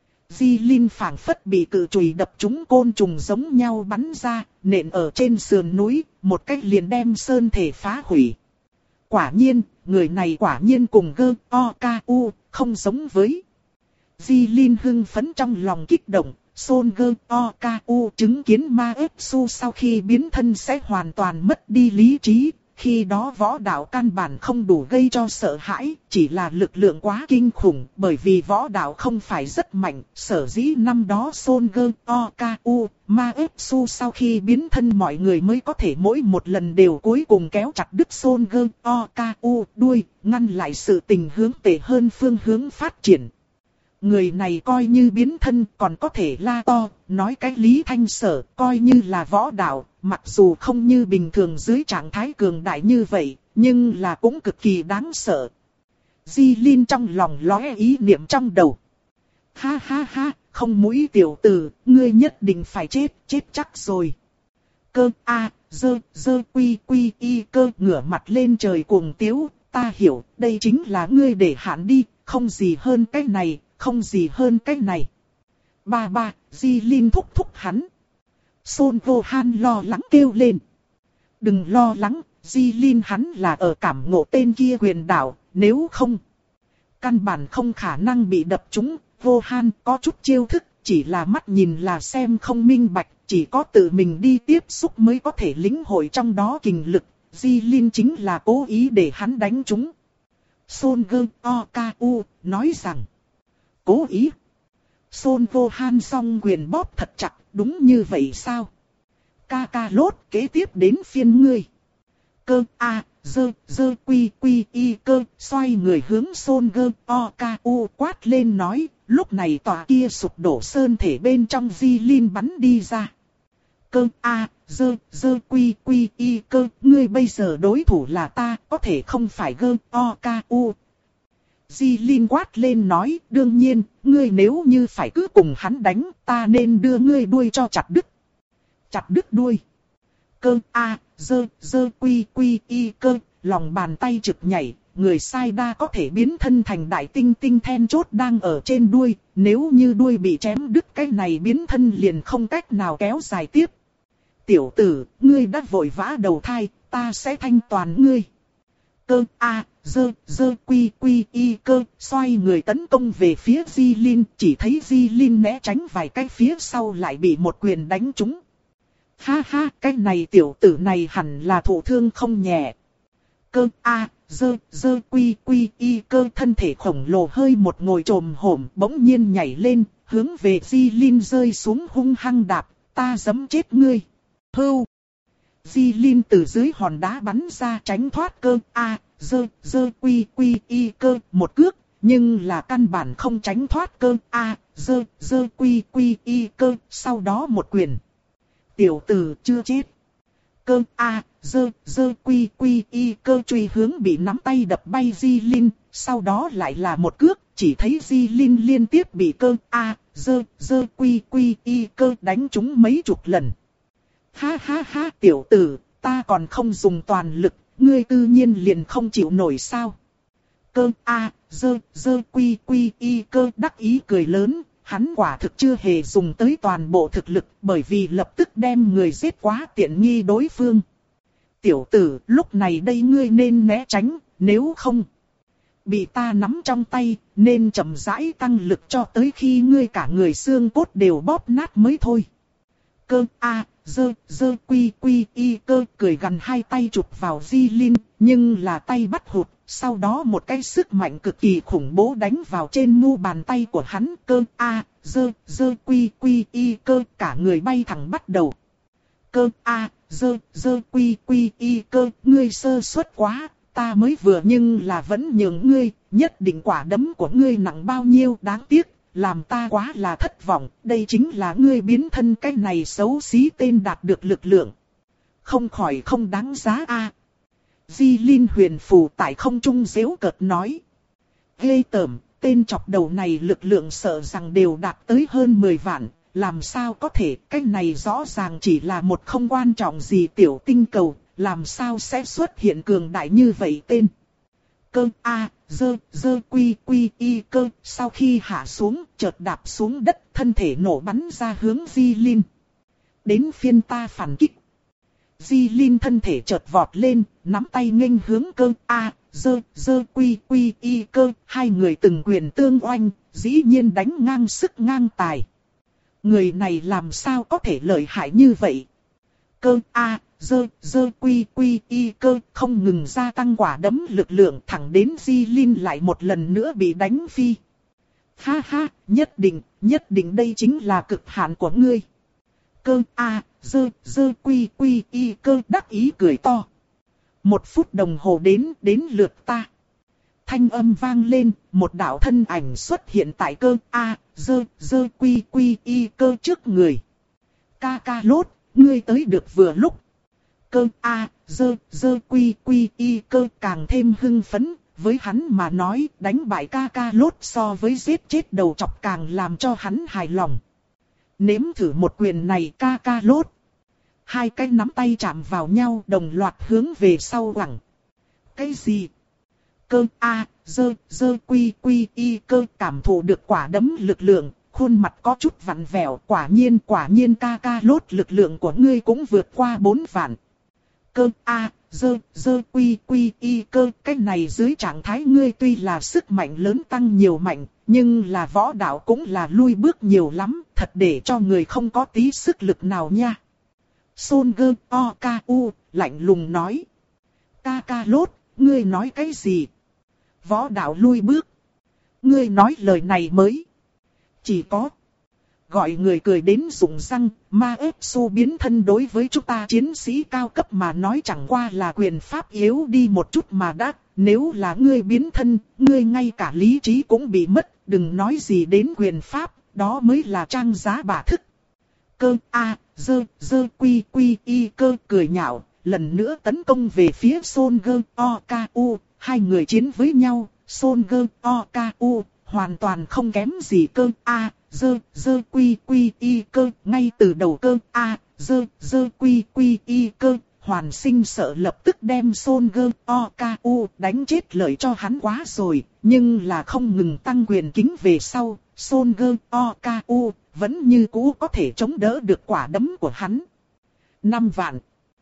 Di Linh phảng phất bị cự chùy đập trúng côn trùng giống nhau bắn ra, nện ở trên sườn núi, một cách liền đem sơn thể phá hủy. Quả nhiên, người này quả nhiên cùng gơ, o, ca, u, không giống với. Di Linh hưng phấn trong lòng kích động, Son gơ, o, ca, u chứng kiến ma ếp su sau khi biến thân sẽ hoàn toàn mất đi lý trí. Khi đó võ đạo căn bản không đủ gây cho sợ hãi, chỉ là lực lượng quá kinh khủng, bởi vì võ đạo không phải rất mạnh, sở dĩ năm đó Son gơ, o, ca, u, ma ếp su sau khi biến thân mọi người mới có thể mỗi một lần đều cuối cùng kéo chặt đứt Son gơ, o, ca, u, đuôi, ngăn lại sự tình hướng tệ hơn phương hướng phát triển. Người này coi như biến thân còn có thể la to, nói cái lý thanh sở, coi như là võ đạo, mặc dù không như bình thường dưới trạng thái cường đại như vậy, nhưng là cũng cực kỳ đáng sợ. Di Linh trong lòng lóe ý niệm trong đầu. Ha ha ha, không mũi tiểu tử, ngươi nhất định phải chết, chết chắc rồi. Cơ A, dơ, dơ quy quy y cơ ngửa mặt lên trời cuồng tiếu, ta hiểu, đây chính là ngươi để hạn đi, không gì hơn cái này. Không gì hơn cái này. Ba ba, Di Linh thúc thúc hắn. Son vô han lo lắng kêu lên. Đừng lo lắng, Di Linh hắn là ở cảm ngộ tên kia quyền đạo, nếu không. Căn bản không khả năng bị đập trúng, vô han có chút chiêu thức, chỉ là mắt nhìn là xem không minh bạch, chỉ có tự mình đi tiếp xúc mới có thể lĩnh hội trong đó kình lực. Di Linh chính là cố ý để hắn đánh trúng. Son gơ o ca u nói rằng. Cố ý. Son vô han song quyền bóp thật chặt, đúng như vậy sao? Ca ca lốt kế tiếp đến phiên ngươi. Cơ A, dơ, dơ quy quy y cơ, xoay người hướng Son gơ o ca u quát lên nói, lúc này tòa kia sụp đổ sơn thể bên trong Di Linh bắn đi ra. Cơ A, dơ, dơ quy quy y cơ, ngươi bây giờ đối thủ là ta, có thể không phải gơ o ca u. Di Linh quát lên nói, đương nhiên, ngươi nếu như phải cứ cùng hắn đánh, ta nên đưa ngươi đuôi cho chặt đứt. Chặt đứt đuôi. Cơ A, dơ, dơ quy quy y cơ, lòng bàn tay trực nhảy, người sai đa có thể biến thân thành đại tinh tinh then chốt đang ở trên đuôi, nếu như đuôi bị chém đứt cái này biến thân liền không cách nào kéo dài tiếp. Tiểu tử, ngươi đã vội vã đầu thai, ta sẽ thanh toàn ngươi. Cơ A, dơ, dơ quy quy y cơ, xoay người tấn công về phía Di Linh, chỉ thấy Di Linh né tránh vài cái phía sau lại bị một quyền đánh trúng. Ha ha, cái này tiểu tử này hẳn là thụ thương không nhẹ. Cơ A, dơ, dơ quy quy y cơ thân thể khổng lồ hơi một ngồi trồm hổm bỗng nhiên nhảy lên, hướng về Di Linh rơi xuống hung hăng đạp, ta giẫm chết ngươi. Hưu. Di Linh từ dưới hòn đá bắn ra tránh thoát cơ A, dơ, dơ quy quy y cơ một cước, nhưng là căn bản không tránh thoát cơ A, dơ, dơ quy quy y cơ, sau đó một quyền. Tiểu tử chưa chết. Cơ A, dơ, dơ quy quy y cơ truy hướng bị nắm tay đập bay Di Linh, sau đó lại là một cước, chỉ thấy Di Linh liên tiếp bị cơ A, dơ, dơ quy quy y cơ đánh trúng mấy chục lần. Ha ha ha tiểu tử, ta còn không dùng toàn lực, ngươi tự nhiên liền không chịu nổi sao. Cơ A, dơ, dơ quy quy y cơ đắc ý cười lớn, hắn quả thực chưa hề dùng tới toàn bộ thực lực bởi vì lập tức đem người giết quá tiện nghi đối phương. Tiểu tử, lúc này đây ngươi nên né tránh, nếu không bị ta nắm trong tay, nên chậm rãi tăng lực cho tới khi ngươi cả người xương cốt đều bóp nát mới thôi. Cơ A, dơ, dơ quy quy y cơ cười gằn hai tay chụp vào Di Linh, nhưng là tay bắt hụt, sau đó một cái sức mạnh cực kỳ khủng bố đánh vào trên mu bàn tay của hắn. Cơ A, dơ, dơ quy quy y cơ cả người bay thẳng bắt đầu. Cơ A, dơ, dơ quy quy y cơ, ngươi sơ suất quá, ta mới vừa nhưng là vẫn nhường ngươi, nhất định quả đấm của ngươi nặng bao nhiêu đáng tiếc. Làm ta quá là thất vọng, đây chính là ngươi biến thân cái này xấu xí tên đạt được lực lượng. Không khỏi không đáng giá a. À. Di Linh huyền phù tại không trung giễu cợt nói. Ghê tởm, tên chọc đầu này lực lượng sợ rằng đều đạt tới hơn mười vạn, làm sao có thể, cái này rõ ràng chỉ là một không quan trọng gì tiểu tinh cầu, làm sao sẽ xuất hiện cường đại như vậy tên. Cơ A, dơ, dơ quy quy y cơ, sau khi hạ xuống, chợt đạp xuống đất, thân thể nổ bắn ra hướng Di Linh. Đến phiên ta phản kích. Di Linh thân thể chợt vọt lên, nắm tay nghênh hướng cơ A, dơ, dơ quy quy y cơ, hai người từng quyền tương oanh, dĩ nhiên đánh ngang sức ngang tài. Người này làm sao có thể lợi hại như vậy? Cơ A, dơ, dơ quy quy y cơ không ngừng gia tăng quả đấm lực lượng thẳng đến Di Linh lại một lần nữa bị đánh phi. Ha ha, nhất định, nhất định đây chính là cực hạn của ngươi. Cơ A, dơ, dơ quy quy y cơ đắc ý cười to. Một phút đồng hồ đến, đến lượt ta. Thanh âm vang lên, một đạo thân ảnh xuất hiện tại cơ A, dơ, dơ quy quy y cơ trước người. Ca ca lốt, ngươi tới được vừa lúc. Cơ A, dơ, dơ quy quy y cơ càng thêm hưng phấn, với hắn mà nói đánh bại ca ca lốt so với giết chết đầu chọc càng làm cho hắn hài lòng. Nếm thử một quyền này ca ca lốt. Hai cái nắm tay chạm vào nhau đồng loạt hướng về sau quẳng. Cái gì? Cơ A, dơ, dơ quy quy y cơ cảm thụ được quả đấm lực lượng, khuôn mặt có chút vặn vẹo, quả nhiên quả nhiên ca ca lốt lực lượng của ngươi cũng vượt qua bốn vạn. Cơ A, dơ, dơ quy quy y cơ, cái này dưới trạng thái ngươi tuy là sức mạnh lớn tăng nhiều mạnh, nhưng là võ đạo cũng là lui bước nhiều lắm, thật để cho người không có tí sức lực nào nha. Son Gơ O K U lạnh lùng nói. Ca ca lốt, ngươi nói cái gì? Võ đạo lui bước. Ngươi nói lời này mới. Chỉ có gọi người cười đến rụng răng, ma ếp su biến thân đối với chúng ta chiến sĩ cao cấp mà nói chẳng qua là quyền pháp yếu đi một chút mà đã. Nếu là ngươi biến thân, ngươi ngay cả lý trí cũng bị mất, đừng nói gì đến quyền pháp, đó mới là trang giá bả thức. Cơ A, dơ, dơ quy quy y cơ cười nhạo, lần nữa tấn công về phía Son Gơ O K U, hai người chiến với nhau, Son Gơ O K U, hoàn toàn không kém gì cơ A, dơ, dơ quy quy y cơ, ngay từ đầu cơ A, dơ, dơ quy quy y cơ, hoàn sinh sợ lập tức đem Son Gơ O K U đánh chết lợi cho hắn quá rồi, nhưng là không ngừng tăng quyền kính về sau, Son Gơ O K U vẫn như cũ có thể chống đỡ được quả đấm của hắn. Năm vạn,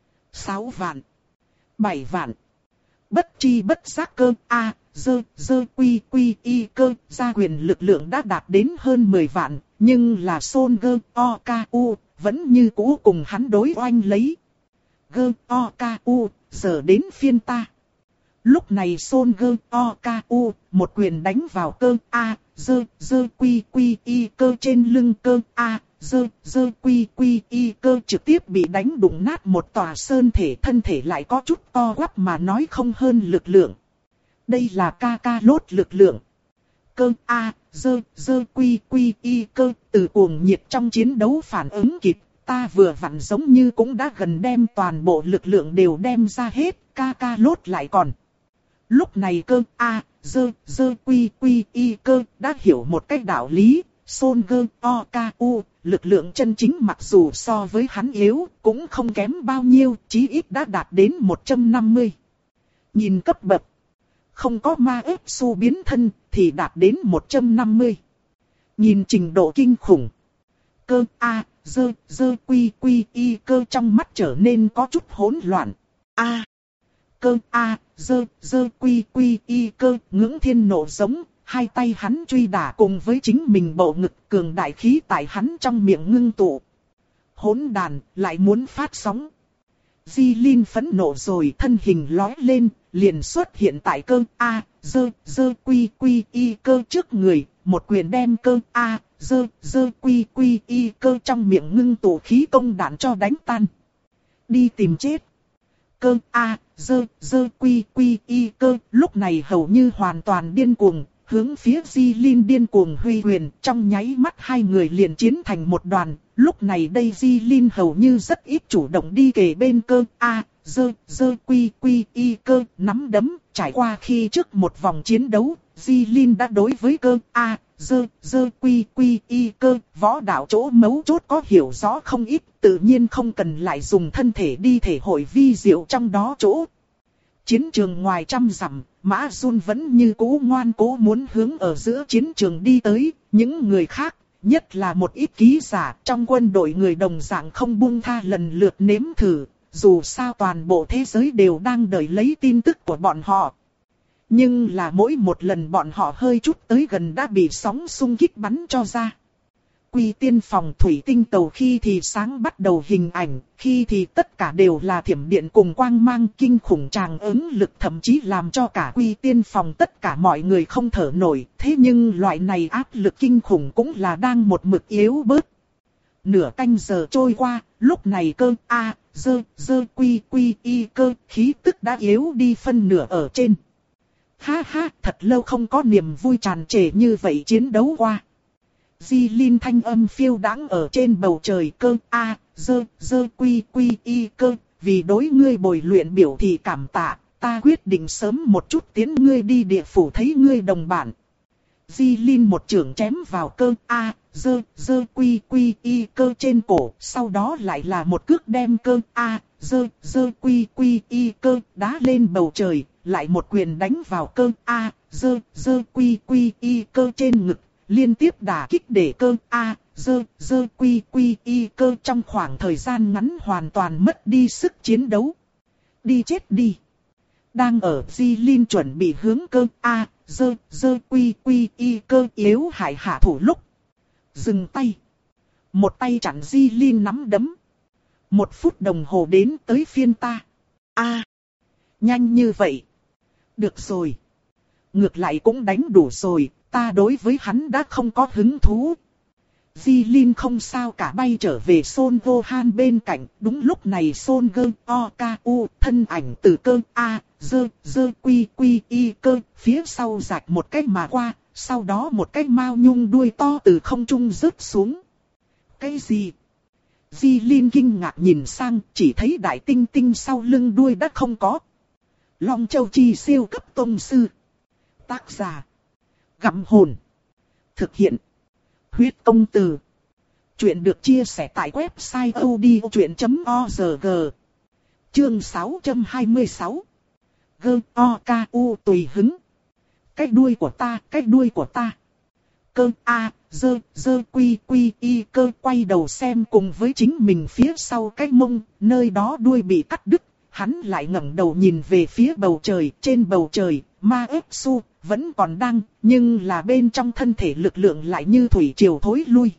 sáu vạn, bảy vạn. Bất chi bất giác cơ A, dơ, dơ quy quy y cơ, gia quyền lực lượng đã đạt đến hơn mười vạn, nhưng là Son Gơ O K U vẫn như cũ cùng hắn đối oanh lấy. Gơ O K U, giờ đến phiên ta. Lúc này Son Gơ O K U, một quyền đánh vào cơ A, dơ, dơ quy quy y cơ trên lưng cơ A, dơ, dơ quy quy y cơ trực tiếp bị đánh đụng nát một tòa sơn thể, thân thể lại có chút to quắp mà nói không hơn lực lượng. Đây là ca ca lốt lực lượng. Cơ A, dơ, dơ quy quy y cơ, từ cuồng nhiệt trong chiến đấu phản ứng kịp, ta vừa vặn giống như cũng đã gần đem toàn bộ lực lượng đều đem ra hết, ca ca lốt lại còn. Lúc này cơ A, dơ, dơ quy quy y cơ đã hiểu một cách đạo lý, Son Gơ O K U, lực lượng chân chính mặc dù so với hắn yếu, cũng không kém bao nhiêu, chí ít đã đạt đến một trăm năm mươi. Nhìn cấp bậc, không có ma ếp su biến thân thì đạt đến một trăm năm mươi. Nhìn trình độ kinh khủng, cơ A, dơ, dơ quy quy y cơ trong mắt trở nên có chút hỗn loạn. A, cơ A, dơ, dơ quy quy y cơ ngưỡng thiên nộ giống, hai tay hắn truy đả cùng với chính mình bộ ngực cường đại khí tại hắn trong miệng ngưng tụ. Hỗn đàn, lại muốn phát sóng. Di Linh phẫn nộ rồi, thân hình lói lên, liền xuất hiện tại cơ A, dơ, dơ quy quy y cơ trước người, một quyền đem cơ A, dơ, dơ quy quy y cơ trong miệng ngưng tụ khí công đạn cho đánh tan. Đi tìm chết. Cơ A, dơ, dơ quy quy y cơ lúc này hầu như hoàn toàn điên cuồng, hướng phía Di Linh điên cuồng huy quyền, trong nháy mắt hai người liền chiến thành một đoàn. Lúc này đây Di Linh hầu như rất ít chủ động đi kề bên cơ A, dơ, dơ quy quy y cơ nắm đấm, trải qua khi trước một vòng chiến đấu, Di Linh đã đối với cơ A, dơ, dơ quy quy y cơ võ đạo chỗ mấu chốt có hiểu rõ không ít, tự nhiên không cần lại dùng thân thể đi thể hội vi diệu trong đó chỗ. Chiến trường ngoài trăm dặm, Mã Jun vẫn như cũ ngoan cố muốn hướng ở giữa chiến trường đi tới, những người khác, nhất là một ít ký giả trong quân đội người đồng dạng không buông tha lần lượt nếm thử, dù sao toàn bộ thế giới đều đang đợi lấy tin tức của bọn họ. Nhưng là mỗi một lần bọn họ hơi chút tới gần đã bị sóng xung kích bắn cho ra. Quy tiên phòng thủy tinh tàu khi thì sáng bắt đầu hình ảnh, khi thì tất cả đều là thiểm điện cùng quang mang kinh khủng tràng ứng lực, thậm chí làm cho cả quy tiên phòng tất cả mọi người không thở nổi. Thế nhưng loại này áp lực kinh khủng cũng là đang một mực yếu bớt. Nửa canh giờ trôi qua, lúc này cơ A, dơ, dơ quy quy y cơ khí tức đã yếu đi phân nửa ở trên. Ha ha, thật lâu không có niềm vui tràn trề như vậy chiến đấu qua. Di Linh thanh âm phiêu đãng ở trên bầu trời, cơ A, dơ, dơ quy quy y cơ, vì đối ngươi bồi luyện biểu thị cảm tạ, ta quyết định sớm một chút tiến ngươi đi địa phủ thấy ngươi đồng bản. Di Linh một chưởng chém vào cơ A, dơ, dơ quy quy y cơ trên cổ, sau đó lại là một cước đem cơ A, dơ, dơ quy quy y cơ đá lên bầu trời, lại một quyền đánh vào cơ A, dơ, dơ quy quy y cơ trên ngực. Liên tiếp đả kích để cơ A, dơ, dơ quy quy y cơ trong khoảng thời gian ngắn hoàn toàn mất đi sức chiến đấu. Đi chết đi. Đang ở Di Linh chuẩn bị hướng cơ A, dơ, dơ quy quy y cơ yếu hại hạ thủ lúc. Dừng tay. Một tay chặn Di Linh nắm đấm. Một phút đồng hồ đến tới phiên ta. A. Nhanh như vậy. Được rồi. Ngược lại cũng đánh đủ rồi. Ta đối với hắn đã không có hứng thú. Di Linh không sao cả bay trở về Son Gohan bên cạnh. Đúng lúc này Son Gơ O K U thân ảnh từ cơ A, dơ, dơ quy quy y cơ phía sau rạch một cái mà qua. Sau đó một cái mao nhung đuôi to từ không trung rớt xuống. Cái gì? Di Linh kinh ngạc nhìn sang, chỉ thấy đại tinh tinh sau lưng đuôi đã không có. Long Châu Chi siêu cấp tông sư. Tác giả Gặm Hồn. Thực hiện Huyết Công Từ. Chuyện được chia sẻ tại website odchuyện chấm org. Chương sáu trăm hai mươi sáu. Gơ O K U tùy hứng. Cái đuôi của ta, cái đuôi của ta. Cơ A, dơ, dơ quy quy y cơ quay đầu xem cùng với chính mình phía sau cái mông, nơi đó đuôi bị cắt đứt. Hắn lại ngẩng đầu nhìn về phía bầu trời, trên bầu trời, ma ếp su vẫn còn đang, nhưng là bên trong thân thể lực lượng lại như thủy triều thối lui.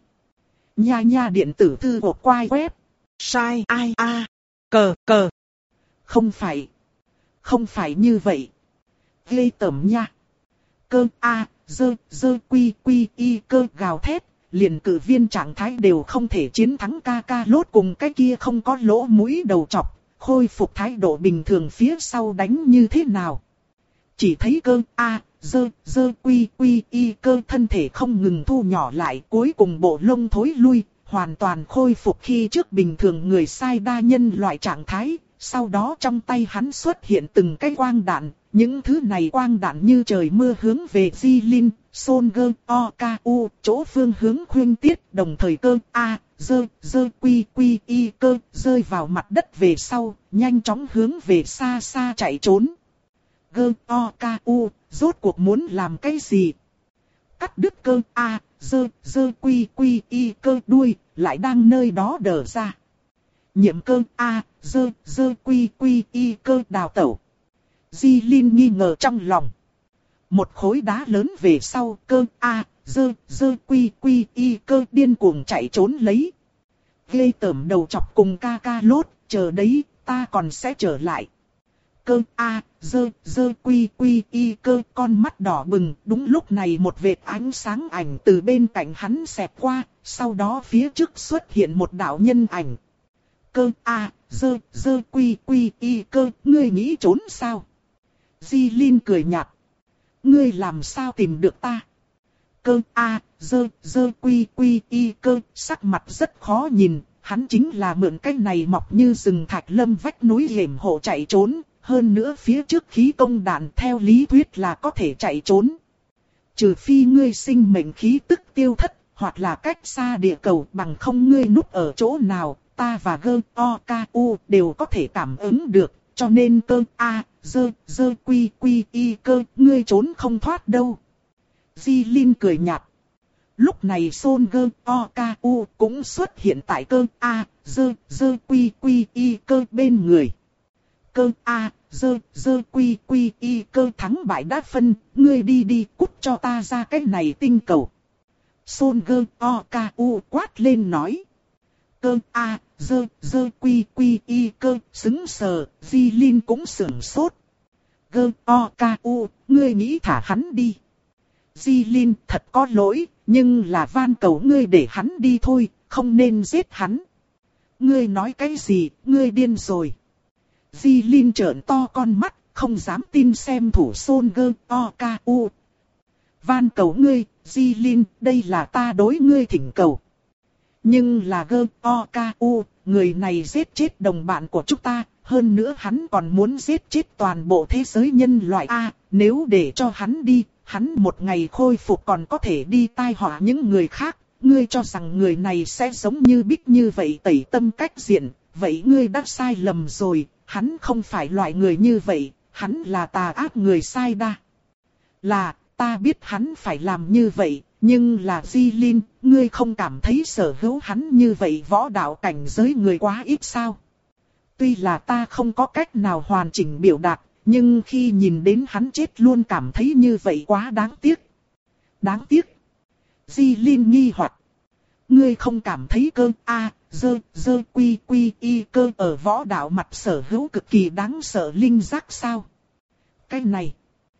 Nha nha điện tử thư của quai web. Sai ai a. Cờ cờ. Không phải. Không phải như vậy. ghê tởm nha. Cơ a, dơ, dơ quy quy y cơ gào thét, liền cử viên trạng thái đều không thể chiến thắng ca ca lốt cùng cái kia không có lỗ mũi đầu chọc, khôi phục thái độ bình thường phía sau đánh như thế nào. Chỉ thấy cơ a, dơ, dơ quy quy y cơ thân thể không ngừng thu nhỏ lại, cuối cùng bộ lông thối lui, hoàn toàn khôi phục khi trước bình thường người sai đa nhân loại trạng thái. Sau đó trong tay hắn xuất hiện từng cái quang đạn, những thứ này quang đạn như trời mưa hướng về Jilin, Soldier, Oku, chỗ phương hướng khuyên tiết, đồng thời cơ A, dơ, dơ quy quy y cơ, rơi vào mặt đất về sau, nhanh chóng hướng về xa xa chạy trốn. Gơ, Oku, rốt cuộc muốn làm cái gì? Cắt đứt cơ A, dơ, dơ quy quy y cơ đuôi, lại đang nơi đó đờ ra. Nhiệm cơ A, dơ, dơ quy quy y cơ đào tẩu. Jilin nghi ngờ trong lòng. Một khối đá lớn về sau, cơ A, dơ, dơ quy quy y cơ điên cuồng chạy trốn lấy. Ghê tởm đầu chọc cùng ca ca lốt, chờ đấy, ta còn sẽ trở lại. Cơ A, dơ, dơ quy quy y cơ con mắt đỏ bừng, đúng lúc này một vệt ánh sáng ảnh từ bên cạnh hắn xẹt qua, sau đó phía trước xuất hiện một đạo nhân ảnh. Cơ A, dơ, dơ quy quy y cơ, ngươi nghĩ trốn sao? Jilin cười nhạt. Ngươi làm sao tìm được ta? Cơ A, dơ, dơ quy quy y cơ, sắc mặt rất khó nhìn, hắn chính là mượn cái này mọc như rừng thạch lâm vách núi hiểm hộ chạy trốn, hơn nữa phía trước khí công đạn theo lý thuyết là có thể chạy trốn. Trừ phi ngươi sinh mệnh khí tức tiêu thất, hoặc là cách xa địa cầu bằng không ngươi núp ở chỗ nào. Ta và gơ o ca u đều có thể cảm ứng được, cho nên cơ a, dơ, dơ quy quy y cơ, ngươi trốn không thoát đâu. Jilin cười nhạt. Lúc này Son gơ o ca u cũng xuất hiện tại cơ a, dơ, dơ quy quy y cơ bên người. Cơ a, dơ, dơ quy quy y cơ thắng bại đã phân, ngươi đi đi cút cho ta ra cái này tinh cầu. Son gơ o ca u quát lên nói. Cơ a, dơ, dơ quy quy y cơ, xứng sờ, Jilin cũng sưởng sốt. Gơ o ca u, ngươi nghĩ thả hắn đi. Jilin thật có lỗi, nhưng là van cầu ngươi để hắn đi thôi, không nên giết hắn. Ngươi nói cái gì, ngươi điên rồi. Jilin trợn to con mắt, không dám tin xem thủ Son gơ o ca u. Van cầu ngươi, Jilin, đây là ta đối ngươi thỉnh cầu. Nhưng là gơ o ca u, người này giết chết đồng bạn của chúng ta, hơn nữa hắn còn muốn giết chết toàn bộ thế giới nhân loại A, nếu để cho hắn đi, hắn một ngày khôi phục còn có thể đi tai họa những người khác, ngươi cho rằng người này sẽ giống như Bích như vậy tẩy tâm cách diện, vậy ngươi đã sai lầm rồi, hắn không phải loại người như vậy, hắn là tà ác người sai đa. Là, ta biết hắn phải làm như vậy. Nhưng là Jilin, ngươi không cảm thấy sở hữu hắn như vậy võ đạo cảnh giới người quá ít sao? Tuy là ta không có cách nào hoàn chỉnh biểu đạt, nhưng khi nhìn đến hắn chết luôn cảm thấy như vậy quá đáng tiếc. Đáng tiếc. Jilin nghi hoặc. Ngươi không cảm thấy cơ a, dơ, dơ quy quy y cơ ở võ đạo mặt sở hữu cực kỳ đáng sợ linh giác sao? Cái này.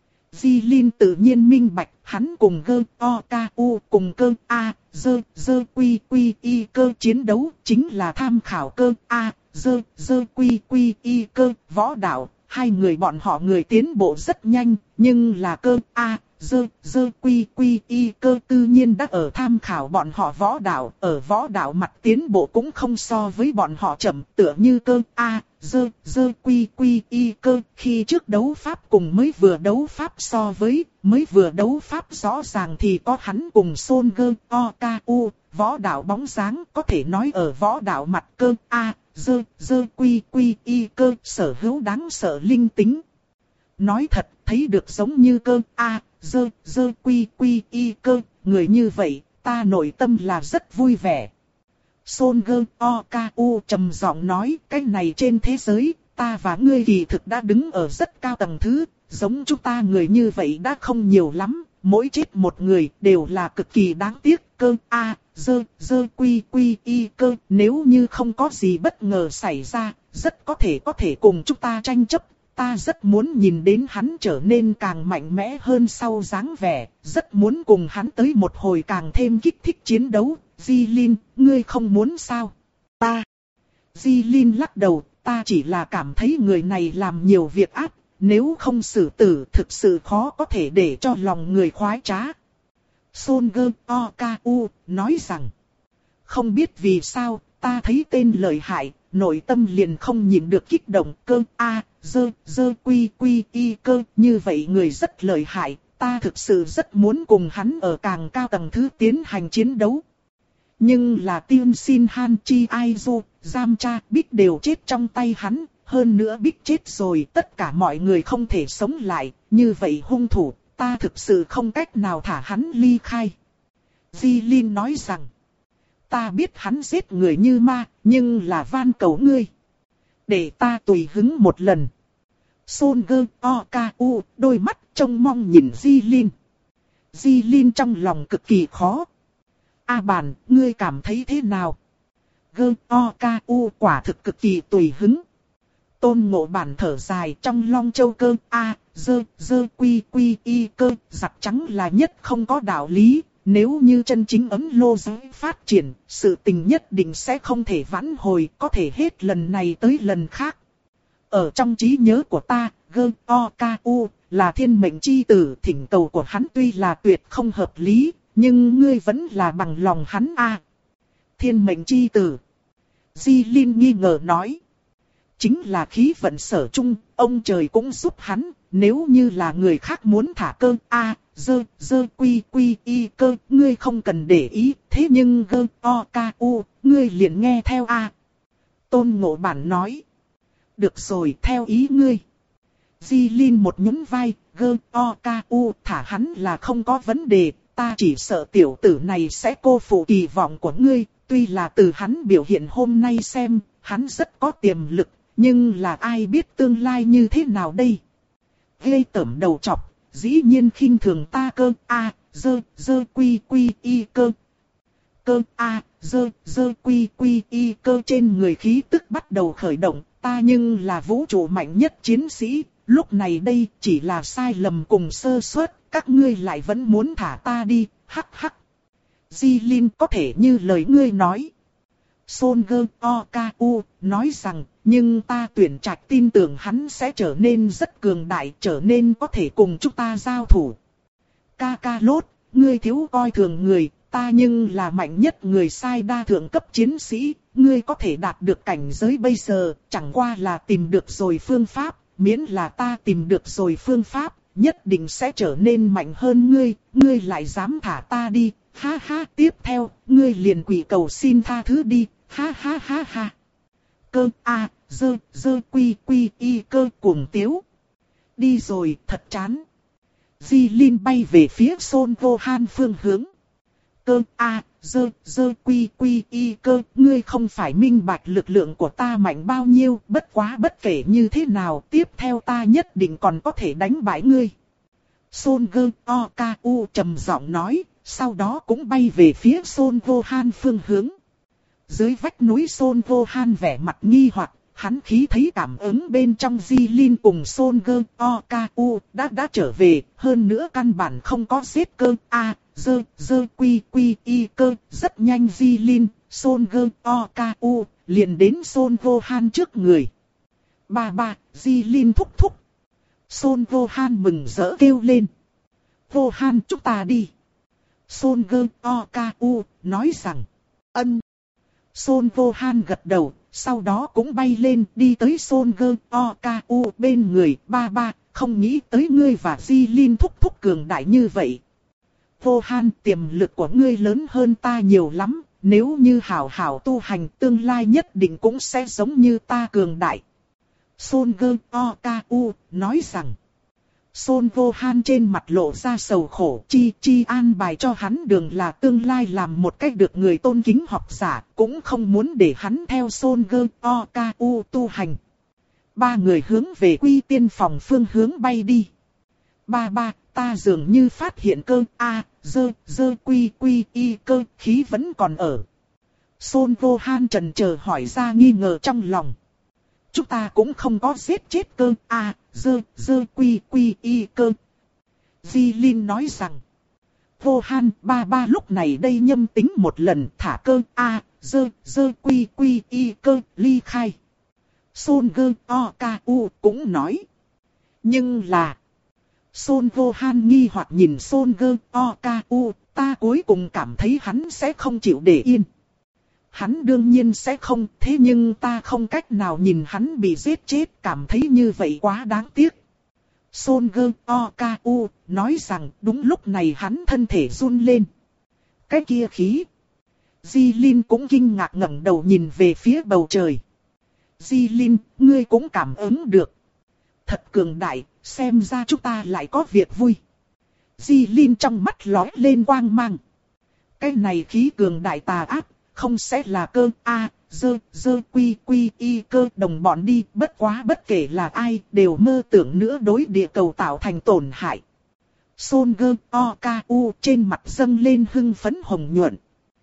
Jilin tự nhiên minh bạch, hắn cùng gơ o ca u cùng cơ a, dơ, dơ quy quy y cơ chiến đấu chính là tham khảo cơ a, dơ, dơ quy quy y cơ võ đạo. Hai người bọn họ người tiến bộ rất nhanh, nhưng là cơ a, dơ, dơ quy quy y cơ tự nhiên đã ở tham khảo bọn họ võ đạo, ở võ đạo mặt tiến bộ cũng không so với bọn họ chậm, tựa như cơ a, dơ, dơ quy quy y cơ khi trước đấu pháp cùng mới vừa đấu pháp so với, mới vừa đấu pháp rõ ràng thì có hắn cùng Son gơ o ca u, võ đạo bóng dáng có thể nói ở võ đạo mặt cơ a, dơ, dơ quy quy y cơ sở hữu đáng sợ linh tính. Nói thật, thấy được giống như cơ a, dơ, dơ quy quy y cơ, người như vậy, ta nội tâm là rất vui vẻ. Son gơ o ca u trầm giọng nói, cái này trên thế giới, ta và ngươi kỳ thực đã đứng ở rất cao tầng thứ, giống chúng ta người như vậy đã không nhiều lắm, mỗi chết một người đều là cực kỳ đáng tiếc. Cơ a, dơ, dơ quy quy y cơ, nếu như không có gì bất ngờ xảy ra, rất có thể có thể cùng chúng ta tranh chấp. ta rất muốn nhìn đến hắn trở nên càng mạnh mẽ hơn sau dáng vẻ, rất muốn cùng hắn tới một hồi càng thêm kích thích chiến đấu. Jilin, ngươi không muốn sao? Ta. Jilin lắc đầu, ta chỉ là cảm thấy người này làm nhiều việc ác, nếu không xử tử thực sự khó có thể để cho lòng người khoái trá. Son Go Oku nói rằng, không biết vì sao, ta thấy tên lợi hại, nội tâm liền không nhịn được kích động. Cơ a dơ dơ quy quy y cơ, như vậy người rất lợi hại, ta thực sự rất muốn cùng hắn ở càng cao tầng thứ tiến hành chiến đấu. Nhưng là Tiên Sin Han Chi Aizu, Giam Cha, Bích đều chết trong tay hắn, hơn nữa Bích chết rồi, tất cả mọi người không thể sống lại, như vậy hung thủ, ta thực sự không cách nào thả hắn ly khai. Jilin nói rằng, ta biết hắn giết người như ma, nhưng là van cầu ngươi, để ta tùy hứng một lần. Son Go Oku đôi mắt trông mong nhìn Jilin. Jilin trong lòng cực kỳ khó. A Bàn, ngươi cảm thấy thế nào? Go Oku quả thực cực kỳ tùy hứng. Tôn Ngộ Bản thở dài, trong Long Châu cơ a dơ dơ quy quy y cơ, giặc trắng là nhất không có đạo lý. Nếu như chân chính ấm lô giới phát triển, sự tình nhất định sẽ không thể vãn hồi, có thể hết lần này tới lần khác. Ở trong trí nhớ của ta, Go Oku là thiên mệnh chi tử, thỉnh cầu của hắn tuy là tuyệt không hợp lý, nhưng ngươi vẫn là bằng lòng hắn a. À, thiên mệnh chi tử. Jilin nghi ngờ nói. Chính là khí vận sở chung, ông trời cũng giúp hắn, nếu như là người khác muốn thả cơ a dơ dơ quy quy y cơ, ngươi không cần để ý, thế nhưng Go Oku, ngươi liền nghe theo a. À, Tôn Ngộ Bản nói. Được rồi, theo ý ngươi. Jilin một nhún vai, Go Oku thả hắn là không có vấn đề, ta chỉ sợ tiểu tử này sẽ cô phụ kỳ vọng của ngươi, tuy là từ hắn biểu hiện hôm nay xem, hắn rất có tiềm lực, nhưng là ai biết tương lai như thế nào đây? Ghê tởm đầu chọc, dĩ nhiên khinh thường ta cơ a dơ dơ quy quy y cơ. Cơ a dơ dơ quy quy y cơ trên người khí tức bắt đầu khởi động, ta nhưng là vũ trụ mạnh nhất chiến sĩ, lúc này đây chỉ là sai lầm cùng sơ suất, các ngươi lại vẫn muốn thả ta đi, hắc hắc. Jilin có thể như lời ngươi nói. Son Go Oku nói rằng, nhưng ta tuyển trạch tin tưởng hắn sẽ trở nên rất cường đại, trở nên có thể cùng chúng ta giao thủ. Kakarot, ngươi thiếu coi thường người, ta nhưng là mạnh nhất người sai đa thượng cấp chiến sĩ, ngươi có thể đạt được cảnh giới bây giờ, chẳng qua là tìm được rồi phương pháp, miễn là ta tìm được rồi phương pháp, nhất định sẽ trở nên mạnh hơn ngươi, ngươi lại dám thả ta đi, ha ha, tiếp theo, ngươi liền quỳ cầu xin tha thứ đi, ha ha ha ha. Cơ a dơ dơ quy quy y cơ cuồng tiếu. Đi rồi, thật chán. Jilin bay về phía Son Gohan phương hướng. Cơ a dơ dơ quy quy y cơ, ngươi không phải minh bạch lực lượng của ta mạnh bao nhiêu, bất quá bất kể như thế nào, tiếp theo ta nhất định còn có thể đánh bại ngươi. Son Go Oku trầm giọng nói, sau đó cũng bay về phía Son Gohan phương hướng. Dưới vách núi Son Gohan vẻ mặt nghi hoặc, hắn khí thấy cảm ứng bên trong Jilin cùng Son Go Oku đã đã trở về, hơn nữa căn bản không có giết cơ a dơ dơ quy quy y cơ, rất nhanh Jilin, Son Go Oku liền đến Son Gohan trước người. Ba ba, Jilin thúc thúc. Son Gohan mừng rỡ kêu lên. Gohan, chúng ta đi. Son Go Oku nói rằng, ân. Son Gohan gật đầu, sau đó cũng bay lên đi tới Son Go Oku bên người. Ba ba, không nghĩ tới ngươi và Jilin thúc thúc cường đại như vậy. Gohan, tiềm lực của ngươi lớn hơn ta nhiều lắm, nếu như hảo hảo tu hành tương lai nhất định cũng sẽ giống như ta cường đại. Son Go Oku nói rằng, Son Gohan trên mặt lộ ra sầu khổ, chi chi an bài cho hắn đường là tương lai làm một cách được người tôn kính học giả, cũng không muốn để hắn theo Son Go Oku tu hành. Ba người hướng về Quy Tiên phòng phương hướng bay đi. Ba ba, ta dường như phát hiện cơ a dơ dơ quy quy y cơ, khí vẫn còn ở. Son Gohan trần chờ hỏi ra nghi ngờ trong lòng. Chúng ta cũng không có giết chết cơ a dơ, dơ quy quy y cơ. Di Linh nói rằng. Vô Han ba ba lúc này đây nhâm tính một lần thả cơ A, dơ, dơ quy quy y cơ ly khai. Son gơ o ca u cũng nói. Nhưng là. Son Vô Han nghi hoặc nhìn Son gơ o ca u, ta cuối cùng cảm thấy hắn sẽ không chịu để yên. Hắn đương nhiên sẽ không, thế nhưng ta không cách nào nhìn hắn bị giết chết, cảm thấy như vậy quá đáng tiếc. Son gơ o ca u nói rằng đúng lúc này hắn thân thể run lên. Cái kia khí. Di Linh cũng kinh ngạc ngẩng đầu nhìn về phía bầu trời. Di Linh, ngươi cũng cảm ứng được. Thật cường đại, xem ra chúng ta lại có việc vui. Di Linh trong mắt lóe lên quang mang. Cái này khí cường đại tà ác, không sẽ là cơ A, dơ, dơ quy quy y cơ đồng bọn đi, bất quá bất kể là ai, đều mơ tưởng nữa đối địa cầu tạo thành tổn hại. Son gơ o ca u trên mặt dâng lên hưng phấn hồng nhuận.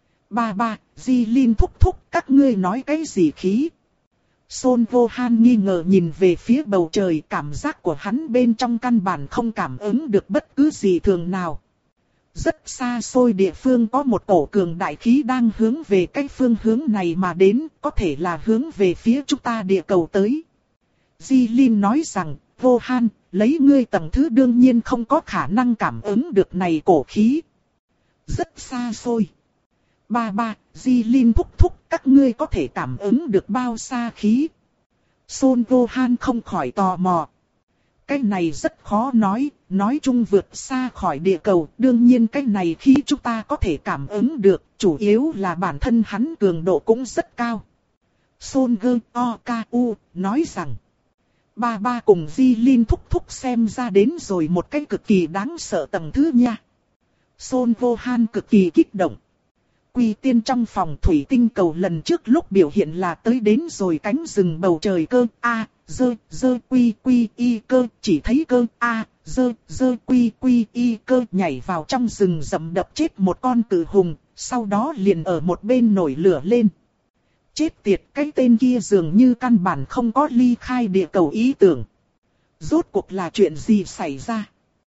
Ba ba, Di Linh thúc thúc, các ngươi nói cái gì khí? Son Vô Han nghi ngờ nhìn về phía bầu trời, cảm giác của hắn bên trong căn bản không cảm ứng được bất cứ gì thường nào. Rất xa xôi địa phương có một cổ cường đại khí đang hướng về cái phương hướng này mà đến, có thể là hướng về phía chúng ta địa cầu tới. Di Linh nói rằng, Vô Han, lấy ngươi tầng thứ đương nhiên không có khả năng cảm ứng được này cổ khí. Rất xa xôi. Ba ba, Di Linh thúc thúc, các ngươi có thể cảm ứng được bao xa khí? Son Vô Han không khỏi tò mò. Cái này rất khó nói, nói chung vượt xa khỏi địa cầu, đương nhiên cái này khi chúng ta có thể cảm ứng được, chủ yếu là bản thân hắn cường độ cũng rất cao. Son gơ o ca u nói rằng, ba ba cùng Di Linh thúc thúc xem ra đến rồi một cái cực kỳ đáng sợ tầng thứ nha. Son Vô Han cực kỳ kích động. Quy tiên trong phòng thủy tinh cầu lần trước lúc biểu hiện là tới đến rồi cánh rừng bầu trời cơ A, dơ, dơ quy quy y cơ, chỉ thấy cơ A, dơ, dơ quy quy y cơ nhảy vào trong rừng rậm đập chết một con cự hùng, sau đó liền ở một bên nổi lửa lên. Chết tiệt, cái tên kia dường như căn bản không có ly khai địa cầu ý tưởng. Rốt cuộc là chuyện gì xảy ra?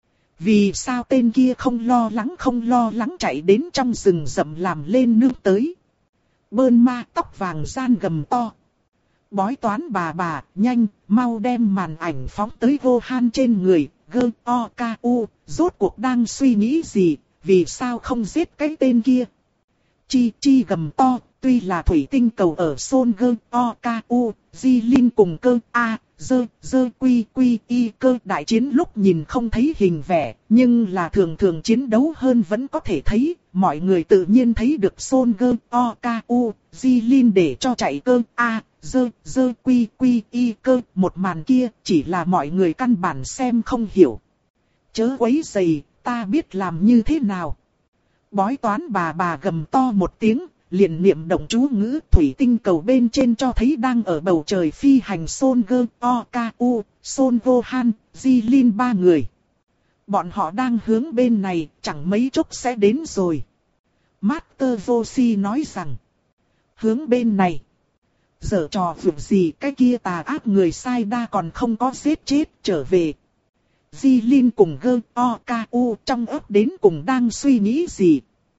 Vì sao tên kia không lo lắng không lo lắng chạy đến trong rừng rậm làm lên nương tới? Bơn ma tóc vàng gian gầm to. Bói toán bà bà, nhanh, mau đem màn ảnh phóng tới Vô Han trên người, gơ, o, ca, u, rốt cuộc đang suy nghĩ gì, vì sao không giết cái tên kia? Chi chi gầm to, tuy là thủy tinh cầu ở Son gơ, o, ca, u, Di Linh cùng cơ, a, dơ, dơ quy quy y cơ đại chiến lúc nhìn không thấy hình vẽ, nhưng là thường thường chiến đấu hơn vẫn có thể thấy, mọi người tự nhiên thấy được Son gơ, o, ca, u, Di Linh để cho chạy cơ, a, dơ, dơ quy quy y cơ, một màn kia chỉ là mọi người căn bản xem không hiểu. Chớ quấy rầy, ta biết làm như thế nào. Bói toán bà bà gầm to một tiếng, liền niệm động chú ngữ thủy tinh cầu bên trên cho thấy đang ở bầu trời phi hành Son gơ, o, ca, u, Son Vô Han, Di Linh ba người. Bọn họ đang hướng bên này, chẳng mấy chốc sẽ đến rồi. Master Vô-si nói rằng, hướng bên này. Giở trò việc gì, cái kia tà ác người sai đa còn không có giết chết trở về. Di Linh cùng gơ, o, ca, u trong ấp đến cùng đang suy nghĩ gì.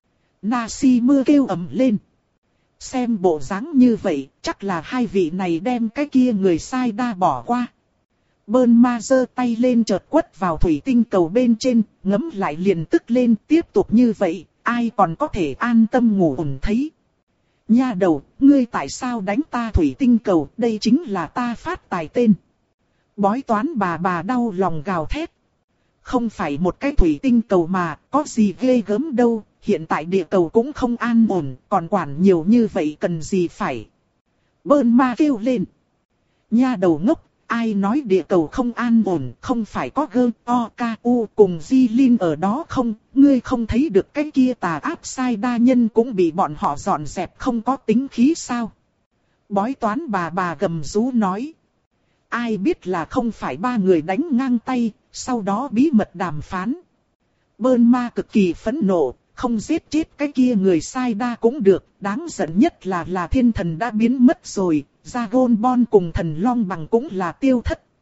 Nasi mưa kêu ầm lên. Xem bộ dáng như vậy, chắc là hai vị này đem cái kia người sai đa bỏ qua. Bơn ma giơ tay lên chợt quất vào thủy tinh cầu bên trên, ngấm lại liền tức lên, tiếp tục như vậy, ai còn có thể an tâm ngủ ổn thấy. Nha đầu, ngươi tại sao đánh ta thủy tinh cầu, đây chính là ta phát tài tên. Bói toán bà bà đau lòng gào thét. Không phải một cái thủy tinh cầu mà, có gì ghê gớm đâu, hiện tại địa cầu cũng không an ổn, còn quản nhiều như vậy cần gì phải. Bơn ma kêu lên. Nha đầu ngốc, ai nói địa cầu không an ổn, không phải có gơ, o, ca, u cùng Di Linh ở đó không, ngươi không thấy được cái kia tà áp sai đa nhân cũng bị bọn họ dọn dẹp không có tính khí sao. Bói toán bà bà gầm rú nói. Ai biết là không phải ba người đánh ngang tay, sau đó bí mật đàm phán. Bơn ma cực kỳ phẫn nộ, không giết chết cái kia người sai đa cũng được, đáng giận nhất là là thiên thần đã biến mất rồi, Dragon Ball cùng thần long bằng cũng là tiêu thất.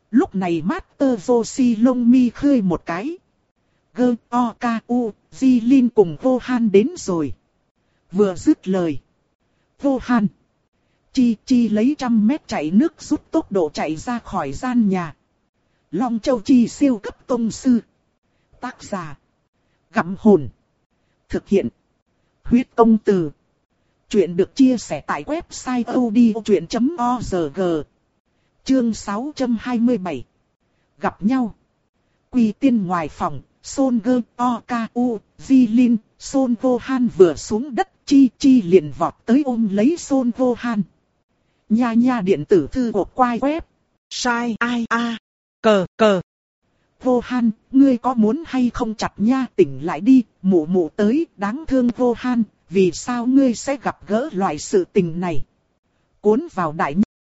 Lúc này Master Yoshi lông mi khơi một cái. Gơ, o, ca, u, Jilin cùng Vô Han đến rồi. Vừa dứt lời. Vô Han. Chi Chi lấy trăm mét chạy nước rút tốc độ chạy ra khỏi gian nhà. Long Châu Chi siêu cấp tông sư. Tác giả. Gặm hồn. Thực hiện. Huyết công từ. Chuyện được chia sẻ tại website odchuyện chấm org. Chương sáu trăm hai mươi bảy. Gặp nhau. Quy tiên ngoài phòng, Son Gơ, O, K, U, Jilin, Son Vô Han vừa xuống đất, Chi Chi liền vọt tới ôm lấy Son Vô Han. Nha nha điện tử thư hộp quai web. Sai ai a cờ cờ. Vô Han, ngươi có muốn hay không chặt nha, tỉnh lại đi, mụ mụ tới, đáng thương Vô Han, vì sao ngươi sẽ gặp gỡ loại sự tình này? Cuốn vào đại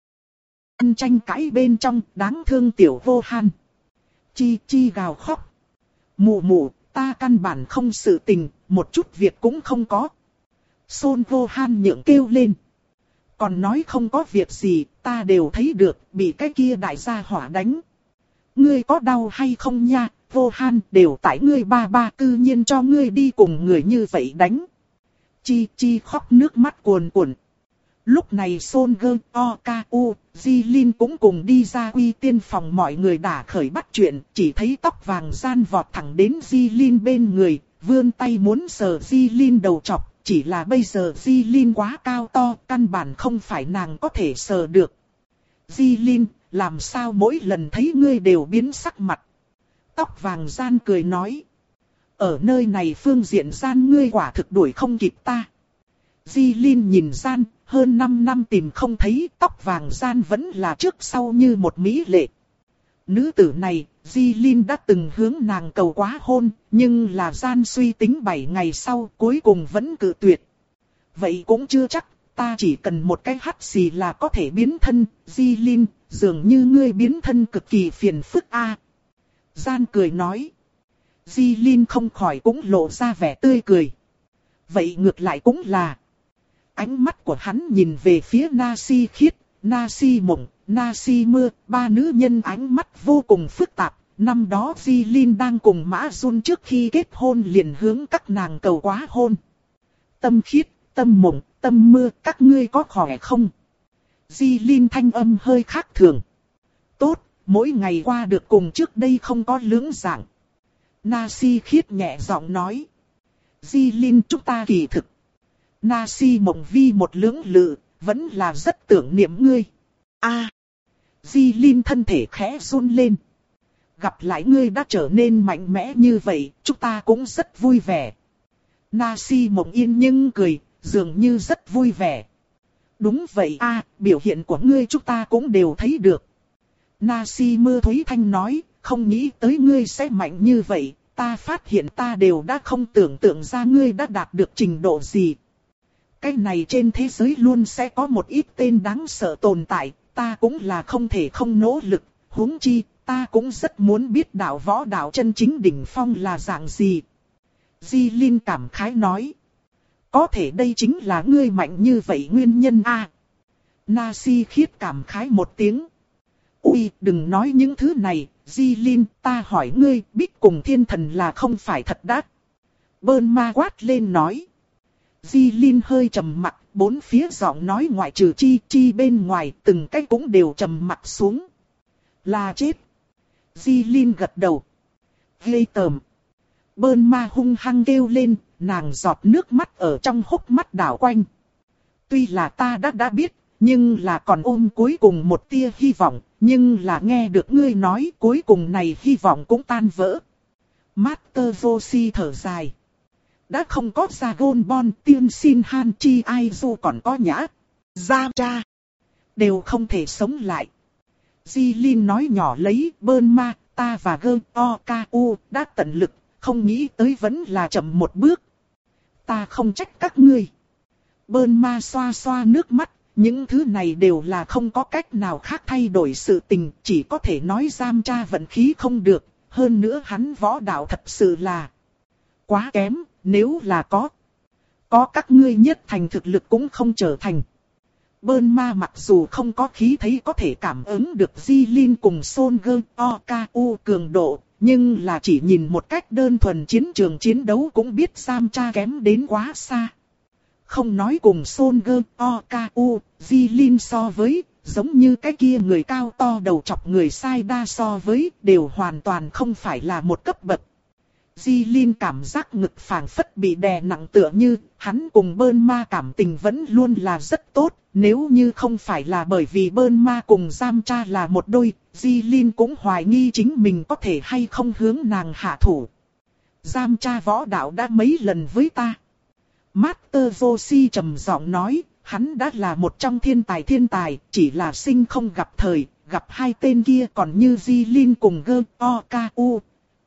nhân tranh cãi bên trong, đáng thương tiểu Vô Han. Chi Chi gào khóc. Mụ mụ, ta căn bản không sự tình, một chút việc cũng không có. Son Vô Han nhượng kêu lên. Còn nói không có việc gì, ta đều thấy được, bị cái kia đại gia hỏa đánh. Ngươi có đau hay không nha, Vô Han, đều tại ngươi ba ba cư nhiên cho ngươi đi cùng người như vậy đánh. Chi Chi khóc nước mắt cuồn cuộn. Lúc này Son Gơ, O, K, U, Jilin cũng cùng đi ra quy tiên phòng, mọi người đã khởi bắt chuyện, chỉ thấy tóc vàng gian vọt thẳng đến Jilin bên người, vươn tay muốn sờ Jilin đầu chọc, chỉ là bây giờ Jilin quá cao to, căn bản không phải nàng có thể sờ được. Jilin, làm sao mỗi lần thấy ngươi đều biến sắc mặt? Tóc vàng gian cười nói. Ở nơi này phương diện gian ngươi quả thực đuổi không kịp ta. Jilin nhìn gian, hơn năm năm tìm không thấy, tóc vàng gian vẫn là trước sau như một mỹ lệ. Nữ tử này, Jilin đã từng hướng nàng cầu quá hôn, nhưng là gian suy tính bảy ngày sau cuối cùng vẫn cự tuyệt. Vậy cũng chưa chắc, ta chỉ cần một cái hắt xì là có thể biến thân, Jilin, dường như ngươi biến thân cực kỳ phiền phức a. Gian cười nói. Jilin không khỏi cũng lộ ra vẻ tươi cười. Vậy ngược lại cũng là. Ánh mắt của hắn nhìn về phía Nasi Khiết, Nasi Mộng, Nasi Mưa, ba nữ nhân ánh mắt vô cùng phức tạp. Năm đó Jilin đang cùng Mã Jun trước khi kết hôn liền hướng các nàng cầu quá hôn. Tâm Khiết, Tâm Mộng, Tâm Mưa, các ngươi có khỏe không? Jilin thanh âm hơi khác thường. Tốt, mỗi ngày qua được cùng trước đây không có lưỡng dạng. Nasi Khiết nhẹ giọng nói. Jilin, chúng ta kỳ thực. Nasi Mộng vi một lưỡng lự, vẫn là rất tưởng niệm ngươi. A, à, Jilin thân thể khẽ run lên. Gặp lại ngươi đã trở nên mạnh mẽ như vậy, chúng ta cũng rất vui vẻ. Nasi Mộng yên nhưng cười, dường như rất vui vẻ. Đúng vậy a, à, biểu hiện của ngươi chúng ta cũng đều thấy được. Nasi Mưa Thúy Thanh nói, không nghĩ tới ngươi sẽ mạnh như vậy, ta phát hiện ta đều đã không tưởng tượng ra ngươi đã đạt được trình độ gì. Cái này trên thế giới luôn sẽ có một ít tên đáng sợ tồn tại, ta cũng là không thể không nỗ lực, huống chi, ta cũng rất muốn biết đạo võ đạo chân chính đỉnh phong là dạng gì. Jilin cảm khái nói. Có thể đây chính là ngươi mạnh như vậy nguyên nhân a. À, Nasi Khiết cảm khái một tiếng. Ui, đừng nói những thứ này, Jilin, ta hỏi ngươi, Bích cùng thiên thần là không phải thật đắt. Bơn ma quát lên nói. Jilin hơi trầm mặt, bốn phía giọng nói ngoại trừ Chi Chi bên ngoài, từng cái cũng đều trầm mặt xuống. Là chết. Jilin gật đầu. Ghê tởm. Bơn ma hung hăng kêu lên, nàng giọt nước mắt ở trong hốc mắt đảo quanh. Tuy là ta đã đã biết, nhưng là còn ôm cuối cùng một tia hy vọng, nhưng là nghe được ngươi nói cuối cùng này hy vọng cũng tan vỡ. Master Yoshi thở dài. Đã không có Dragon Ball, Tiên Shin Han Chi ai dù còn có nhã. Gia Cha. Đều không thể sống lại. Jilin nói nhỏ lấy, Bơn ma, ta và Gơ, O, K, U, đã tận lực, không nghĩ tới vẫn là chậm một bước. Ta không trách các ngươi. Bơn ma xoa xoa nước mắt, những thứ này đều là không có cách nào khác thay đổi sự tình, chỉ có thể nói Giam Cha vận khí không được, hơn nữa hắn võ đạo thật sự là quá kém, nếu là có. Có các ngươi nhất thành thực lực cũng không trở thành. Burma mặc dù không có khí thấy có thể cảm ứng được Jilin cùng Songe Oku cường độ, nhưng là chỉ nhìn một cách đơn thuần chiến trường chiến đấu cũng biết Samcha kém đến quá xa. Không nói cùng Songe Oku, Jilin so với, giống như cái kia người cao to đầu chọc người sai đa so với, đều hoàn toàn không phải là một cấp bậc. Jilin cảm giác ngực phảng phất bị đè nặng tựa như, hắn cùng Burma cảm tình vẫn luôn là rất tốt, nếu như không phải là bởi vì Burma cùng Samcha là một đôi, Jilin cũng hoài nghi chính mình có thể hay không hướng nàng hạ thủ. Samcha võ đạo đã mấy lần với ta. Master Joshi trầm giọng nói, hắn đã là một trong thiên tài thiên tài, chỉ là sinh không gặp thời, gặp hai tên kia còn như Jilin cùng Ge Oku.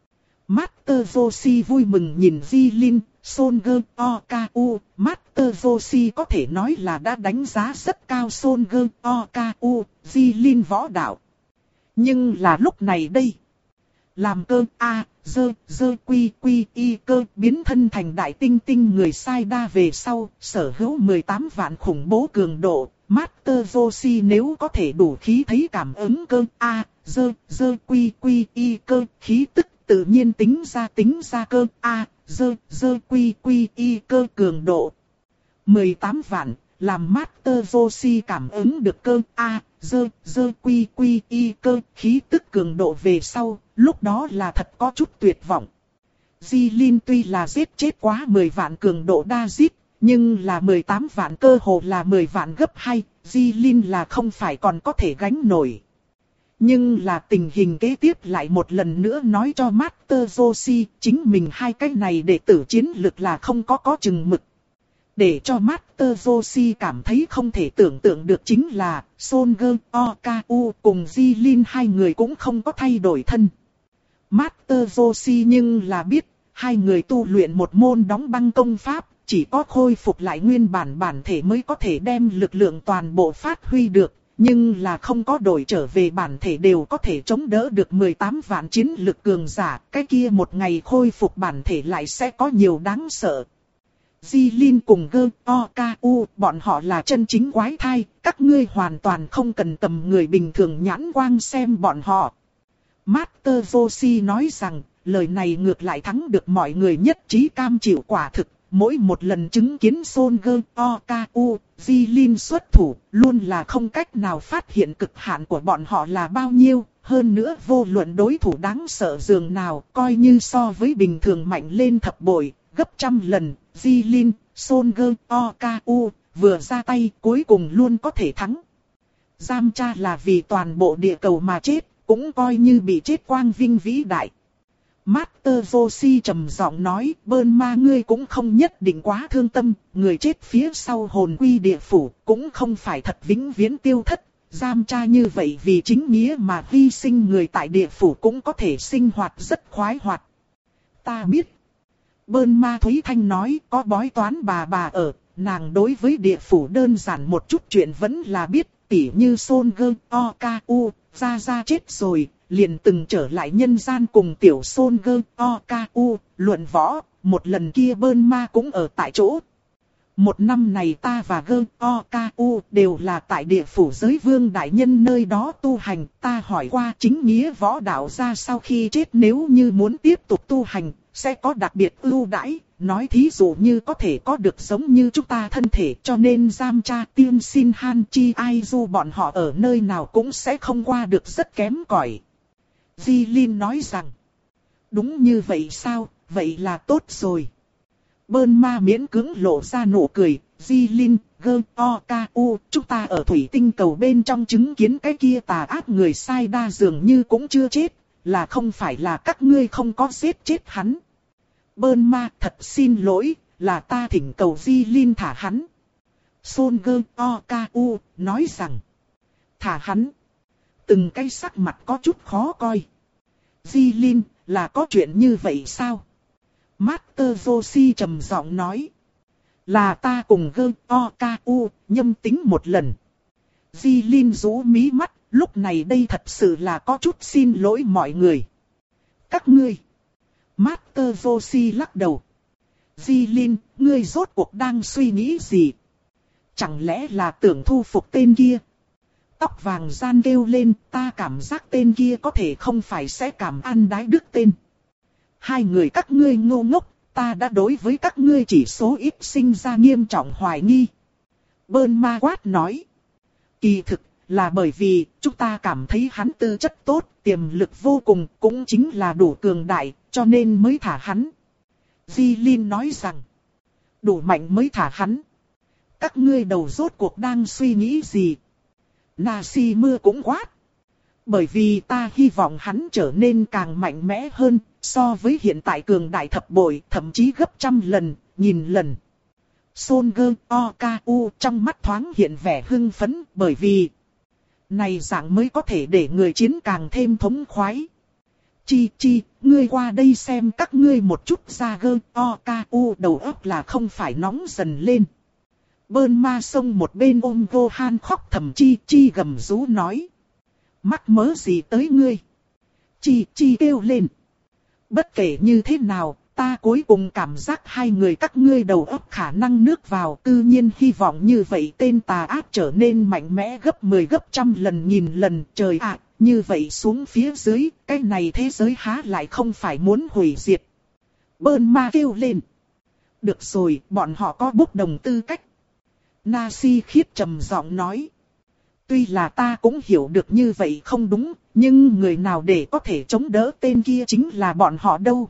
Master Joshi vui mừng nhìn Jilin, Songe Oku. Master Joshi có thể nói là đã đánh giá rất cao Songe Oku, Jilin võ đạo. Nhưng là lúc này đây, làm cơ A, dơ, dơ quy quy y cơ biến thân thành đại tinh tinh người sai đa về sau, sở hữu mười tám vạn khủng bố cường độ. Master Joshi nếu có thể đủ khí thấy cảm ứng cơ A, dơ, dơ quy quy y cơ khí tức, tự nhiên tính ra tính ra cơ A, dơ, dơ quy quy y cơ cường độ. mười tám vạn, làm Master Joshi cảm ứng được cơ A, dơ, dơ quy quy y cơ khí tức cường độ về sau, lúc đó là thật có chút tuyệt vọng. Jilin tuy là giết chết quá mười vạn cường độ đa giết, nhưng là mười tám vạn cơ hồ là mười vạn gấp hai, Jilin là không phải còn có thể gánh nổi. Nhưng là tình hình kế tiếp lại một lần nữa nói cho Master Joshi, chính mình hai cái này đệ tử chiến lực là không có có chừng mực. Để cho Master Joshi cảm thấy không thể tưởng tượng được chính là, Songe Oku cùng Jilin hai người cũng không có thay đổi thân. Master Joshi nhưng là biết, hai người tu luyện một môn đóng băng công pháp, chỉ có khôi phục lại nguyên bản bản thể mới có thể đem lực lượng toàn bộ phát huy được. Nhưng là không có đổi trở về bản thể đều có thể chống đỡ được mười tám vạn chiến lực cường giả, cái kia một ngày khôi phục bản thể lại sẽ có nhiều đáng sợ. Jilin cùng Ge Oku, bọn họ là chân chính quái thai, các ngươi hoàn toàn không cần tầm người bình thường nhãn quang xem bọn họ. Master Joshi nói rằng, lời này ngược lại thắng được mọi người nhất trí cam chịu quả thực. Mỗi một lần chứng kiến Songe Oku, Jilin xuất thủ, luôn là không cách nào phát hiện cực hạn của bọn họ là bao nhiêu. Hơn nữa vô luận đối thủ đáng sợ dường nào, coi như so với bình thường mạnh lên thập bội, gấp trăm lần. Jilin, Songe Oku, vừa ra tay cuối cùng luôn có thể thắng. Samcha là vì toàn bộ địa cầu mà chết, cũng coi như bị chết quang vinh vĩ đại. Master Joshi trầm giọng nói, Burma ngươi cũng không nhất định quá thương tâm, người chết phía sau hồn quy địa phủ, cũng không phải thật vĩnh viễn tiêu thất. Samcha như vậy vì chính nghĩa mà hy sinh người tại địa phủ cũng có thể sinh hoạt rất khoái hoạt. Ta biết. Burma Thúy Thanh nói, có bói toán bà bà ở, nàng đối với địa phủ đơn giản một chút chuyện vẫn là biết, tỉ như Songe Oku, ra ra chết rồi. Liền từng trở lại nhân gian cùng tiểu Songe Oku, luận võ, một lần kia Burma cũng ở tại chỗ. Một năm này ta và Ge Oku đều là tại địa phủ giới vương đại nhân nơi đó tu hành. Ta hỏi qua chính nghĩa võ đạo ra sau khi chết nếu như muốn tiếp tục tu hành, sẽ có đặc biệt ưu đãi. Nói thí dụ như có thể có được giống như chúng ta thân thể, cho nên Samcha Tiên Sin Han Chi Ai Du bọn họ ở nơi nào cũng sẽ không qua được rất kém cỏi. Jilin nói rằng, đúng như vậy sao, vậy là tốt rồi. Burma miễn cưỡng lộ ra nụ cười, Jilin, Ge Oku, chúng ta ở thủy tinh cầu bên trong chứng kiến cái kia tà ác người sai đa dường như cũng chưa chết, là không phải là các ngươi không có giết chết hắn. Burma thật xin lỗi, là ta thỉnh cầu Jilin thả hắn. Songe Oku nói rằng, thả hắn. Từng cái sắc mặt có chút khó coi. Jilin, là có chuyện như vậy sao? Master Joshi trầm giọng nói. Là ta cùng Ge Oku nhâm tính một lần. Jilin rũ mí mắt, lúc này đây thật sự là có chút xin lỗi mọi người. Các ngươi. Master Joshi lắc đầu. Jilin, ngươi rốt cuộc đang suy nghĩ gì? Chẳng lẽ là tưởng thu phục tên kia? Tóc vàng gian kêu lên, ta cảm giác tên kia có thể không phải sẽ cảm ăn đái đức tên. Hai người các ngươi ngu ngốc, ta đã đối với các ngươi chỉ số ít sinh ra nghiêm trọng hoài nghi. Bơn ma quát nói. Kỳ thực, là bởi vì chúng ta cảm thấy hắn tư chất tốt, tiềm lực vô cùng, cũng chính là đủ cường đại, cho nên mới thả hắn. Di Linh nói rằng, đủ mạnh mới thả hắn. Các ngươi đầu rốt cuộc đang suy nghĩ gì? Nasi mưa cũng quát. Bởi vì ta hy vọng hắn trở nên càng mạnh mẽ hơn, so với hiện tại cường đại thập bội, thậm chí gấp trăm lần, nghìn lần. Son Gơ O-K-U trong mắt thoáng hiện vẻ hưng phấn, bởi vì này dạng mới có thể để người chiến càng thêm thống khoái. Chi chi, ngươi qua đây xem các ngươi một chút ra Gơ O-K-U đầu óc là không phải nóng dần lên. Bơn ma sông một bên ôm Gohan khóc thầm chi chi gầm rú nói. Mắc mớ gì tới ngươi? Chi chi kêu lên. Bất kể như thế nào, ta cuối cùng cảm giác hai người các ngươi đầu óc khả năng nước vào. Tự nhiên hy vọng như vậy tên tà ác trở nên mạnh mẽ gấp mười gấp trăm lần nghìn lần. Trời ạ, như vậy xuống phía dưới, cái này thế giới há lại không phải muốn hủy diệt. Bơn ma kêu lên. Được rồi, bọn họ có bốc đồng tư cách. Nasi khiết trầm giọng nói. Tuy là ta cũng hiểu được như vậy không đúng, nhưng người nào để có thể chống đỡ tên kia chính là bọn họ đâu.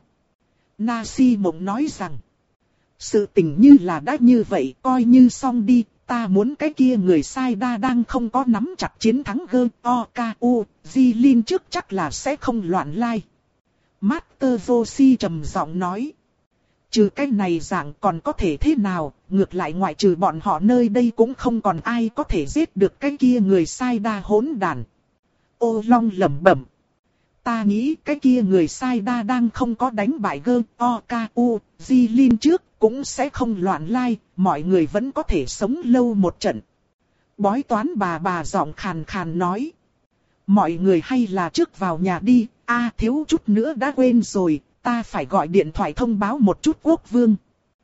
Nasi mộng nói rằng. Sự tình như là đã như vậy, coi như xong đi, ta muốn cái kia người sai đa đang không có nắm chặt chiến thắng Gơ O-K-U, Di Linh trước chắc là sẽ không loạn lai. Master Roshi trầm giọng nói. Trừ cái này dạng còn có thể thế nào, ngược lại ngoại trừ bọn họ nơi đây cũng không còn ai có thể giết được cái kia người sai đa hỗn đản. Ô Long lẩm bẩm. Ta nghĩ cái kia người sai đa đang không có đánh bại Gơ O-K-U, Di Linh trước cũng sẽ không loạn lai, mọi người vẫn có thể sống lâu một trận. Bói toán bà bà giọng khàn khàn nói. Mọi người hay là trước vào nhà đi, a à, thiếu chút nữa đã quên rồi. Ta phải gọi điện thoại thông báo một chút quốc vương.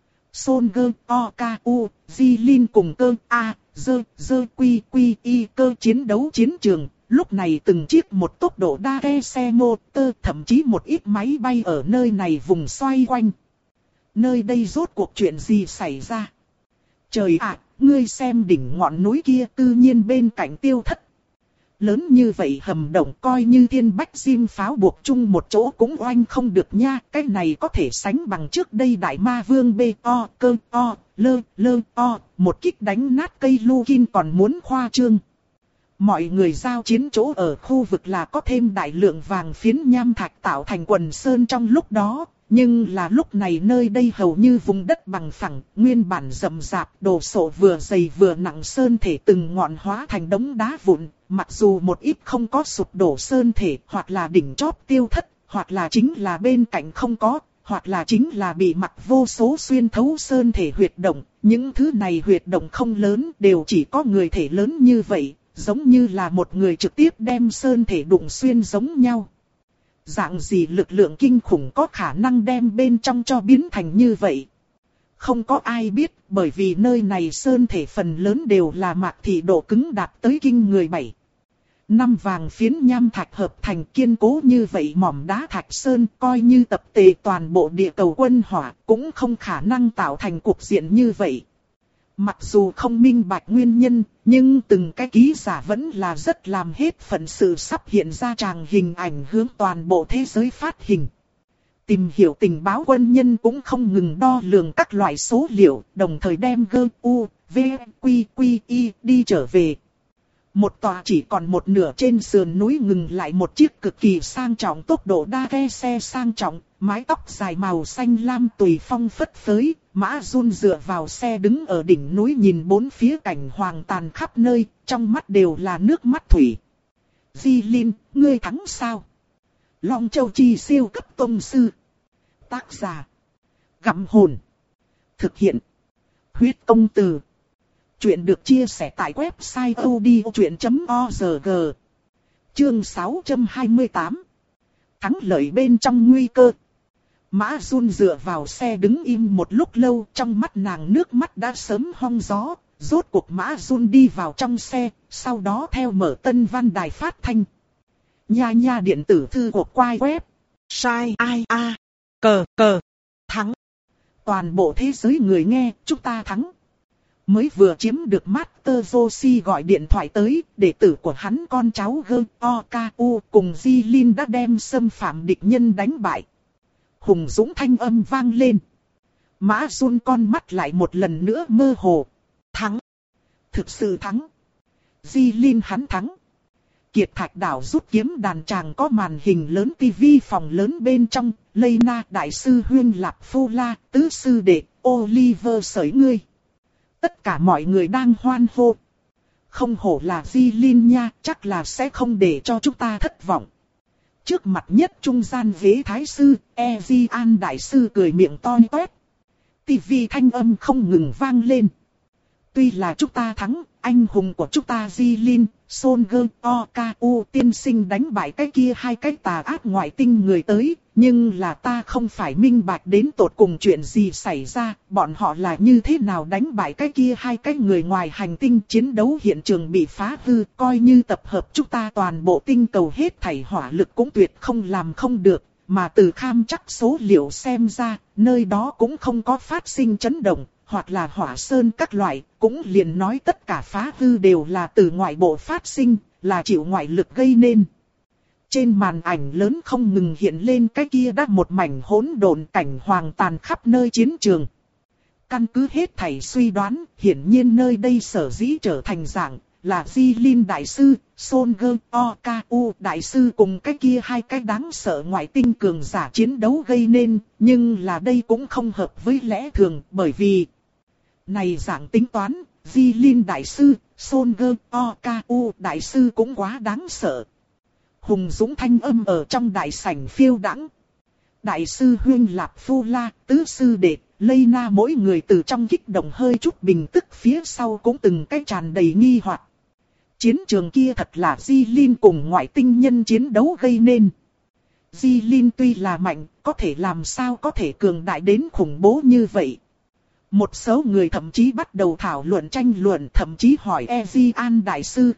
Son Gơ O-K-U, Di Linh cùng cơ A, dơ, dơ quy quy y cơ chiến đấu chiến trường. Lúc này từng chiếc một tốc độ đa ghe xe mô tơ, thậm chí một ít máy bay ở nơi này vùng xoay quanh. Nơi đây rốt cuộc chuyện gì xảy ra? Trời ạ, ngươi xem đỉnh ngọn núi kia tự nhiên bên cạnh tiêu thất. Lớn như vậy hầm động coi như thiên bách diêm pháo buộc chung một chỗ cũng oanh không được nha. Cái này có thể sánh bằng trước đây đại ma vương B O cơ O lơ lơ O. Một kích đánh nát cây Lukin còn muốn khoa trương. Mọi người giao chiến chỗ ở khu vực là có thêm đại lượng vàng phiến nham thạch tạo thành quần sơn trong lúc đó. Nhưng là lúc này nơi đây hầu như vùng đất bằng phẳng, nguyên bản rậm rạp, đồ sộ vừa dày vừa nặng sơn thể từng ngọn hóa thành đống đá vụn. Mặc dù một ít không có sụp đổ sơn thể, hoặc là đỉnh chóp tiêu thất, hoặc là chính là bên cạnh không có, hoặc là chính là bị mặc vô số xuyên thấu sơn thể huyệt động. Những thứ này huyệt động không lớn, đều chỉ có người thể lớn như vậy, giống như là một người trực tiếp đem sơn thể đụng xuyên giống nhau. Dạng gì lực lượng kinh khủng có khả năng đem bên trong cho biến thành như vậy? Không có ai biết, bởi vì nơi này sơn thể phần lớn đều là mạc thị độ cứng đạt tới kinh người bảy. Năm vàng phiến nham thạch hợp thành kiên cố như vậy mỏm đá thạch sơn coi như tập tề toàn bộ địa cầu quân hỏa cũng không khả năng tạo thành cuộc diện như vậy. Mặc dù không minh bạch nguyên nhân, nhưng từng cái ký giả vẫn là rất làm hết phận sự sắp hiện ra tràng hình ảnh hướng toàn bộ thế giới phát hình. Tìm hiểu tình báo quân nhân cũng không ngừng đo lường các loại số liệu, đồng thời đem G, U, V, Quy, Quy, Y đi trở về. Một tòa chỉ còn một nửa trên sườn núi ngừng lại một chiếc cực kỳ sang trọng tốc độ đa ghe xe sang trọng, mái tóc dài màu xanh lam tùy phong phất phới, Mã Jun dựa vào xe đứng ở đỉnh núi nhìn bốn phía cảnh hoàng tàn khắp nơi, trong mắt đều là nước mắt thủy. Di Linh, ngươi thắng sao? Long Châu Chi siêu cấp tông sư. Tác giả. Gặm hồn. Thực hiện. Huyết công từ. Chuyện được chia sẻ tại website odchuyện chấm org. Chương sáu trăm hai mươi tám. Thắng lợi bên trong nguy cơ. Mã Jun dựa vào xe đứng im một lúc lâu, trong mắt nàng nước mắt đã sớm hong gió, Rốt cuộc Mã Jun đi vào trong xe, sau đó theo mở Tân Văn đài phát thanh. Nha nha điện tử thư của quai web. Sai ai a cờ cờ thắng. Toàn bộ thế giới người nghe, chúng ta thắng. Mới vừa chiếm được Master Joshi gọi điện thoại tới, đệ tử của hắn con cháu G O K U cùng Jilin đã đem xâm phạm địch nhân đánh bại. Hùng dũng thanh âm vang lên. Mã Jun con mắt lại một lần nữa mơ hồ. Thắng. Thực sự thắng. Jilin hắn thắng. Kiệt Thạch Đảo rút kiếm đàn tràng có màn hình lớn tivi phòng lớn bên trong, Lena đại sư Huyên Lạp Phu La, tứ sư đệ, Oliver sởi ngươi. Tất cả mọi người đang hoan hô. Không hổ là Jilin nha, chắc là sẽ không để cho chúng ta thất vọng. Trước mặt nhất trung gian ghế thái sư, Ezian đại sư cười miệng to toét. Tivi thanh âm không ngừng vang lên. Tuy là chúng ta thắng, anh hùng của chúng ta Jilin, Son G O K U tiên sinh đánh bại cái kia hai cái tà ác ngoại tinh người tới, nhưng là ta không phải minh bạch đến tột cùng chuyện gì xảy ra, bọn họ là như thế nào đánh bại cái kia hai cái người ngoài hành tinh. Chiến đấu hiện trường bị phá hư, coi như tập hợp chúng ta toàn bộ tinh cầu hết thảy hỏa lực cũng tuyệt không làm không được, mà từ kham chắc số liệu xem ra, nơi đó cũng không có phát sinh chấn động, hoặc là hỏa sơn các loại, cũng liền nói tất cả phá hư đều là từ ngoại bộ phát sinh, là chịu ngoại lực gây nên. Trên màn ảnh lớn không ngừng hiện lên cái kia đã một mảnh hỗn độn cảnh hoàng tàn khắp nơi chiến trường. Căn cứ hết thảy suy đoán, hiển nhiên nơi đây sở dĩ trở thành dạng, là Jilin đại sư, Son G O K U đại sư cùng cái kia hai cái đáng sợ ngoại tinh cường giả chiến đấu gây nên, nhưng là đây cũng không hợp với lẽ thường, bởi vì này dạng tính toán, Jilin đại sư, Son G O K U đại sư cũng quá đáng sợ. Hùng dũng thanh âm ở trong đại sảnh phiêu đãng. Đại sư Huyên Lạp Phu La, tứ sư đệ, Lena mỗi người từ trong kích động hơi chút bình tức phía sau cũng từng cái tràn đầy nghi hoặc. Chiến trường kia thật là Jilin cùng ngoại tinh nhân chiến đấu gây nên. Jilin tuy là mạnh, có thể làm sao có thể cường đại đến khủng bố như vậy. Một số người thậm chí bắt đầu thảo luận tranh luận, thậm chí hỏi Ezian đại sư.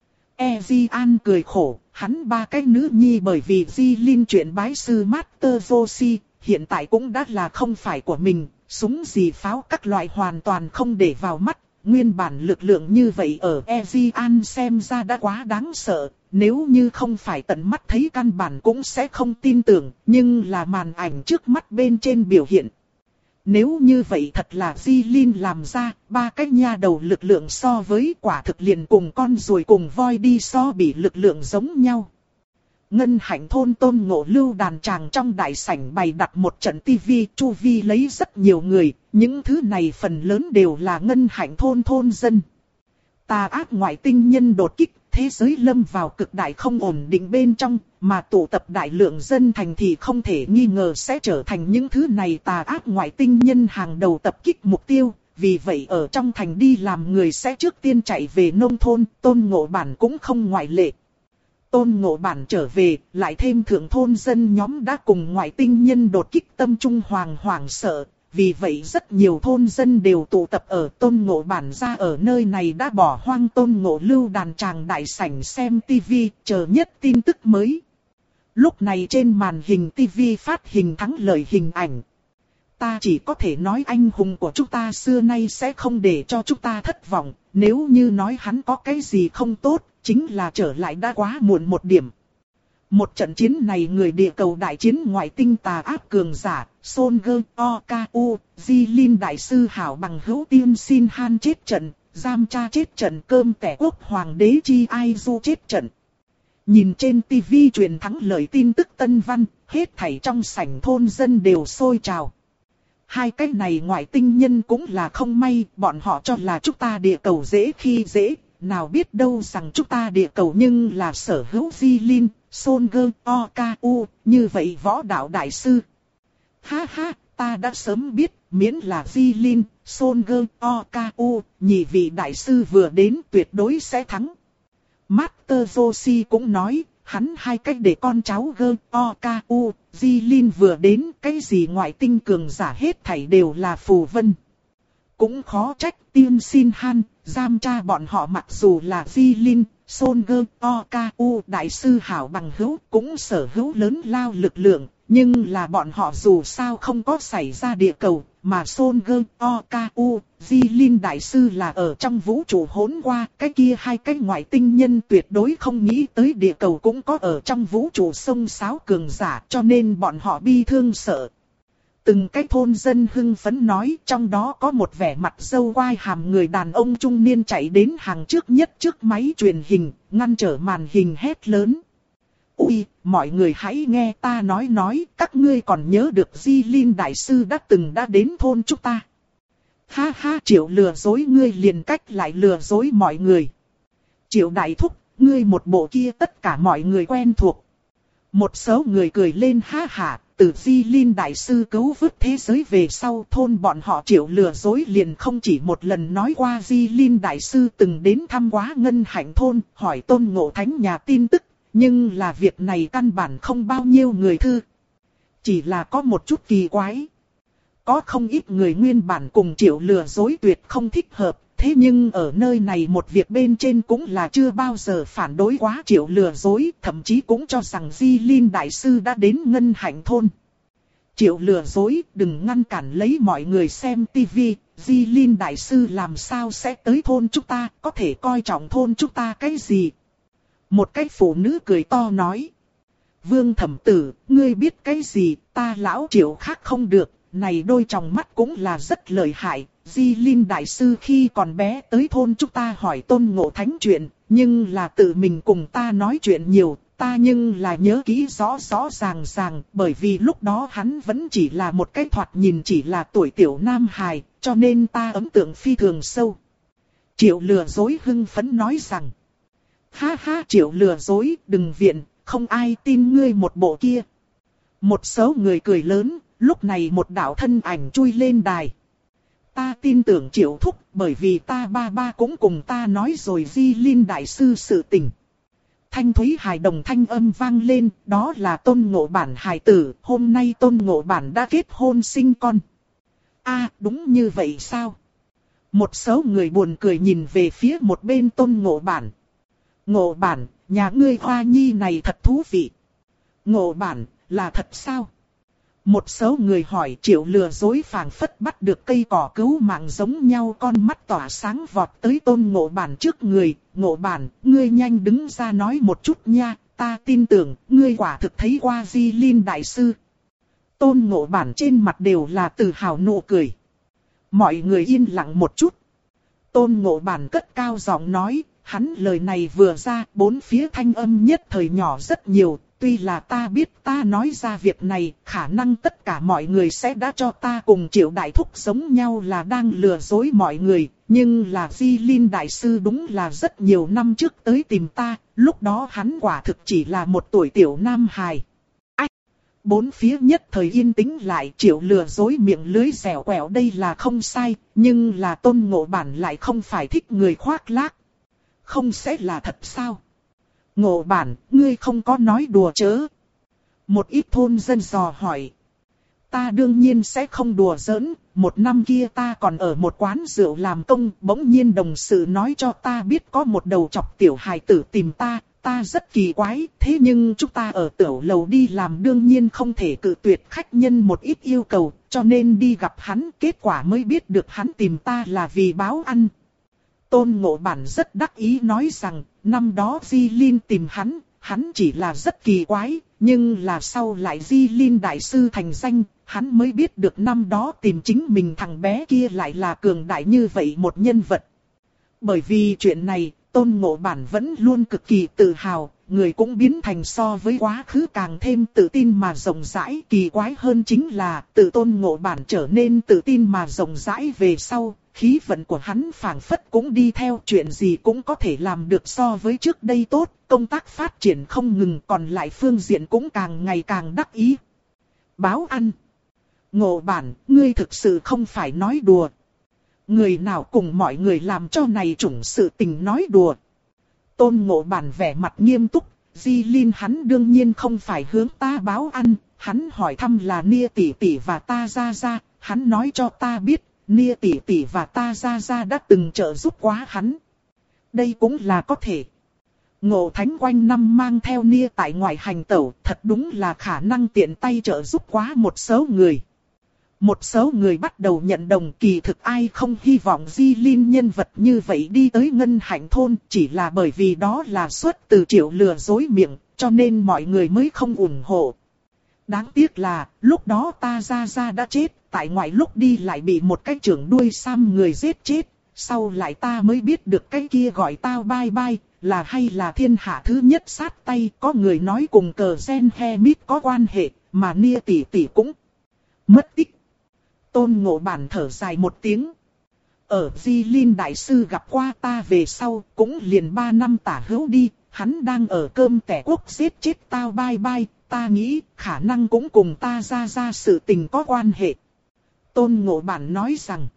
Ezian cười khổ, hắn ba cái nữ nhi bởi vì Jilin chuyện bái sư Master Joshi, hiện tại cũng đã là không phải của mình, súng gì pháo các loại hoàn toàn không để vào mắt. Nguyên bản lực lượng như vậy ở Ezian xem ra đã quá đáng sợ, nếu như không phải tận mắt thấy căn bản cũng sẽ không tin tưởng, nhưng là màn ảnh trước mắt bên trên biểu hiện. Nếu như vậy thật là Jilin làm ra, ba cái nha đầu lực lượng so với quả thực liền cùng con ruồi cùng voi đi so bị lực lượng giống nhau. Ngân Hạnh thôn Tôn Ngộ Lưu đàn tràng trong đại sảnh bày đặt một trận tivi, chu vi lấy rất nhiều người, những thứ này phần lớn đều là Ngân Hạnh thôn thôn dân. Tà ác ngoại tinh nhân đột kích, thế giới lâm vào cực đại không ổn định bên trong, mà tụ tập đại lượng dân thành thì không thể nghi ngờ sẽ trở thành những thứ này tà ác ngoại tinh nhân hàng đầu tập kích mục tiêu. Vì vậy ở trong thành đi làm người sẽ trước tiên chạy về nông thôn, Tôn Ngộ Bản cũng không ngoại lệ. Tôn Ngộ Bản trở về, lại thêm thượng thôn dân nhóm đã cùng ngoại tinh nhân đột kích tâm trung hoàng hoảng sợ. Vì vậy rất nhiều thôn dân đều tụ tập ở Tôn Ngộ Bản ra ở nơi này đã bỏ hoang Tôn Ngộ Lưu đàn tràng đại sảnh xem tivi, chờ nhất tin tức mới. Lúc này trên màn hình tivi phát hình thắng lợi hình ảnh. Ta chỉ có thể nói anh hùng của chúng ta xưa nay sẽ không để cho chúng ta thất vọng, nếu như nói hắn có cái gì không tốt, chính là trở lại đã quá muộn một điểm. Một trận chiến này người địa cầu đại chiến ngoại tinh tà ác cường giả, Son G O K U, Jilin đại sư hảo bằng hữu Tiên Sin Han chết trận, Giam Cha chết trận, Cơm Tẻ Quốc Hoàng đế Chi Ai Du chết trận. Nhìn trên tivi truyền thắng lợi tin tức tân văn, hết thảy trong sảnh thôn dân đều sôi trào. Hai cái này ngoại tinh nhân cũng là không may, bọn họ cho là chúng ta địa cầu dễ khi dễ, nào biết đâu rằng chúng ta địa cầu nhưng là sở hữu Jilin, Son G O K U, như vậy võ đạo đại sư. Ha ha, ta đã sớm biết, miễn là Jilin, Son G O K U, nhị vị đại sư vừa đến tuyệt đối sẽ thắng. Master Joshi cũng nói, hắn hai cách để con cháu G O K U, Jilin vừa đến, cái gì ngoại tinh cường giả hết thảy đều là phù vân. Cũng khó trách Tiên Sin Han, giam tra bọn họ mặc dù là Di Linh, Son Gơ, Oku đại sư hảo bằng hữu, cũng sở hữu lớn lao lực lượng, nhưng là bọn họ dù sao không có xảy ra địa cầu, mà Son Gơ, Oku, Di Linh đại sư là ở trong vũ trụ hỗn qua, cái kia hai cái ngoại tinh nhân tuyệt đối không nghĩ tới địa cầu cũng có ở trong vũ trụ sông sáo cường giả, cho nên bọn họ bi thương sợ. Từng cái thôn dân hưng phấn nói, trong đó có một vẻ mặt râu quai hàm người đàn ông trung niên chạy đến hàng trước nhất trước máy truyền hình, ngăn trở màn hình hét lớn. Ui, mọi người hãy nghe ta nói nói, các ngươi còn nhớ được Di Linh đại sư đã từng đã đến thôn chúng ta. Ha ha, Triệu lừa dối ngươi liền cách lại lừa dối mọi người. Triệu đại thúc, ngươi một bộ kia tất cả mọi người quen thuộc. Một số người cười lên ha hả. Từ Di Linh đại sư cứu vớt thế giới về sau, thôn bọn họ Triệu lừa dối liền không chỉ một lần nói qua Di Linh đại sư từng đến thăm quá Ngân Hạnh thôn, hỏi Tôn Ngộ Thánh nhà tin tức, nhưng là việc này căn bản không bao nhiêu người thư. Chỉ là có một chút kỳ quái. Có không ít người nguyên bản cùng Triệu lừa dối tuyệt không thích hợp, thế nhưng ở nơi này một việc bên trên cũng là chưa bao giờ phản đối quá Triệu lừa dối, thậm chí cũng cho rằng Di Linh đại sư đã đến Ngân Hạnh thôn. Triệu lừa dối, đừng ngăn cản lấy mọi người xem tivi, Di Linh đại sư làm sao sẽ tới thôn chúng ta, có thể coi trọng thôn chúng ta cái gì? Một cái phụ nữ cười to nói. Vương Thẩm Tử, ngươi biết cái gì, ta lão Triệu khác không được, này đôi tròng mắt cũng là rất lợi hại. Di Linh đại sư khi còn bé tới thôn chúng ta hỏi Tôn Ngộ Thánh chuyện, nhưng là tự mình cùng ta nói chuyện nhiều, ta nhưng là nhớ kỹ rõ rõ ràng ràng, bởi vì lúc đó hắn vẫn chỉ là một cái thoạt nhìn chỉ là tuổi tiểu nam hài, cho nên ta ấn tượng phi thường sâu. Triệu lừa dối hưng phấn nói rằng, ha ha Triệu lừa dối, đừng viện, không ai tin ngươi một bộ kia. Một số người cười lớn, lúc này một đạo thân ảnh chui lên đài. Ta tin tưởng Triệu thúc, bởi vì ta ba ba cũng cùng ta nói rồi Di Linh đại sư sự tình. Thanh thúy hài đồng thanh âm vang lên, đó là Tôn Ngộ Bản hài tử, hôm nay Tôn Ngộ Bản đã kết hôn sinh con. A, đúng như vậy sao? Một số người buồn cười nhìn về phía một bên Tôn Ngộ Bản. Ngộ Bản, nhà ngươi hoa nhi này thật thú vị. Ngộ Bản, là thật sao? Một số người hỏi. Triệu lừa dối phảng phất bắt được cây cỏ cứu mạng giống nhau, con mắt tỏa sáng vọt tới Tôn Ngộ Bản trước người. Ngộ Bản, ngươi nhanh đứng ra nói một chút nha, ta tin tưởng ngươi quả thực thấy qua Di Linh đại sư. Tôn Ngộ Bản trên mặt đều là tự hào nụ cười. Mọi người yên lặng một chút. Tôn Ngộ Bản cất cao giọng nói, hắn lời này vừa ra, bốn phía thanh âm nhất thời nhỏ rất nhiều. Tuy là ta biết ta nói ra việc này, khả năng tất cả mọi người sẽ đã cho ta cùng Triệu đại thúc giống nhau là đang lừa dối mọi người. Nhưng là Di Linh đại sư đúng là rất nhiều năm trước tới tìm ta, lúc đó hắn quả thực chỉ là một tuổi tiểu nam hài. Ách! Bốn phía nhất thời yên tĩnh lại. Triệu lừa dối miệng lưới dẻo quẹo đây là không sai, nhưng là Tôn Ngộ Bản lại không phải thích người khoác lác. Không sẽ là thật sao? Ngộ Bản, ngươi không có nói đùa chớ. Một ít thôn dân dò hỏi. Ta đương nhiên sẽ không đùa giỡn, một năm kia ta còn ở một quán rượu làm công, bỗng nhiên đồng sự nói cho ta biết có một đầu chọc tiểu hài tử tìm ta, ta rất kỳ quái, thế nhưng chúng ta ở tiểu lầu đi làm đương nhiên không thể cự tuyệt khách nhân một ít yêu cầu, cho nên đi gặp hắn, kết quả mới biết được hắn tìm ta là vì báo ăn. Tôn Ngộ Bản rất đắc ý nói rằng, năm đó Di Linh tìm hắn, hắn chỉ là rất kỳ quái, nhưng là sau lại Di Linh đại sư thành danh, hắn mới biết được năm đó tìm chính mình thằng bé kia lại là cường đại như vậy một nhân vật. Bởi vì chuyện này, Tôn Ngộ Bản vẫn luôn cực kỳ tự hào, người cũng biến thành so với quá khứ càng thêm tự tin mà rộng rãi. Kỳ quái hơn chính là, tự Tôn Ngộ Bản trở nên tự tin mà rộng rãi về sau, khí vận của hắn phảng phất cũng đi theo, chuyện gì cũng có thể làm được so với trước đây tốt, công tác phát triển không ngừng, còn lại phương diện cũng càng ngày càng đắc ý. Báo ăn. Ngộ Bản, ngươi thực sự không phải nói đùa. Người nào cùng mọi người làm cho này chủng sự tình nói đùa. Tôn Ngộ Bản vẻ mặt nghiêm túc, Di Linh hắn đương nhiên không phải hướng ta báo ăn, hắn hỏi thăm là Nia tỷ tỷ và ta ra ra, hắn nói cho ta biết, Nia tỷ tỷ và ta ra ra đã từng trợ giúp quá hắn. Đây cũng là có thể. Ngộ Thánh quanh năm mang theo Nia tại ngoài hành tẩu, thật đúng là khả năng tiện tay trợ giúp quá một số người. Một số người bắt đầu nhận đồng, kỳ thực ai không hy vọng Di Linh nhân vật như vậy đi tới Ngân Hạnh thôn, chỉ là bởi vì đó là xuất từ Triệu lừa dối miệng, cho nên mọi người mới không ủng hộ. Đáng tiếc là, lúc đó ta ra ra đã chết, tại ngoại lúc đi lại bị một cái trưởng đuôi xăm người giết chết, sau lại ta mới biết được cái kia gọi tao bye bye, là hay là thiên hạ thứ nhất sát tay, có người nói cùng cờ gen Hemit có quan hệ, mà Nia tỷ tỷ cũng mất tích. Tôn Ngộ Bản thở dài một tiếng. Ở Di Linh đại sư gặp qua ta về sau, cũng liền ba năm tả hữu đi, hắn đang ở cơm tẻ quốc giết chết tao bye bye, ta nghĩ khả năng cũng cùng ta ra ra sự tình có quan hệ. Tôn Ngộ Bản nói rằng,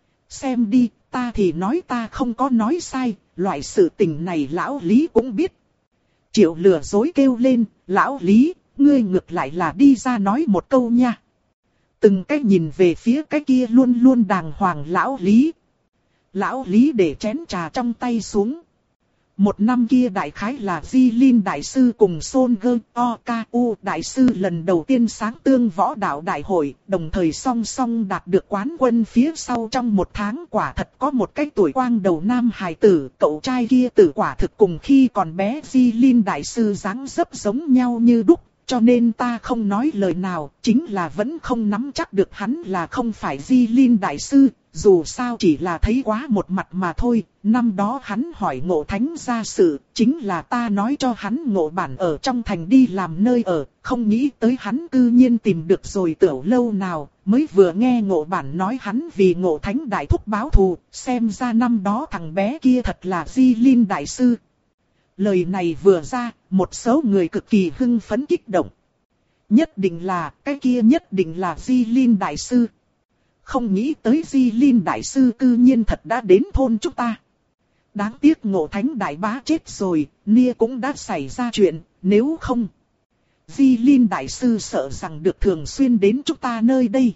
xem đi, ta thì nói ta không có nói sai, loại sự tình này lão Lý cũng biết. Triệu lừa dối kêu lên, lão Lý, ngươi ngược lại là đi ra nói một câu nha. Từng cái nhìn về phía cái kia luôn luôn đàng hoàng lão Lý. Lão Lý để chén trà trong tay xuống. Một năm kia đại khái là Di Linh đại sư cùng Son Gơ O K U đại sư lần đầu tiên sáng tương võ đạo đại hội, đồng thời song song đạt được quán quân phía sau trong một tháng. Quả thật có một cái tuổi quang đầu nam hài tử, cậu trai kia tử quả thực cùng khi còn bé Di Linh đại sư dáng dấp giống nhau như đúc. Cho nên ta không nói lời nào, chính là vẫn không nắm chắc được hắn là không phải Di Linh đại sư, dù sao chỉ là thấy quá một mặt mà thôi. Năm đó hắn hỏi Ngộ Thánh ra sự, chính là ta nói cho hắn Ngộ Bản ở trong thành đi làm nơi ở, không nghĩ tới hắn cư nhiên tìm được rồi tiểu lâu nào, mới vừa nghe Ngộ Bản nói hắn vì Ngộ Thánh đại thúc báo thù, xem ra năm đó thằng bé kia thật là Di Linh đại sư. Lời này vừa ra, một số người cực kỳ hưng phấn kích động. Nhất định là, cái kia nhất định là Di Linh đại sư. Không nghĩ tới Di Linh đại sư cư nhiên thật đã đến thôn chúng ta. Đáng tiếc Ngộ Thánh đại bá chết rồi, Nia cũng đã xảy ra chuyện, nếu không Di Linh đại sư sợ rằng được thường xuyên đến chúng ta nơi đây.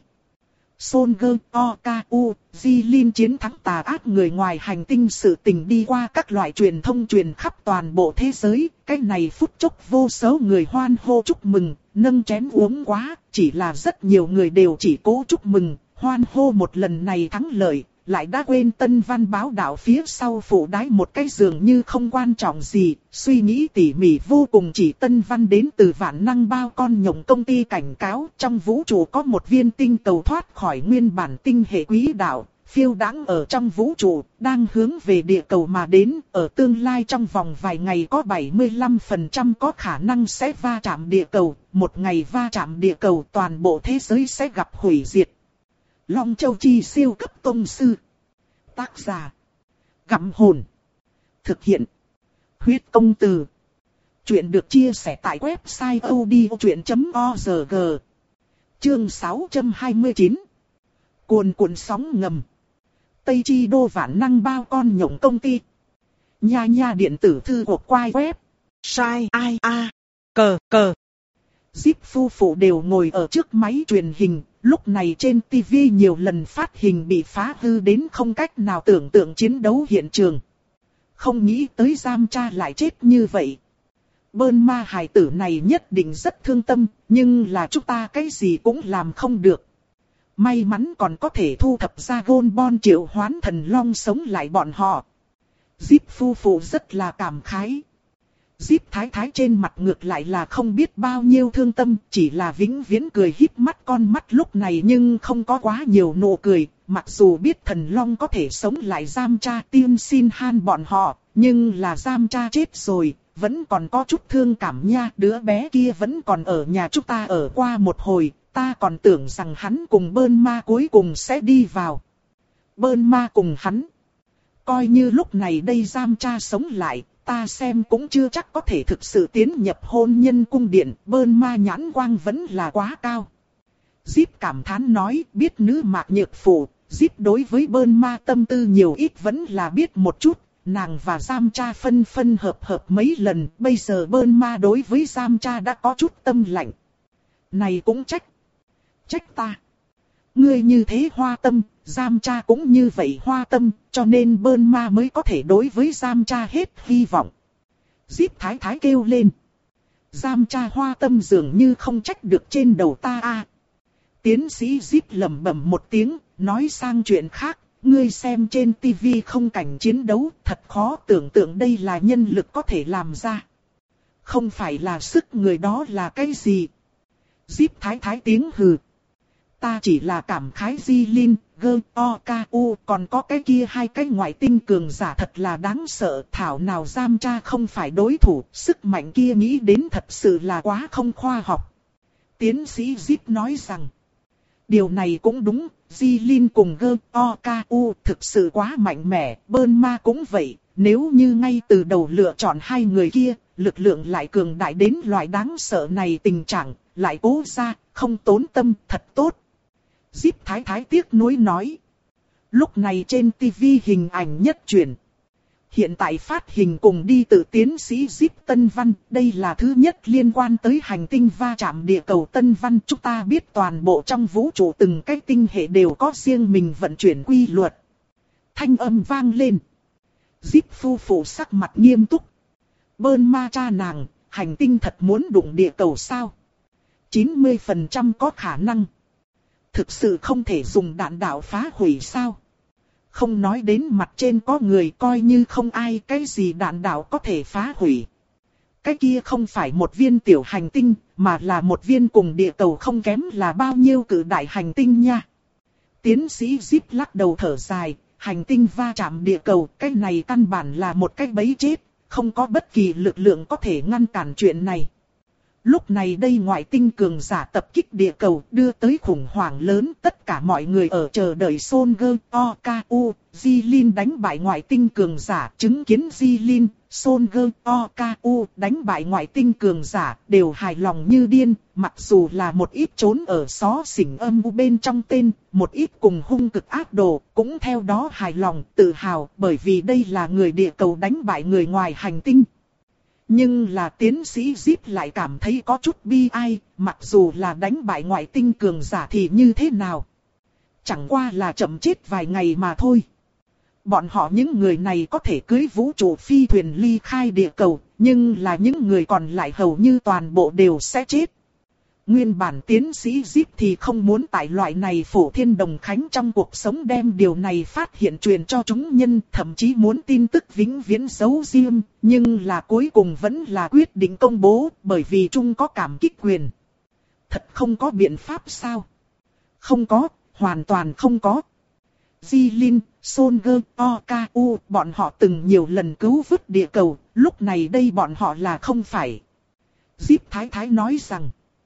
Son Gơ O K U, Di Linh chiến thắng tà ác người ngoài hành tinh, sự tình đi qua các loại truyền thông truyền khắp toàn bộ thế giới. Cái này phút chốc vô số người hoan hô chúc mừng, nâng chén uống quá, chỉ là rất nhiều người đều chỉ cố chúc mừng, hoan hô một lần này thắng lợi, lại đã quên Tân Văn báo đạo phía sau phủ đái một cái dường như không quan trọng gì, suy nghĩ tỉ mỉ vô cùng. Chỉ Tân Văn đến từ vạn năng bao con nhộng công ty cảnh cáo trong vũ trụ có một viên tinh cầu thoát khỏi nguyên bản tinh hệ quỹ đạo, phiêu đãng ở trong vũ trụ, đang hướng về địa cầu mà đến, ở tương lai trong vòng vài ngày có bảy mươi lăm phần trăm có khả năng sẽ va chạm địa cầu, một ngày va chạm địa cầu toàn bộ thế giới sẽ gặp hủy diệt. Long Châu Chi siêu cấp tông sư. Tác giả Gặm Hồn. Thực hiện Huyết Công Từ. Chuyện được chia sẻ tại website odchuyện chấm org. Chương sáu trăm hai mươi chín. Cuồn cuộn sóng ngầm. Tây Chi đô vạn năng bao con nhộng công ty. Nha nha điện tử thư của quai web. Sai ai a cờ cờ. Zip phu phụ đều ngồi ở trước máy truyền hình. Lúc này trên tivi nhiều lần phát hình bị phá hư đến không cách nào tưởng tượng chiến đấu hiện trường. Không nghĩ tới Giam Cha lại chết như vậy. Bơn ma hài tử này nhất định rất thương tâm, nhưng là chúng ta cái gì cũng làm không được. May mắn còn có thể thu thập ra gôn bon triệu hoán thần long sống lại bọn họ. Zip phu phụ rất là cảm khái. Zip thái thái trên mặt ngược lại là không biết bao nhiêu thương tâm, chỉ là vĩnh viễn cười híp mắt con mắt lúc này nhưng không có quá nhiều nụ cười. Mặc dù biết thần long có thể sống lại Giam Cha tiên xin han bọn họ, nhưng là Giam Cha chết rồi, vẫn còn có chút thương cảm nha. Đứa bé kia vẫn còn ở nhà chúng ta ở qua một hồi, ta còn tưởng rằng hắn cùng Bơn ma cuối cùng sẽ đi vào. Bơn ma cùng hắn. Coi như lúc này đây Giam Cha sống lại, ta xem cũng chưa chắc có thể thực sự tiến nhập hôn nhân cung điện, Bơn ma nhãn quang vẫn là quá cao. Zip cảm thán nói, biết nữ mạc nhược phụ, Zip đối với Bơn ma tâm tư nhiều ít vẫn là biết một chút, nàng và Giam Cha phân phân hợp hợp mấy lần, bây giờ Bơn ma đối với Giam Cha đã có chút tâm lạnh. Này cũng trách, trách ta. Ngươi như thế hoa tâm, giam cha cũng như vậy hoa tâm, cho nên bơn ma mới có thể đối với giam cha hết hy vọng. Zip thái thái kêu lên. Giam cha hoa tâm dường như không trách được trên đầu ta a. Tiến sĩ Zip lẩm bẩm một tiếng, nói sang chuyện khác. Ngươi xem trên tivi không cảnh chiến đấu, thật khó tưởng tượng đây là nhân lực có thể làm ra. Không phải là sức người đó là cái gì? Zip thái thái tiếng hừ. Ta chỉ là cảm khái Di Linh, Gơ, O, K, U, còn có cái kia hai cái ngoại tinh cường giả thật là đáng sợ. Thảo nào giam cha không phải đối thủ, sức mạnh kia nghĩ đến thật sự là quá không khoa học. Tiến sĩ Zip nói rằng, điều này cũng đúng, Di Linh cùng Gơ, O, K, U thực sự quá mạnh mẽ, bơn ma cũng vậy. Nếu như ngay từ đầu lựa chọn hai người kia, lực lượng lại cường đại đến loại đáng sợ này tình trạng, lại cố ra, không tốn tâm, thật tốt. Zip thái thái tiếc nuối nói. Lúc này trên tivi hình ảnh nhất chuyển. Hiện tại phát hình cùng đi từ tiến sĩ Zip Tân Văn. Đây là thứ nhất liên quan tới hành tinh va chạm địa cầu Tân Văn. Chúng ta biết toàn bộ trong vũ trụ từng cái tinh hệ đều có riêng mình vận chuyển quy luật. Thanh âm vang lên. Zip phu phụ sắc mặt nghiêm túc. Bơn ma cha nàng, hành tinh thật muốn đụng địa cầu sao? chín mươi phần trăm có khả năng. Thực sự không thể dùng đạn đạo phá hủy sao? Không nói đến mặt trên có người coi như không ai cái gì đạn đạo có thể phá hủy. Cái kia không phải một viên tiểu hành tinh, mà là một viên cùng địa cầu không kém là bao nhiêu cự đại hành tinh nha. Tiến sĩ Zip lắc đầu thở dài, hành tinh va chạm địa cầu, cái này căn bản là một cái bẫy chết, không có bất kỳ lực lượng có thể ngăn cản chuyện này. Lúc này đây ngoại tinh cường giả tập kích địa cầu đưa tới khủng hoảng lớn, tất cả mọi người ở chờ đợi Soldier, O, K, U, Jilin đánh bại ngoại tinh cường giả, chứng kiến Jilin, Soldier, O, K, U đánh bại ngoại tinh cường giả, đều hài lòng như điên, mặc dù là một ít trốn ở xó xỉnh âm u bên trong tên, một ít cùng hung cực ác đồ, cũng theo đó hài lòng, tự hào, bởi vì đây là người địa cầu đánh bại người ngoài hành tinh. Nhưng là tiến sĩ Zip lại cảm thấy có chút bi ai, mặc dù là đánh bại ngoại tinh cường giả thì như thế nào. Chẳng qua là chậm chết vài ngày mà thôi. Bọn họ những người này có thể cưới vũ trụ phi thuyền ly khai địa cầu, nhưng là những người còn lại hầu như toàn bộ đều sẽ chết. Nguyên bản tiến sĩ Zip thì không muốn tại loại này phổ thiên đồng khánh trong cuộc sống đem điều này phát hiện truyền cho chúng nhân, thậm chí muốn tin tức vĩnh viễn giấu riêng, nhưng là cuối cùng vẫn là quyết định công bố, bởi vì chung có cảm kích quyền. Thật không có biện pháp sao? Không có, hoàn toàn không có. Jilin, Soldier, O, K, U, bọn họ từng nhiều lần cứu vớt địa cầu, lúc này đây bọn họ là không phải. Zip Thái Thái nói rằng,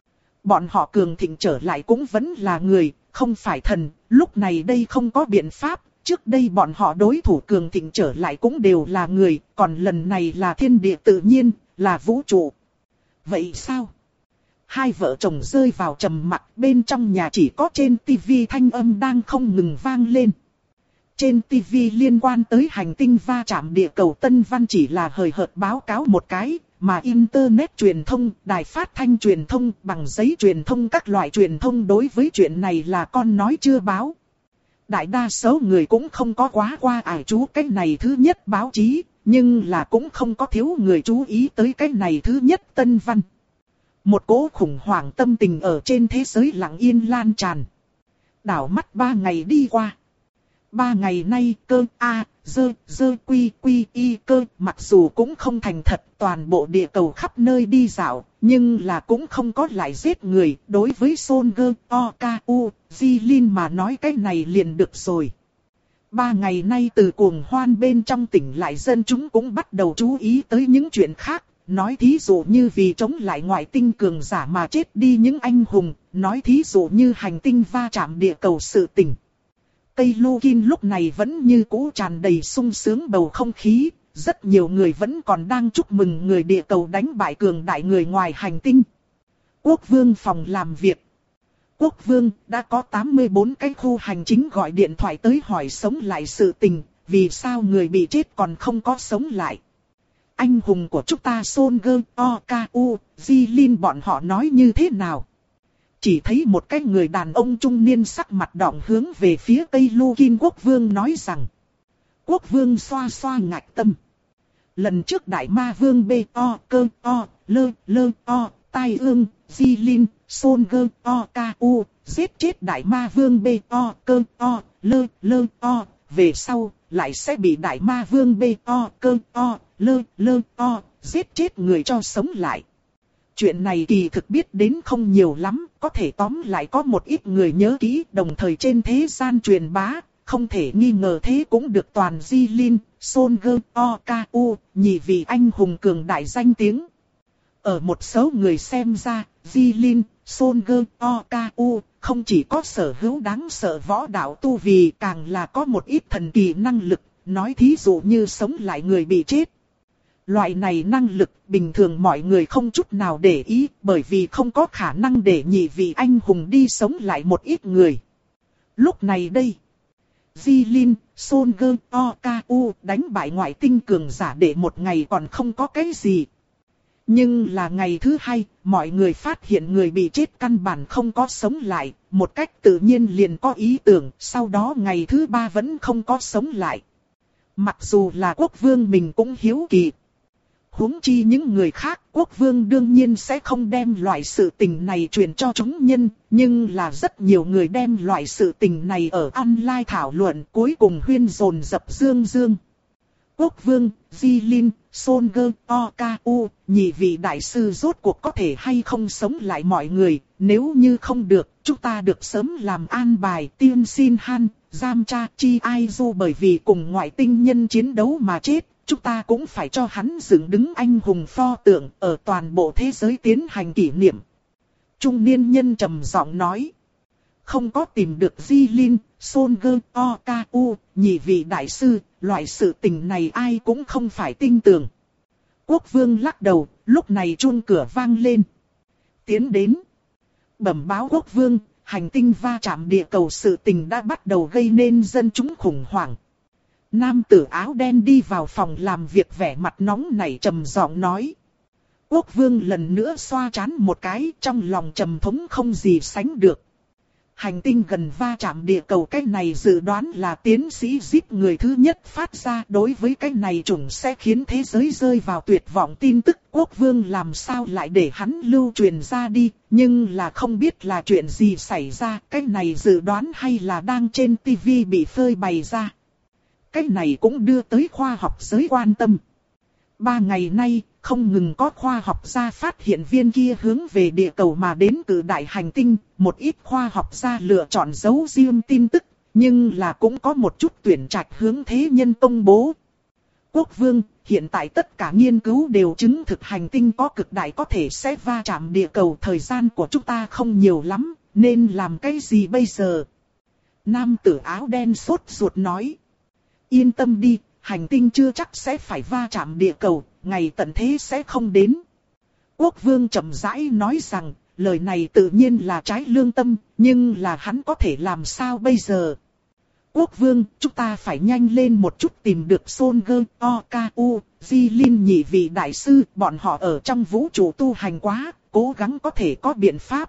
bọn họ cường thịnh trở lại cũng vẫn là người, không phải thần, lúc này đây không có biện pháp, trước đây bọn họ đối thủ cường thịnh trở lại cũng đều là người, còn lần này là thiên địa tự nhiên, là vũ trụ. Vậy sao? Hai vợ chồng rơi vào trầm mặc, bên trong nhà chỉ có trên tivi thanh âm đang không ngừng vang lên. Trên tivi liên quan tới hành tinh va chạm địa cầu Tân Văn chỉ là hời hợt báo cáo một cái, mà Internet truyền thông, đài phát thanh truyền thông, bằng giấy truyền thông các loại truyền thông đối với chuyện này là con nói chưa báo. Đại đa số người cũng không có quá qua ải chú cái này thứ nhất báo chí, nhưng là cũng không có thiếu người chú ý tới cái này thứ nhất Tân Văn. Một cỗ khủng hoảng tâm tình ở trên thế giới lặng yên lan tràn. Đảo mắt ba ngày đi qua. Ba ngày nay cơ A, dơ, dơ quy quy y cơ mặc dù cũng không thành thật toàn bộ địa cầu khắp nơi đi dạo, nhưng là cũng không có lại giết người. Đối với Soldier, O, K, U, Jilin mà nói cái này liền được rồi. Ba ngày nay từ cuồng hoan bên trong tỉnh lại dân chúng cũng bắt đầu chú ý tới những chuyện khác. Nói thí dụ như vì chống lại ngoại tinh cường giả mà chết đi những anh hùng, nói thí dụ như hành tinh va chạm địa cầu sự tình. Cây Lukin lúc này vẫn như cũ tràn đầy sung sướng bầu không khí, rất nhiều người vẫn còn đang chúc mừng người địa cầu đánh bại cường đại người ngoài hành tinh. Quốc vương phòng làm việc. Quốc vương đã có tám mươi bốn cái khu hành chính gọi điện thoại tới hỏi sống lại sự tình, vì sao người bị chết còn không có sống lại. Anh hùng của chúng ta Soldier, O, K, U, Jilin bọn họ nói như thế nào? chỉ thấy một cái người đàn ông trung niên sắc mặt đỏ hướng về phía Tây Lukin quốc vương nói rằng. Quốc vương xoa xoa ngạch tâm. Lần trước đại ma vương bê o cơ o lơ lơ o tai ương di linh son gơ o ca u giết chết đại ma vương bê o cơ o lơ lơ o, về sau lại sẽ bị đại ma vương bê o cơ o lơ lơ o giết chết người cho sống lại. Chuyện này kỳ thực biết đến không nhiều lắm, có thể tóm lại có một ít người nhớ kỹ, đồng thời trên thế gian truyền bá, không thể nghi ngờ thế cũng được toàn Di Linh, Son Gơ, O K U, nhị vị anh hùng cường đại danh tiếng. Ở một số người xem ra, Di Linh, Son Gơ, O K U, không chỉ có sở hữu đáng sợ võ đạo tu vì càng là có một ít thần kỳ năng lực, nói thí dụ như sống lại người bị chết. Loại này năng lực bình thường mọi người không chút nào để ý, bởi vì không có khả năng để nhị vị anh hùng đi sống lại một ít người. Lúc này đây, Di Linh, Son Gơ, O K U đánh bại ngoại tinh cường giả để một ngày còn không có cái gì. Nhưng là ngày thứ hai, mọi người phát hiện người bị chết căn bản không có sống lại, một cách tự nhiên liền có ý tưởng, sau đó ngày thứ ba vẫn không có sống lại. Mặc dù là quốc vương mình cũng hiếu kỳ. Huống chi những người khác, quốc vương đương nhiên sẽ không đem loại sự tình này truyền cho chúng nhân, nhưng là rất nhiều người đem loại sự tình này ở online thảo luận, cuối cùng huyên dồn dập dương dương. Quốc vương, Di Linh, Son Gơ, O K U, nhị vị đại sư rốt cuộc có thể hay không sống lại mọi người, nếu như không được, chúng ta được sớm làm an bài tiên xin han, giam cha chi ai du bởi vì cùng ngoại tinh nhân chiến đấu mà chết. Chúng ta cũng phải cho hắn dựng đứng anh hùng pho tượng ở toàn bộ thế giới tiến hành kỷ niệm. Trung niên nhân trầm giọng nói. Không có tìm được Di Linh, Son Gơ, O K U, nhị vị đại sư, loại sự tình này ai cũng không phải tin tưởng. Quốc vương lắc đầu, lúc này chuông cửa vang lên. Tiến đến. Bẩm báo quốc vương, hành tinh va chạm địa cầu sự tình đã bắt đầu gây nên dân chúng khủng hoảng. Nam tử áo đen đi vào phòng làm việc vẻ mặt nóng nảy trầm giọng nói. Quốc vương lần nữa xoa trán một cái, trong lòng trầm thống không gì sánh được. Hành tinh gần va chạm địa cầu, cái này dự đoán là tiến sĩ giết người thứ nhất phát ra, đối với cái này chủng sẽ khiến thế giới rơi vào tuyệt vọng tin tức. Quốc vương làm sao lại để hắn lưu truyền ra đi, nhưng là không biết là chuyện gì xảy ra, cái này dự đoán hay là đang trên tivi bị phơi bày ra. Cái này cũng đưa tới khoa học giới quan tâm. Ba ngày nay, không ngừng có khoa học gia phát hiện viên kia hướng về địa cầu mà đến từ đại hành tinh. Một ít khoa học gia lựa chọn giấu riêng tin tức, nhưng là cũng có một chút tuyển trạch hướng thế nhân công bố. Quốc vương, hiện tại tất cả nghiên cứu đều chứng thực hành tinh có cực đại có thể sẽ va chạm địa cầu. Thời gian của chúng ta không nhiều lắm, nên làm cái gì bây giờ? Nam tử áo đen sốt ruột nói. Yên tâm đi, hành tinh chưa chắc sẽ phải va chạm địa cầu, ngày tận thế sẽ không đến. Quốc vương chậm rãi nói rằng, lời này tự nhiên là trái lương tâm, nhưng là hắn có thể làm sao bây giờ? Quốc vương, chúng ta phải nhanh lên một chút tìm được Son Gơ, O K U, Di Linh nhị vị đại sư, bọn họ ở trong vũ trụ tu hành quá, cố gắng có thể có biện pháp.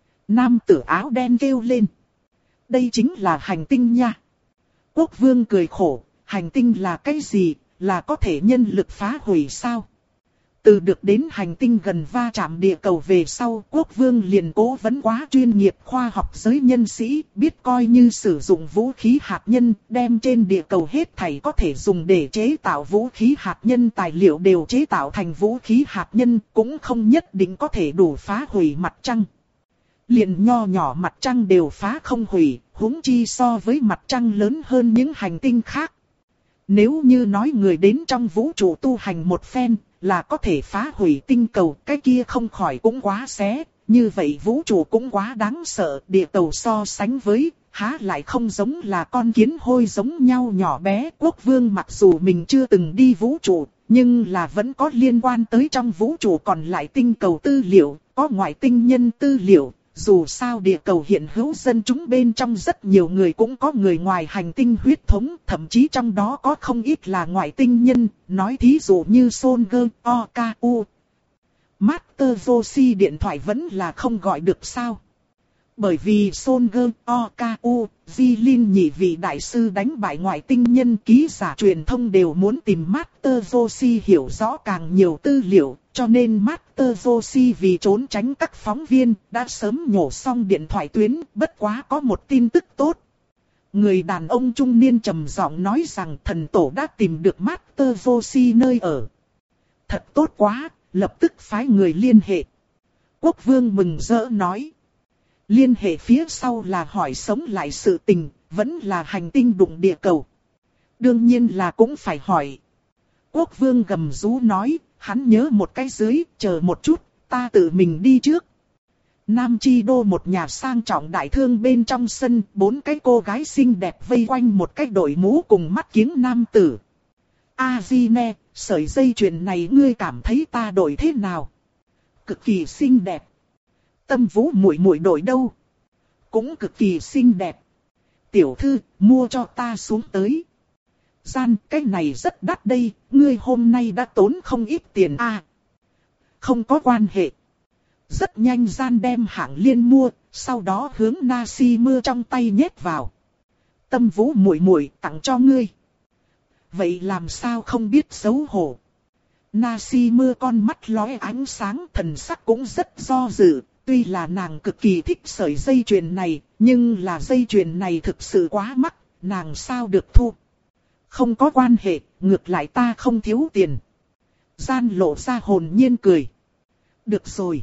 Nam tử áo đen kêu lên. Đây chính là hành tinh nha. Quốc vương cười khổ, hành tinh là cái gì, là có thể nhân lực phá hủy sao? Từ được đến hành tinh gần va chạm địa cầu về sau, quốc vương liền cố vấn quá chuyên nghiệp khoa học giới nhân sĩ, biết coi như sử dụng vũ khí hạt nhân, đem trên địa cầu hết thảy có thể dùng để chế tạo vũ khí hạt nhân tài liệu đều chế tạo thành vũ khí hạt nhân, cũng không nhất định có thể đủ phá hủy mặt trăng. Liền nho nhỏ mặt trăng đều phá không hủy, huống chi so với mặt trăng lớn hơn những hành tinh khác. Nếu như nói người đến trong vũ trụ tu hành một phen, là có thể phá hủy tinh cầu, cái kia không khỏi cũng quá xé, như vậy vũ trụ cũng quá đáng sợ, địa cầu so sánh với, há lại không giống là con kiến hôi giống nhau nhỏ bé. Quốc vương mặc dù mình chưa từng đi vũ trụ, nhưng là vẫn có liên quan tới trong vũ trụ còn lại tinh cầu tư liệu, có ngoại tinh nhân tư liệu. Dù sao địa cầu hiện hữu dân chúng bên trong rất nhiều người cũng có người ngoài hành tinh huyết thống, thậm chí trong đó có không ít là ngoại tinh nhân, nói thí dụ như Son Gơ, O K U. Master Joshi điện thoại vẫn là không gọi được sao? Bởi vì Solskjaer, Okafu, Jilin nhị vị đại sư đánh bại ngoại tinh nhân, ký giả truyền thông đều muốn tìm Master Roshi hiểu rõ càng nhiều tư liệu, cho nên Master Roshi vì trốn tránh các phóng viên, đã sớm nhổ xong điện thoại tuyến, bất quá có một tin tức tốt. Người đàn ông trung niên trầm giọng nói rằng thần tổ đã tìm được Master Roshi nơi ở. Thật tốt quá, lập tức phái người liên hệ. Quốc vương mừng rỡ nói. Liên hệ phía sau là hỏi sống lại sự tình, vẫn là hành tinh đụng địa cầu. Đương nhiên là cũng phải hỏi. Quốc vương gầm rú nói, hắn nhớ một cái dưới, chờ một chút, ta tự mình đi trước. Nam Chi Đô một nhà sang trọng đại thương bên trong sân, bốn cái cô gái xinh đẹp vây quanh một cái đội mũ cùng mắt kiếng nam tử. A-di-ne, sợi dây chuyền này ngươi cảm thấy ta đổi thế nào? Cực kỳ xinh đẹp. Tâm Vũ muội muội đổi đâu? Cũng cực kỳ xinh đẹp. Tiểu thư, mua cho ta xuống tới. Gian, cái này rất đắt đây, ngươi hôm nay đã tốn không ít tiền a. À, không có quan hệ. Rất nhanh Gian đem hạng liên mua, sau đó hướng Nasi mưa trong tay nhét vào. Tâm Vũ muội muội tặng cho ngươi. Vậy làm sao không biết xấu hổ? Nasi mưa con mắt lóe ánh sáng, thần sắc cũng rất do dự. Tuy là nàng cực kỳ thích sợi dây chuyền này, nhưng là dây chuyền này thực sự quá mắc, nàng sao được thu? Không có quan hệ, ngược lại ta không thiếu tiền. Gian lộ ra hồn nhiên cười. Được rồi.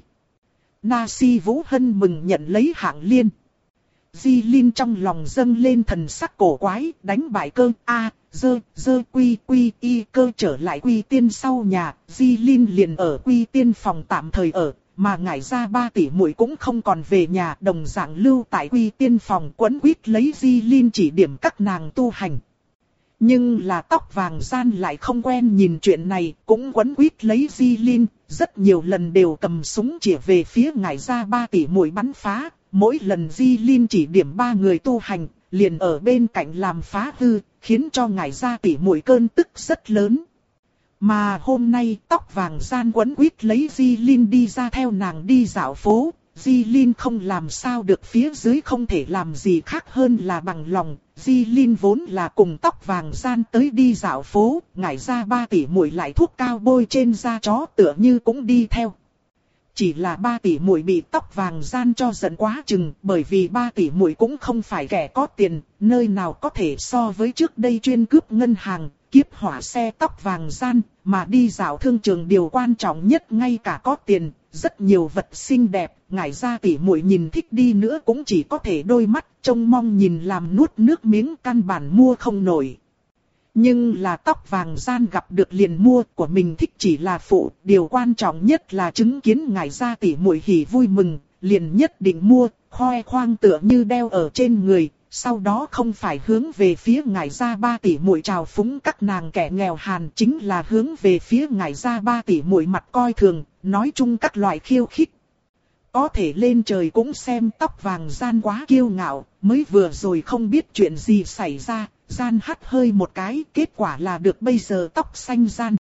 Nasi Vũ Hân mừng nhận lấy hạng liên. Di Linh trong lòng dâng lên thần sắc cổ quái, đánh bại cơ A, dơ, dơ quy quy y cơ trở lại quy tiên sau nhà. Di Linh liền ở quy tiên phòng tạm thời ở. Mà ngải ra ba tỷ muội cũng không còn về nhà, đồng dạng lưu tại quy tiên phòng quấn quýt lấy Di Linh chỉ điểm các nàng tu hành. Nhưng là tóc vàng Gian lại không quen nhìn chuyện này, cũng quấn quýt lấy Di Linh, rất nhiều lần đều cầm súng chĩa về phía ngải ra ba tỷ muội bắn phá. Mỗi lần Di Linh chỉ điểm ba người tu hành, liền ở bên cạnh làm phá hư, khiến cho ngải ra tỷ muội cơn tức rất lớn. Mà hôm nay tóc vàng Gian quấn quýt lấy Di Linh đi ra theo nàng đi dạo phố. Di Linh không làm sao được, phía dưới không thể làm gì khác hơn là bằng lòng. Di Linh vốn là cùng tóc vàng Gian tới đi dạo phố, ngải ra ba tỷ muội lại thuốc cao bôi trên da chó tựa như cũng đi theo. Chỉ là ba tỷ muội bị tóc vàng Gian cho giận quá chừng, bởi vì ba tỷ muội cũng không phải kẻ có tiền, nơi nào có thể so với trước đây chuyên cướp ngân hàng, kiếp hỏa xe tóc vàng Gian, mà đi dạo thương trường điều quan trọng nhất ngay cả có tiền, rất nhiều vật xinh đẹp, ngải ra tỷ muội nhìn thích đi nữa cũng chỉ có thể đôi mắt trông mong nhìn làm nuốt nước miếng, căn bản mua không nổi. Nhưng là tóc vàng Gian gặp được liền mua, của mình thích chỉ là phụ, điều quan trọng nhất là chứng kiến ngải ra tỷ muội hỉ vui mừng, liền nhất định mua, khoe khoang tựa như đeo ở trên người. Sau đó không phải hướng về phía ngải ra ba tỷ muội trào phúng các nàng kẻ nghèo hàn, chính là hướng về phía ngải ra ba tỷ muội mặt coi thường, nói chung các loại khiêu khích. Có thể lên trời cũng xem tóc vàng Gian quá kiêu ngạo, mới vừa rồi không biết chuyện gì xảy ra, Gian hắt hơi một cái, kết quả là được bây giờ tóc xanh Gian.